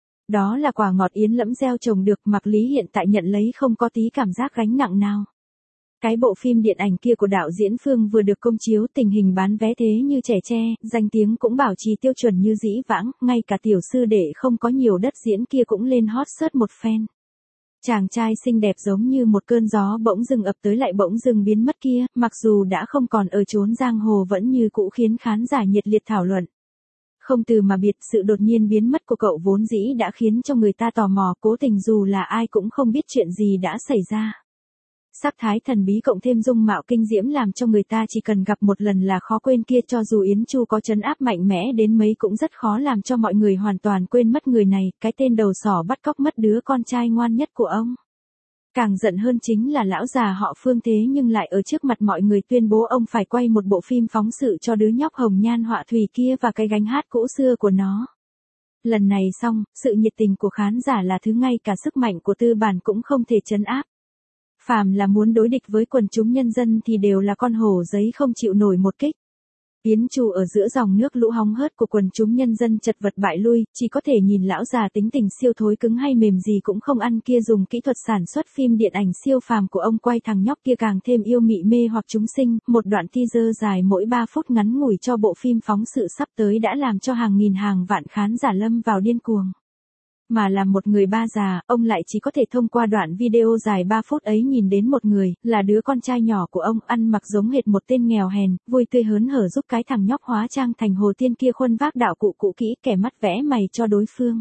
Đó là quả ngọt Yến Lẫm gieo trồng được, Mạc Lý hiện tại nhận lấy không có tí cảm giác gánh nặng nào. Cái bộ phim điện ảnh kia của đạo diễn Phương vừa được công chiếu, tình hình bán vé thế như trẻ tre, danh tiếng cũng bảo trì tiêu chuẩn như dĩ vãng, ngay cả tiểu sư đệ không có nhiều đất diễn kia cũng lên hot search một phen. Chàng trai xinh đẹp giống như một cơn gió bỗng dưng ập tới lại bỗng dưng biến mất kia, mặc dù đã không còn ở chốn giang hồ vẫn như cũ khiến khán giả nhiệt liệt thảo luận. Không từ mà biệt, sự đột nhiên biến mất của cậu vốn dĩ đã khiến cho người ta tò mò, cố tình dù là ai cũng không biết chuyện gì đã xảy ra. Sắc thái thần bí cộng thêm dung mạo kinh diễm làm cho người ta chỉ cần gặp một lần là khó quên kia, cho dù Yến Chu có trấn áp mạnh mẽ đến mấy cũng rất khó làm cho mọi người hoàn toàn quên mất người này, cái tên đầu sỏ bắt cóc mất đứa con trai ngoan nhất của ông. Càng giận hơn chính là lão già họ Phương thế nhưng lại ở trước mặt mọi người tuyên bố ông phải quay một bộ phim phóng sự cho đứa nhóc hồng nhan họa thủy kia và cái gánh hát cũ xưa của nó. Lần này xong, sự nhiệt tình của khán giả là thứ ngay cả sức mạnh của tư bản cũng không thể trấn áp. Phàm là muốn đối địch với quần chúng nhân dân thì đều là con hổ giấy không chịu nổi một kích. Yến Chu ở giữa dòng nước lũ hóng hớt của quần chúng nhân dân chật vật bại lui, chỉ có thể nhìn lão già tính tình siêu thối cứng hay mềm gì cũng không ăn kia dùng kỹ thuật sản xuất phim điện ảnh siêu phàm của ông quay thằng nhóc kia càng thêm yêu mị mê hoặc chúng sinh, một đoạn teaser dài mỗi 3 phút ngắn ngủi cho bộ phim phóng sự sắp tới đã làm cho hàng nghìn hàng vạn khán giả lâm vào điên cuồng. Mà là một người ba già, ông lại chỉ có thể thông qua đoạn video dài 3 phút ấy nhìn đến một người, là đứa con trai nhỏ của ông, ăn mặc giống hệt một tên nghèo hèn, vui tươi hớn hở giúp cái thằng nhóc hóa trang thành hồ tiên kia khuân vác đạo cụ cũ kỹ, kẻ mắt vẽ mày cho đối phương.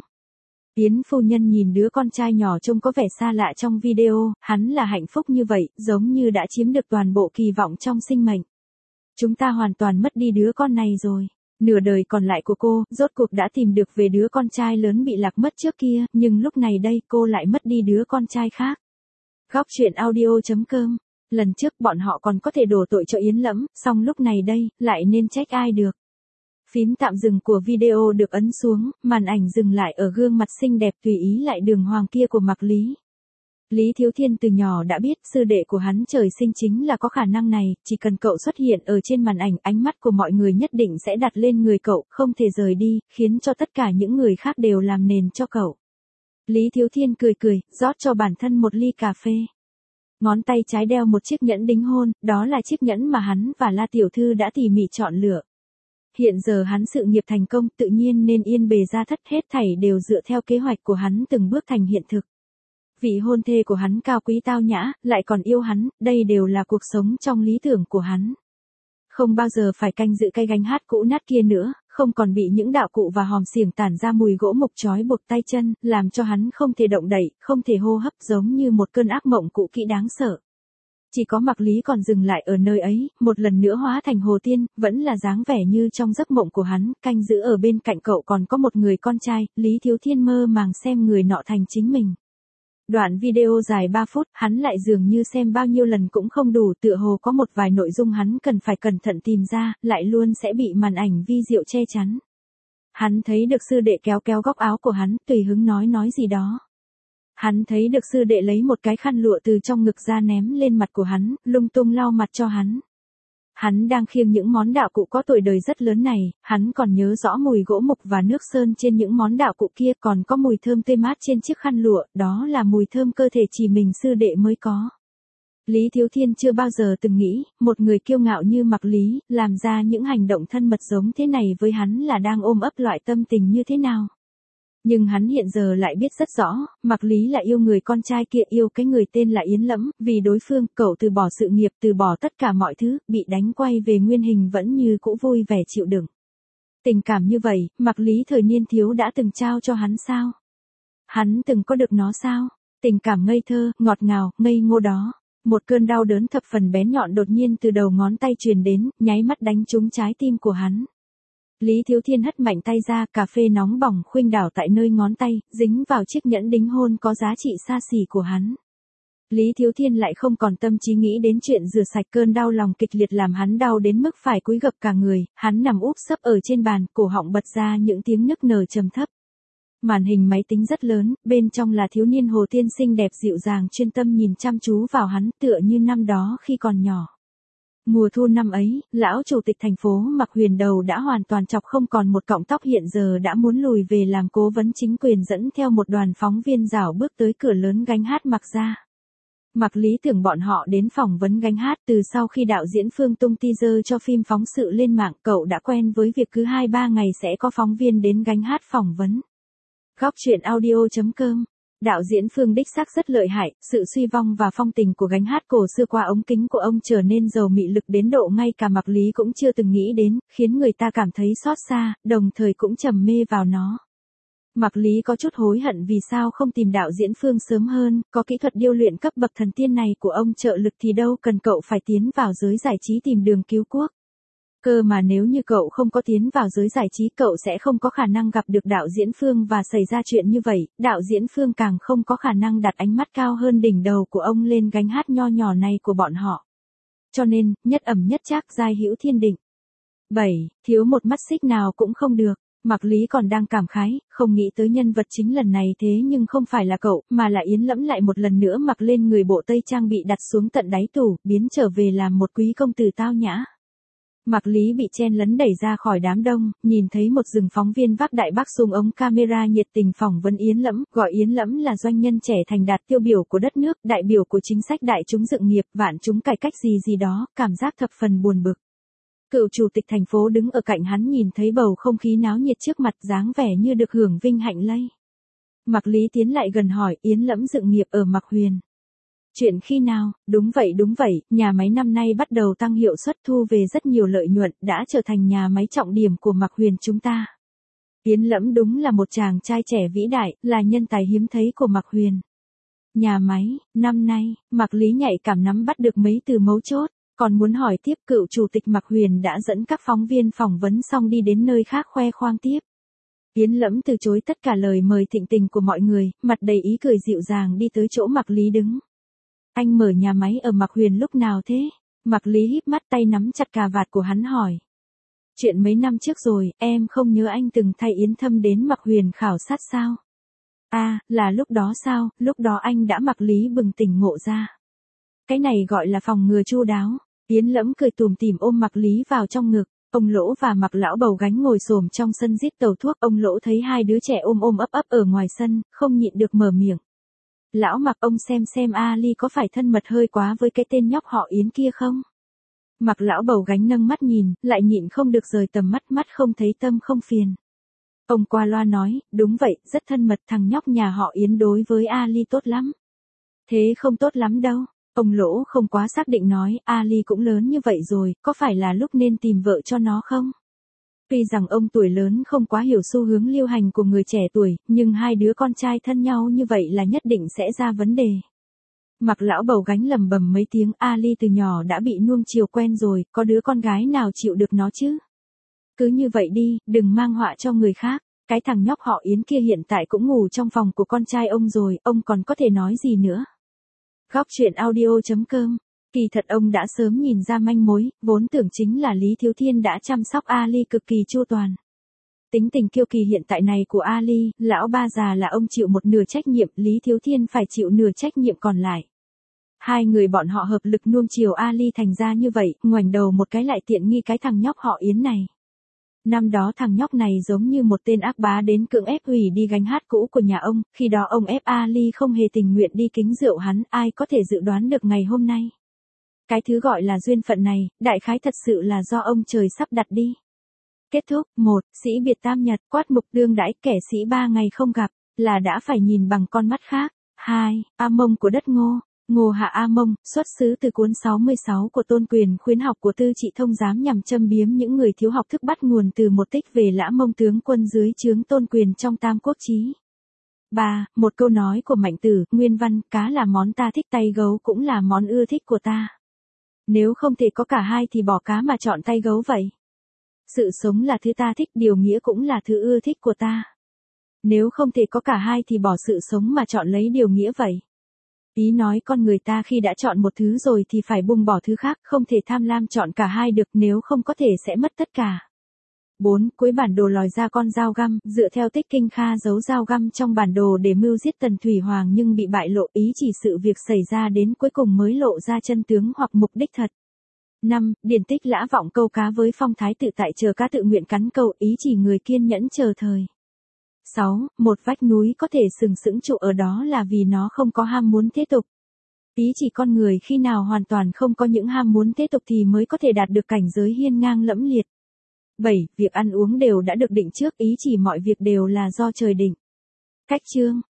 Yến phu nhân nhìn đứa con trai nhỏ trông có vẻ xa lạ trong video, hắn là hạnh phúc như vậy, giống như đã chiếm được toàn bộ kỳ vọng trong sinh mệnh. Chúng ta hoàn toàn mất đi đứa con này rồi. Nửa đời còn lại của cô, rốt cuộc đã tìm được về đứa con trai lớn bị lạc mất trước kia, nhưng lúc này đây cô lại mất đi đứa con trai khác. Góc truyện audio.com. Lần trước bọn họ còn có thể đổ tội cho Yến Lẫm, song lúc này đây, lại nên trách ai được. Phím tạm dừng của video được ấn xuống, màn ảnh dừng lại ở gương mặt xinh đẹp tùy ý lại đường hoàng kia của Mạc Lý. Lý Thiếu Thiên từ nhỏ đã biết sư đệ của hắn trời sinh chính là có khả năng này, chỉ cần cậu xuất hiện ở trên màn ảnh, ánh mắt của mọi người nhất định sẽ đặt lên người cậu, không thể rời đi, khiến cho tất cả những người khác đều làm nền cho cậu. Lý Thiếu Thiên cười cười, rót cho bản thân một ly cà phê. Ngón tay trái đeo một chiếc nhẫn đính hôn, đó là chiếc nhẫn mà hắn và La Tiểu Thư đã tỉ mỉ chọn lựa. Hiện giờ hắn sự nghiệp thành công, tự nhiên nên yên bề gia thất, hết thảy đều dựa theo kế hoạch của hắn từng bước thành hiện thực. Vị hôn thê của hắn cao quý tao nhã, lại còn yêu hắn, đây đều là cuộc sống trong lý tưởng của hắn. Không bao giờ phải canh giữ cây gánh hát cũ nát kia nữa, không còn bị những đạo cụ và hòm xiềng tản ra mùi gỗ mục trói buộc tay chân, làm cho hắn không thể động đậy, không thể hô hấp, giống như một cơn ác mộng cũ kỹ đáng sợ. Chỉ có Mạc Lý còn dừng lại ở nơi ấy, một lần nữa hóa thành hồ tiên, vẫn là dáng vẻ như trong giấc mộng của hắn, canh giữ ở bên cạnh cậu còn có một người con trai, Lý Thiếu Thiên mơ màng xem người nọ thành chính mình. Đoạn video dài 3 phút, hắn lại dường như xem bao nhiêu lần cũng không đủ, tựa hồ có một vài nội dung hắn cần phải cẩn thận tìm ra, lại luôn sẽ bị màn ảnh vi diệu che chắn. Hắn thấy được sư đệ kéo kéo góc áo của hắn, tùy hứng nói gì đó. Hắn thấy được sư đệ lấy một cái khăn lụa từ trong ngực ra ném lên mặt của hắn, lung tung lau mặt cho hắn. Hắn đang khiêng những món đạo cụ có tuổi đời rất lớn này, hắn còn nhớ rõ mùi gỗ mục và nước sơn trên những món đạo cụ kia, còn có mùi thơm tươi mát trên chiếc khăn lụa, đó là mùi thơm cơ thể chỉ mình sư đệ mới có. Lý Thiếu Thiên chưa bao giờ từng nghĩ, một người kiêu ngạo như Mạc Lý, làm ra những hành động thân mật giống thế này với hắn là đang ôm ấp loại tâm tình như thế nào. Nhưng hắn hiện giờ lại biết rất rõ, Mạc Lý là yêu người con trai kia, yêu cái người tên là Yến Lẫm, vì đối phương, cậu từ bỏ sự nghiệp, từ bỏ tất cả mọi thứ, bị đánh quay về nguyên hình vẫn như cũ vui vẻ chịu đựng. Tình cảm như vậy, Mạc Lý thời niên thiếu đã từng trao cho hắn sao? Hắn từng có được nó sao? Tình cảm ngây thơ, ngọt ngào, ngây ngô đó. Một cơn đau đớn thập phần bén nhọn đột nhiên từ đầu ngón tay truyền đến, nháy mắt đánh trúng trái tim của hắn. Lý Thiếu Thiên hất mạnh tay ra, cà phê nóng bỏng khuynh đảo tại nơi ngón tay, dính vào chiếc nhẫn đính hôn có giá trị xa xỉ của hắn. Lý Thiếu Thiên lại không còn tâm trí nghĩ đến chuyện rửa sạch, cơn đau lòng kịch liệt làm hắn đau đến mức phải cúi gập cả người, hắn nằm úp sấp ở trên bàn, cổ họng bật ra những tiếng nức nở trầm thấp. Màn hình máy tính rất lớn, bên trong là thiếu niên hồ tiên xinh đẹp dịu dàng chuyên tâm nhìn chăm chú vào hắn, tựa như năm đó khi còn nhỏ. Mùa thu năm ấy, lão chủ tịch thành phố Mạc Huyền đầu đã hoàn toàn chọc không còn một cọng tóc, hiện giờ đã muốn lùi về làm cố vấn chính quyền, dẫn theo một đoàn phóng viên rảo bước tới cửa lớn gánh hát Mạc gia. Mạc Lý tưởng bọn họ đến phỏng vấn gánh hát, từ sau khi đạo diễn Phương tung teaser cho phim phóng sự lên mạng, cậu đã quen với việc cứ 2-3 ngày sẽ có phóng viên đến gánh hát phỏng vấn. Góc truyện audio.com. Đạo diễn Phương đích xác rất lợi hại, sự suy vong và phong tình của gánh hát cổ xưa qua ống kính của ông trở nên giàu mị lực đến độ ngay cả Mạc Lý cũng chưa từng nghĩ đến, khiến người ta cảm thấy xót xa, đồng thời cũng trầm mê vào nó. Mạc Lý có chút hối hận vì sao không tìm đạo diễn Phương sớm hơn, có kỹ thuật điêu luyện cấp bậc thần tiên này của ông trợ lực thì đâu cần cậu phải tiến vào giới giải trí tìm đường cứu quốc. Cơ mà nếu như cậu không có tiến vào giới giải trí, cậu sẽ không có khả năng gặp được đạo diễn Phương và xảy ra chuyện như vậy, đạo diễn Phương càng không có khả năng đặt ánh mắt cao hơn đỉnh đầu của ông lên gánh hát nho nhỏ này của bọn họ. Cho nên, nhất ẩm nhất trác giai hữu thiên định. 7. Thiếu một mắt xích nào cũng không được. Mạc Lý còn đang cảm khái, không nghĩ tới nhân vật chính lần này thế nhưng không phải là cậu, mà là Yến Lẫm lại một lần nữa mặc lên người bộ tây trang bị đặt xuống tận đáy tủ, biến trở về làm một quý công tử tao nhã. Mạc Lý bị chen lấn đẩy ra khỏi đám đông, nhìn thấy một rừng phóng viên vác đại bác súng ống camera nhiệt tình phỏng vấn Yến Lẫm, gọi Yến Lẫm là doanh nhân trẻ thành đạt tiêu biểu của đất nước, đại biểu của chính sách đại chúng dựng nghiệp, vạn chúng cải cách gì đó, cảm giác thập phần buồn bực. Cựu chủ tịch thành phố đứng ở cạnh hắn nhìn thấy bầu không khí náo nhiệt trước mặt, dáng vẻ như được hưởng vinh hạnh lây. Mạc Lý tiến lại gần hỏi, Yến Lẫm dựng nghiệp ở Mạc Huyền. Chuyện khi nào? Đúng vậy, nhà máy năm nay bắt đầu tăng hiệu suất, thu về rất nhiều lợi nhuận, đã trở thành nhà máy trọng điểm của Mạc Huyền chúng ta. Yến Lẫm đúng là một chàng trai trẻ vĩ đại, là nhân tài hiếm thấy của Mạc Huyền. Nhà máy, năm nay, Mạc Lý nhạy cảm nắm bắt được mấy từ mấu chốt, còn muốn hỏi tiếp. Cựu chủ tịch Mạc Huyền đã dẫn các phóng viên phỏng vấn xong đi đến nơi khác khoe khoang tiếp. Yến Lẫm từ chối tất cả lời mời thịnh tình của mọi người, mặt đầy ý cười dịu dàng đi tới chỗ Mạc Lý đứng. Anh mở nhà máy ở Mạc Huyền lúc nào thế? Mạc Lý híp mắt, tay nắm chặt cà vạt của hắn hỏi. Chuyện mấy năm trước rồi, em không nhớ anh từng thay Yến Thâm đến Mạc Huyền khảo sát sao? Là lúc đó sao, lúc đó anh đã mặc Lý bừng tỉnh ngộ ra. Cái này gọi là phòng ngừa chu đáo. Yến Lẫm cười tủm tỉm ôm Mặc Lý vào trong ngực, ông Lỗ và Mặc Lão Bầu Gánh ngồi xổm trong sân rít tàu thuốc. Ông Lỗ thấy hai đứa trẻ ôm ôm ấp ấp ở ngoài sân, không nhịn được mở miệng. Lão Mặc, ông xem Ali có phải thân mật hơi quá với cái tên nhóc họ Yến kia không? Mặc Lão Bầu Gánh nâng mắt nhìn, lại nhịn không được rời tầm mắt, mắt không thấy tâm không phiền. Ông qua loa nói, đúng vậy, rất thân mật, thằng nhóc nhà họ Yến đối với Ali tốt lắm. Thế không tốt lắm đâu. Ông Lỗ không quá xác định nói, Ali cũng lớn như vậy rồi, có phải là lúc nên tìm vợ cho nó không? Tuy rằng ông tuổi lớn không quá hiểu xu hướng lưu hành của người trẻ tuổi, nhưng hai đứa con trai thân nhau như vậy là nhất định sẽ ra vấn đề. Mặc Lão Bầu Gánh lầm bầm mấy tiếng, Ali từ nhỏ đã bị nuông chiều quen rồi, có đứa con gái nào chịu được nó chứ? Cứ như vậy đi, đừng mang họa cho người khác. Cái thằng nhóc họ Yến kia hiện tại cũng ngủ trong phòng của con trai ông rồi, ông còn có thể nói gì nữa? Góc truyện audio.com. Kỳ thật ông đã sớm nhìn ra manh mối, vốn tưởng chính là Lý Thiếu Thiên đã chăm sóc Ali cực kỳ chu toàn. Tính tình kiêu kỳ hiện tại này của Ali, lão ba già là ông chịu một nửa trách nhiệm, Lý Thiếu Thiên phải chịu nửa trách nhiệm còn lại. Hai người bọn họ hợp lực nuông chiều Ali thành ra như vậy, ngoảnh đầu một cái lại tiện nghi cái thằng nhóc họ Yến này. Năm đó thằng nhóc này giống như một tên ác bá đến cưỡng ép hủy đi gánh hát cũ của nhà ông, khi đó ông ép Ali không hề tình nguyện đi kính rượu hắn, ai có thể dự đoán được ngày hôm nay. Cái thứ gọi là duyên phận này, đại khái thật sự là do ông trời sắp đặt đi. Kết thúc, 1. Sĩ biệt tam nhật, quát mục đương đãi, kẻ sĩ 3 ngày không gặp, là đã phải nhìn bằng con mắt khác. 2. A Mông của đất Ngô. Ngô Hạ A Mông, xuất xứ từ cuốn 66 của Tôn Quyền khuyến học của Tư Trị Thông giám nhằm châm biếm những người thiếu học thức, bắt nguồn từ một tích về Lã Mông tướng quân dưới trướng Tôn Quyền trong Tam Quốc Chí. 3. Một câu nói của Mạnh Tử, nguyên văn, cá là món ta thích, tay gấu cũng là món ưa thích của ta. Nếu không thể có cả hai thì bỏ cá mà chọn tay gấu vậy. Sự sống là thứ ta thích, điều nghĩa cũng là thứ ưa thích của ta. Nếu không thể có cả hai thì bỏ sự sống mà chọn lấy điều nghĩa vậy. Ý nói con người ta khi đã chọn một thứ rồi thì phải buông bỏ thứ khác, không thể tham lam chọn cả hai được, nếu không có thể sẽ mất tất cả. 4. Cuối bản đồ lòi ra con dao găm, dựa theo tích Kinh Kha giấu dao găm trong bản đồ để mưu giết Tần Thủy Hoàng nhưng bị bại lộ, ý chỉ sự việc xảy ra đến cuối cùng mới lộ ra chân tướng hoặc mục đích thật. 5. Điển tích Lã Vọng câu cá với phong thái tự tại chờ cá tự nguyện cắn câu, ý chỉ người kiên nhẫn chờ thời. 6. Một vách núi có thể sừng sững trụ ở đó là vì nó không có ham muốn thế tục. Ý chỉ con người khi nào hoàn toàn không có những ham muốn thế tục thì mới có thể đạt được cảnh giới hiên ngang lẫm liệt. 7. Việc ăn uống đều đã được định trước, ý chỉ mọi việc đều là do trời định. Cách chương